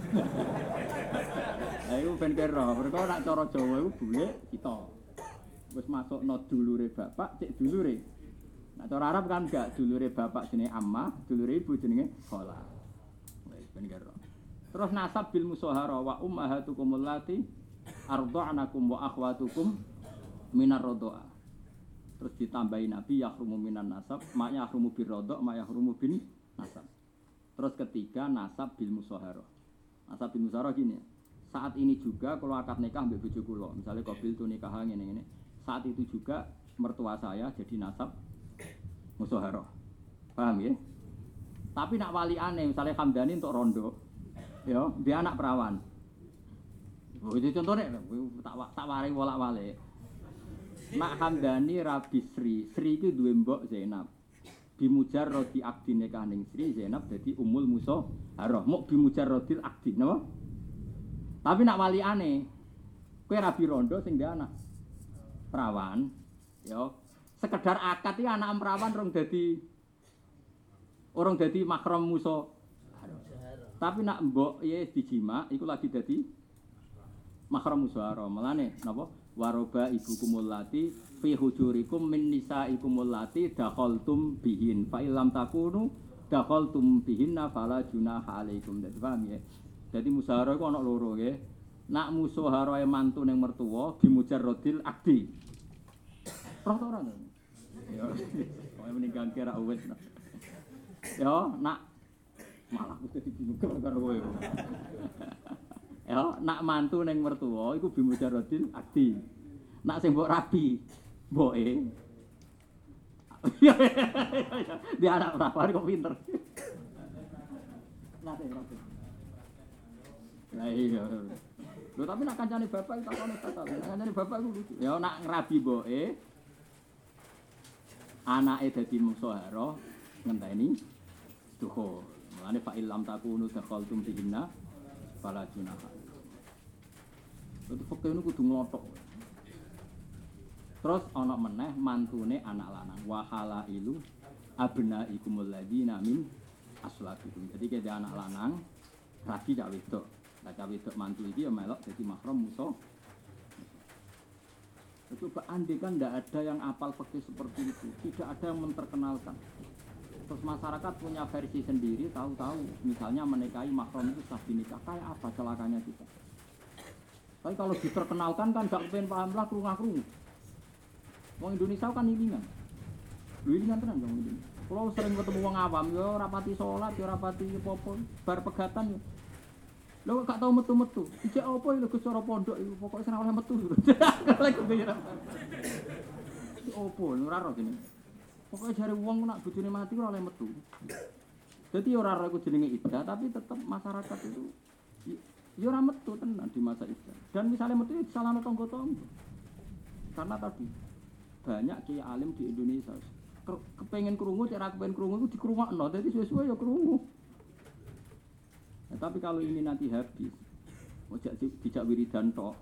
Lah iku ben kira, mergo nak cara Jawa iku bulik kita. Wis masukno dulure bapak, cek dulure. Nak cara Arab kan enggak, dulure bapak jenenge ammah, dulure ibu jenenge khala. Wis ben kira. Terus nasab bil musahara wa ummahatukum allati arda'nakum wa akhwatukum minar radha'a. Terus ditambahi Nabi yahrumu minan nasab, ma yahrumu bir radha', ma yahrumu bin nasab. Terus ketiga nasab bil musahara. Nasab bil musahara gini. Saat ini juga kalau akad nikah mbek bojo kula, misalnya qabil tu nikah ngene-ngene. Saat itu juga mertua saya jadi nasab musahara. Paham ya? Tapi nak waliane misalnya Hamdani untuk rondo. Ya, dia anak perawan. Oh, itu contohnya, tak tak wari wolak-walik. Nak Hamdani rabi Sri, Sri itu duwe mbok Zainab. Bimujarrodi akdi nikah ning Sri, Zainab dadi umul musahharah. Mok bimujarrodil akdi, napa? Tapi nak waliane, kowe rabi rondo sing dia anak perawan, ya. Sekedar akad iki anak perawan rong dadi orang dadi mahram musa. Tapi nak mbok ya dijima iku lagi dadi mahram musahara. Mulane napa? Waroba ibukumul lati fi hujurikum min nisaikumul lati dakhaltum bihin fa illam takunu dakhaltum bihinna fala junaha alaikum. Dadi paham ya? Dadi musahara iku ana loro nggih. Nak musahara e mantu ning mertua bimujarrodil akdi. Roh to ora? Ya, kowe meninggal kira wis. Ya, nak malah mesti dibingung karo kowe. Ya, nak mantu ning mertua iku bimujarrodil akdi. Nak sing mbok rabi, mboke. Dia anak perawan kok pinter. Nate, nate. Lah iya. Lho tapi nak kancane bapak tak ono bapak. Nak kancane bapak ku lucu. Ya nak ngrabi mboke anake dadi musahara ngenteni duha. Mulane fa illam takunu dakhaltum bihinna fala junaha. Itu fakir niku kudu nglothok. Terus ana meneh mantune anak lanang wa halailu abnaikumul ladina min aslabikum. Jadi kita anak lanang rabi cak wedok. Lah cak wedok mantu iki ya melok dadi mahram musa. Coba andai kan tidak ada yang apal fikih seperti itu, tidak ada yang memperkenalkan. Terus masyarakat punya versi sendiri, tahu-tahu misalnya menikahi mahram itu sah dinikah, kayak apa celakanya kita. Tapi kalau diperkenalkan kan gak kepen paham lah kerungu-kerungu. Wong Indonesia kan ilingan. Lho ilingan tenan wong Indonesia. Kalau sering ketemu wong awam yo ora pati salat, yo ora pati apa-apa, bar pegatan yo. Lho gak tau metu-metu. Ijek apa lho Gus cara pondok iku pokoke ora oleh metu. Lek kepikiran. Opo ora ro jenenge. Pokoke jare wong nak bojone mati ora oleh metu. Dadi ora ro iku jenenge iddah, tapi tetep masyarakat itu yo ora metu tenan di masa iddah. Dan misalnya metu ya disalahno tangga-tangga. Karena tadi banyak kiai alim di Indonesia kepengen krungu, cek ra kepengen krungu itu dikrungokno, dadi suwe-suwe ya krungu. Nah, tapi kalau ini nanti habis, ojak dijak wiridan tok,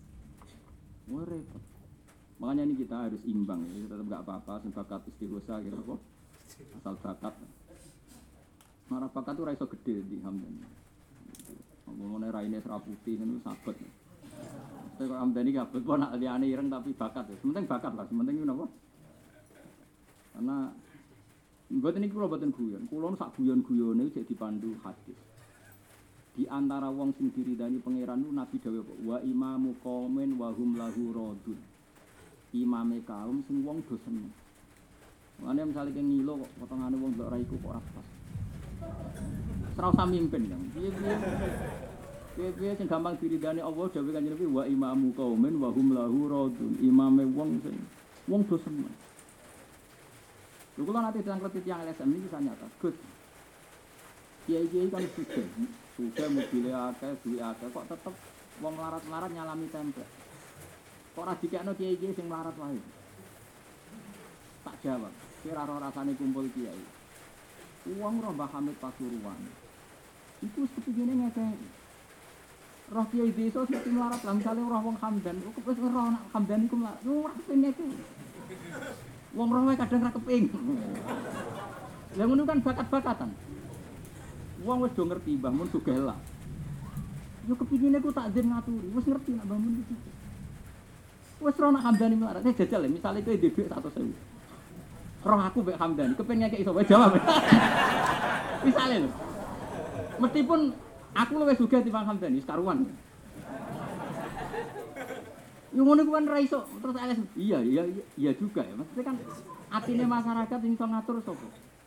wah repot. Makanya ini kita harus imbang, ya. Tetap nggak apa-apa, bakat istighosa gitu kok, asal bakat. Marah bakat itu raiso gede di Hamdan. Ngomongnya raine serap putih itu sabet. Saya kok Hamdan ini kabel, pun nak liane ireng tapi bakat ya. Sementing bakat lah, sementing itu apa? Karena buat ini kalau buatan guyon, kalau sak guyon-guyon itu jadi dipandu hadis. Di antara wong sing diridani pangeran itu Nabi dawuh wa imamu qaumin wa hum lahu radun. Imame kaum sing wong do seneng. Mane misale ke ngilo kok potongane wong ndelok ra iku kok ora pas. Ora usah mimpin kan. Piye-piye. Piye-piye sing gampang diridani Allah dawuh kanjeng Nabi wa imamu qaumin wa hum lahu radun. Imame wong sing wong do seneng. Lha kula nate ditangkreti tiyang L S M iki nyata. Gus. Kiai-kiai kan sudah, sudah mobilnya akeh, duit akeh, kok tetep wong melarat-melarat nyalami tempe. Kok ora dikekno kiai-kiai sing melarat wae. Tak jawab, kira ora rasane kumpul kiai. Uang roh Mbah Hamid Pasuruan. Iku sepegene ngekeki. Roh kiai desa mesti melarat lah, misale roh wong Hamdan, kok wis roh nak Hamdan iku melarat. Ora kepengin iki. Wong roh wae kadang ra kepengin. Lah ngono kan bakat-bakatan. Wong wis do ngerti Mbah Mun sugih lah. Yo kepingine ku takzim ngaturi, wis ngerti nak Mbah Mun iki. Wis roh nak Hamdani melarat, eh jajal misale kowe ndek dhuwit seratus ribu. Roh aku mbek Hamdani, kepengin ngekeki sapa jawab. Misale lho. Meskipun aku luwih sugih timbang Hamdani, karuan. Yo ngono ku kan ra iso terus L S. Iya, iya, iya juga ya. Maksudnya kan atine masyarakat sing iso ngatur sapa?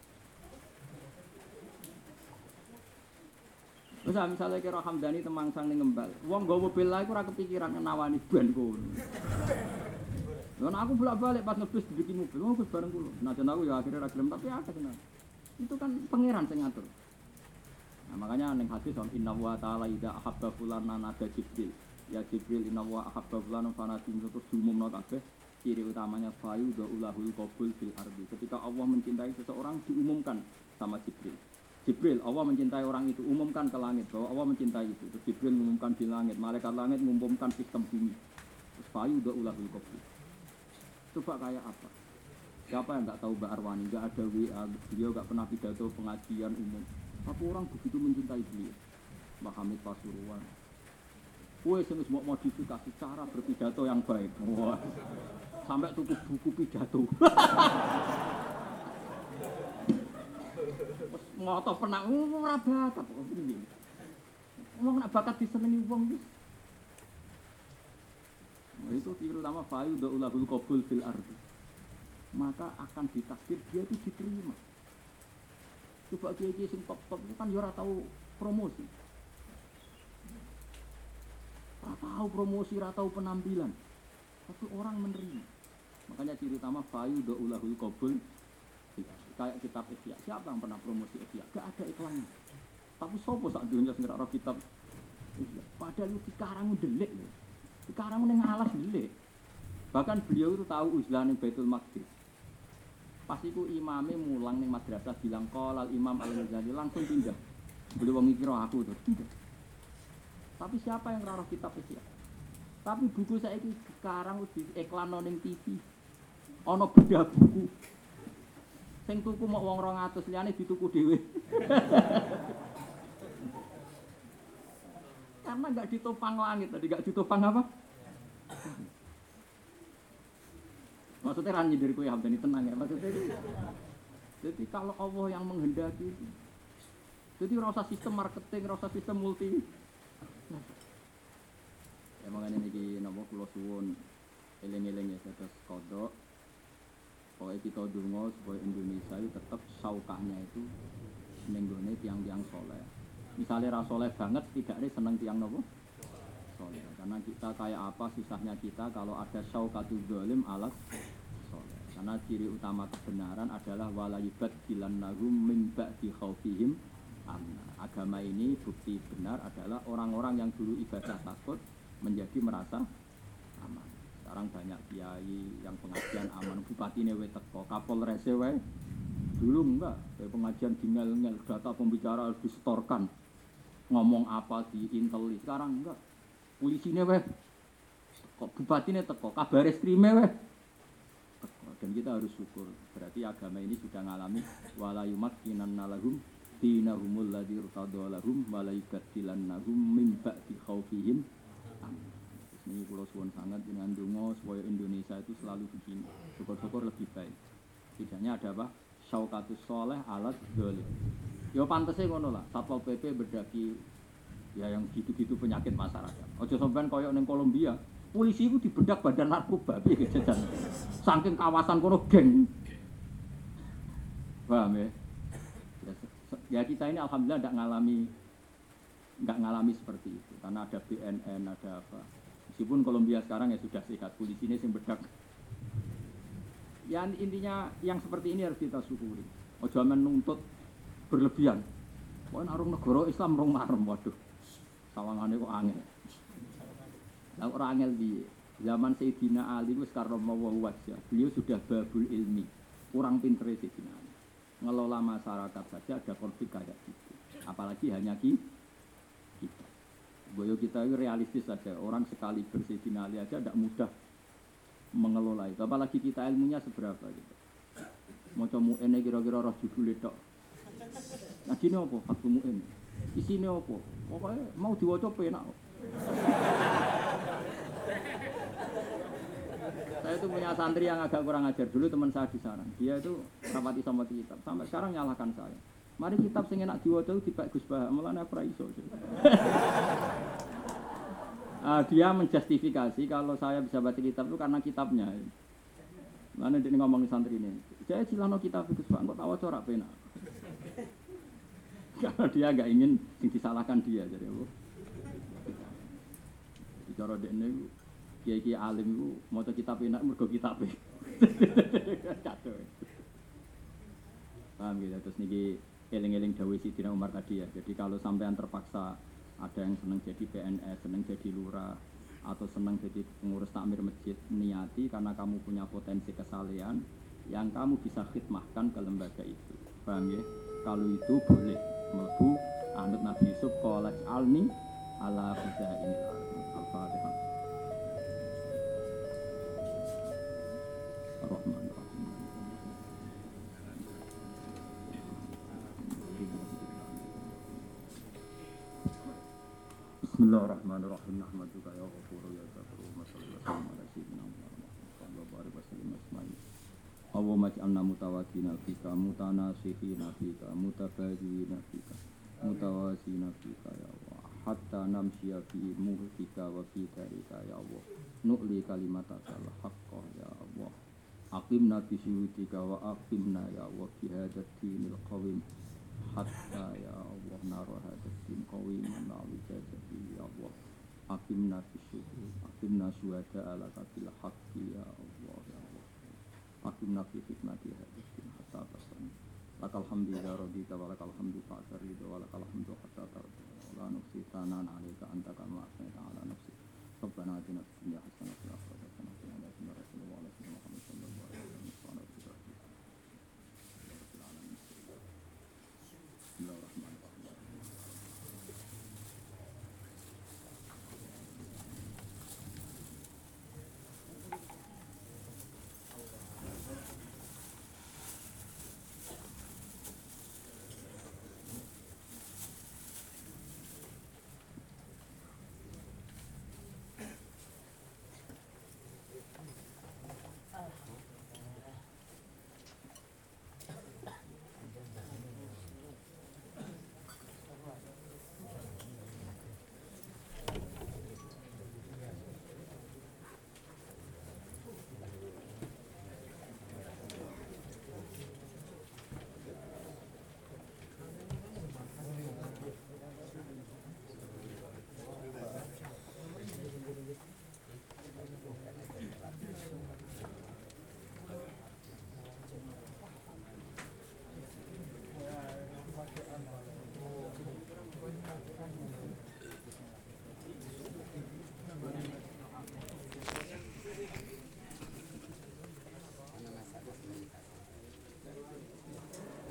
Wis misalnya kira Hamdani temangsang ning ngembal. Wong nggawa mobil lae ora kepikiran nawani ban kono. Lah aku bolak-balik pas ngebus dibikin mobil, wong wis bareng kula. Senajan aku ya akhirnya ra gelem tapi akeh tenan. Itu kan pangeran sing ngatur. Nah, makanya ning hadis on inna wa ta'ala idza ahabba fulanan ada Jibril. Ya Jibril inna wa ahabba fulanan fanatin terus diumumno kabeh. Ciri utamanya fayu da ulahul qabul fil ardi. Ketika Allah mencintai seseorang diumumkan sama Jibril. Jibril, Allah mencintai orang itu, umumkan ke langit bahwa Allah mencintai itu. Terus Jibril mengumumkan di langit, malaikat langit mengumumkan sistem bumi. Terus fayu da ulahul qabul. Coba kayak apa? Siapa yang enggak tahu Mbak Arwani? Enggak ada W A, beliau enggak pernah pidato pengajian umum. Tapi orang begitu mencintai beliau. Mbah Hamid Pasuruan. Kowe sing wis mau modifikasi cara berpidato yang baik. Wah. Sampai tuku buku pidato. Ngoto pernah ora bakat kok piye. Wong nak bakat disenengi wong wis. Nah, itu terutama fayu da ulahul qabul fil ardi. Maka akan ditakdir dia itu diterima. Coba kiai-kiai sing top-top itu kan yo ora tau promosi. Ora tau promosi, ora tau penampilan. Tapi orang menerima. Makanya ciri utama fayu da ulahul qabul kayak kitab Ihya. Siapa yang pernah promosi Ihya? Gak ada iklannya. Tapi sopo sak dunia sing ora kitab Padahal di karang delik lho. Di karang ning alas delik. Bahkan beliau itu tahu uzlan Baitul Maqdis. Pas iku imame mulang ning madrasah bilang qolal Imam Al-Ghazali langsung pindah. Beliau wong iki aku tuh. Tapi siapa yang ngaruh kitab iki? Tapi buku saiki sekarang wis diiklanno ning T V. Ana bedah buku. Sing tuku mok wong rong atus liyane dituku dhewe. Karena enggak ditopang langit tadi, enggak ditopang apa? Maksudnya rangi dari kowe hamdani tenang ya maksudnya. Jadi kalau Allah yang menghendaki itu. Jadi rasa sistem marketing, rasa sistem multi. Ya makanya niki napa kula suwun eling-eling ya terus kodok. Pokoknya kita donga supaya Indonesia itu tetap saukahnya itu nenggone tiang-tiang soleh. Misalnya ra soleh banget tidak ada seneng tiang nopo soleh. Karena kita kayak apa susahnya kita kalau ada syaukatul zalim alas soleh. Karena ciri utama kebenaran adalah walayubat dilannahum min ba'di khaufihim amna. Agama ini bukti benar adalah orang-orang yang dulu ibadah takut menjadi merasa aman. Sekarang banyak kiai yang pengajian aman, bupatine we teko, kapolrese wae dulu enggak, kayak pengajian tinggal-tinggal data pembicara disetorkan. Ngomong apa di intel, sekarang enggak. Polisine wae kok bupatine teko, kabar eskrime wae teko. Dan kita harus syukur. Berarti agama ini sudah ngalami wala yumakkinanna lahum dinahumul ladzi irtadha lahum wa la yubaddilannahum min ba'di khaufihim. Ini pulau suwon sangat dengan dongo supaya Indonesia itu selalu begini, syukur-syukur lebih baik. Tidaknya ada apa? Syaukatus soleh alat dolim. Ya pantesnya ngono lah. Satpol P P berdaki ya yang gitu-gitu penyakit masyarakat. Ojo sampean koyo ning Kolombia, polisi itu dibedak badan narkoba piye jajan. Saking kawasan kono geng. Paham ya? Ya kita ini alhamdulillah tidak ngalami nggak ngalami seperti itu karena ada B N N, ada apa. Meskipun Kolombia sekarang ya sudah sehat, polisi ini yang bedak. Ya intinya yang seperti ini harus kita syukuri. Ojo menuntut berlebihan. Wah narung negara Islam rong marem, waduh. Sawangane kok angel. Lah ora angel piye? Zaman Sayyidina Ali wis karramallahu wajhah. Beliau sudah babul ilmi. Kurang pinter Sayyidina Ali. Ngelola masyarakat saja ada konflik kayak gitu. Apalagi hanya ki kita. Boyo kita itu realistis saja. Orang sekali Sayyidina Ali aja tidak mudah mengelola itu. Apalagi kita ilmunya seberapa gitu. Maca mu'ene kira-kira roh judule tok. Nah gini apa? Fatwa mu'en. Isine apa? Pokoknya mau diwaca penak. Saya itu punya santri yang agak kurang ajar dulu teman saya di sana. Dia itu rapati sama kitab. Sampai sekarang nyalahkan saya. Mari kitab sing enak diwaca dipek Gus Bah, mulane ora iso. Uh, dia menjustifikasi kalau saya bisa baca kitab itu karena kitabnya. Mana dia ngomong di santri ini. Saya silahno kitab Gus Bah, kok tahu corak pena. Karena dia enggak ingin disalahkan dia jadi apa? Bicara dekne kiai-kiai alim itu maca kitab enak mergo kitabe. Kacau. Paham gitu terus niki eling-eling dawuh Sidina Umar tadi ya. Jadi kalau sampean terpaksa ada yang senang jadi P N S, senang jadi lurah atau senang jadi pengurus takmir masjid, niati karena kamu punya potensi kesalehan yang kamu bisa khidmahkan ke lembaga itu. Paham ya? Kalau itu boleh mlebu anut Nabi Yusuf qala alni ala khaza'in al-Fatihah. Ar-Rahmanir-Rahim. Bismillahirrahmanirrahim. Nahmaduka ya ghafur ya ghafur. Sallallahu alaihi wasallam. Allahumma ij'alna mutawakkilina fika mutanasihina fika mutabadilina fika mutawasina fika ya Allah hatta namshiya fi mulkika wa fi tarika ya Allah nu'li kalimataka al-haqqa ya Allah aqimna bi syuhudika wa aqimna ya Allah fi hadzal dinil qawim hatta ya Allah nara hadzal din qawiman na'wijati ya Allah aqimna bi syuhud aqimna syuhada ala katil haqqi ya Allah ya Allah aqimna fi khidmati hadzal din hatta tasan lakal hamdu ya rabbika wa lakal hamdu fa'tar ridha wa lakal hamdu hatta tarda la nuqsi tanan 'alaika anta kama asnaita 'ala nafsi. Rabbana atina fid dunya hasanah wa fil akhirati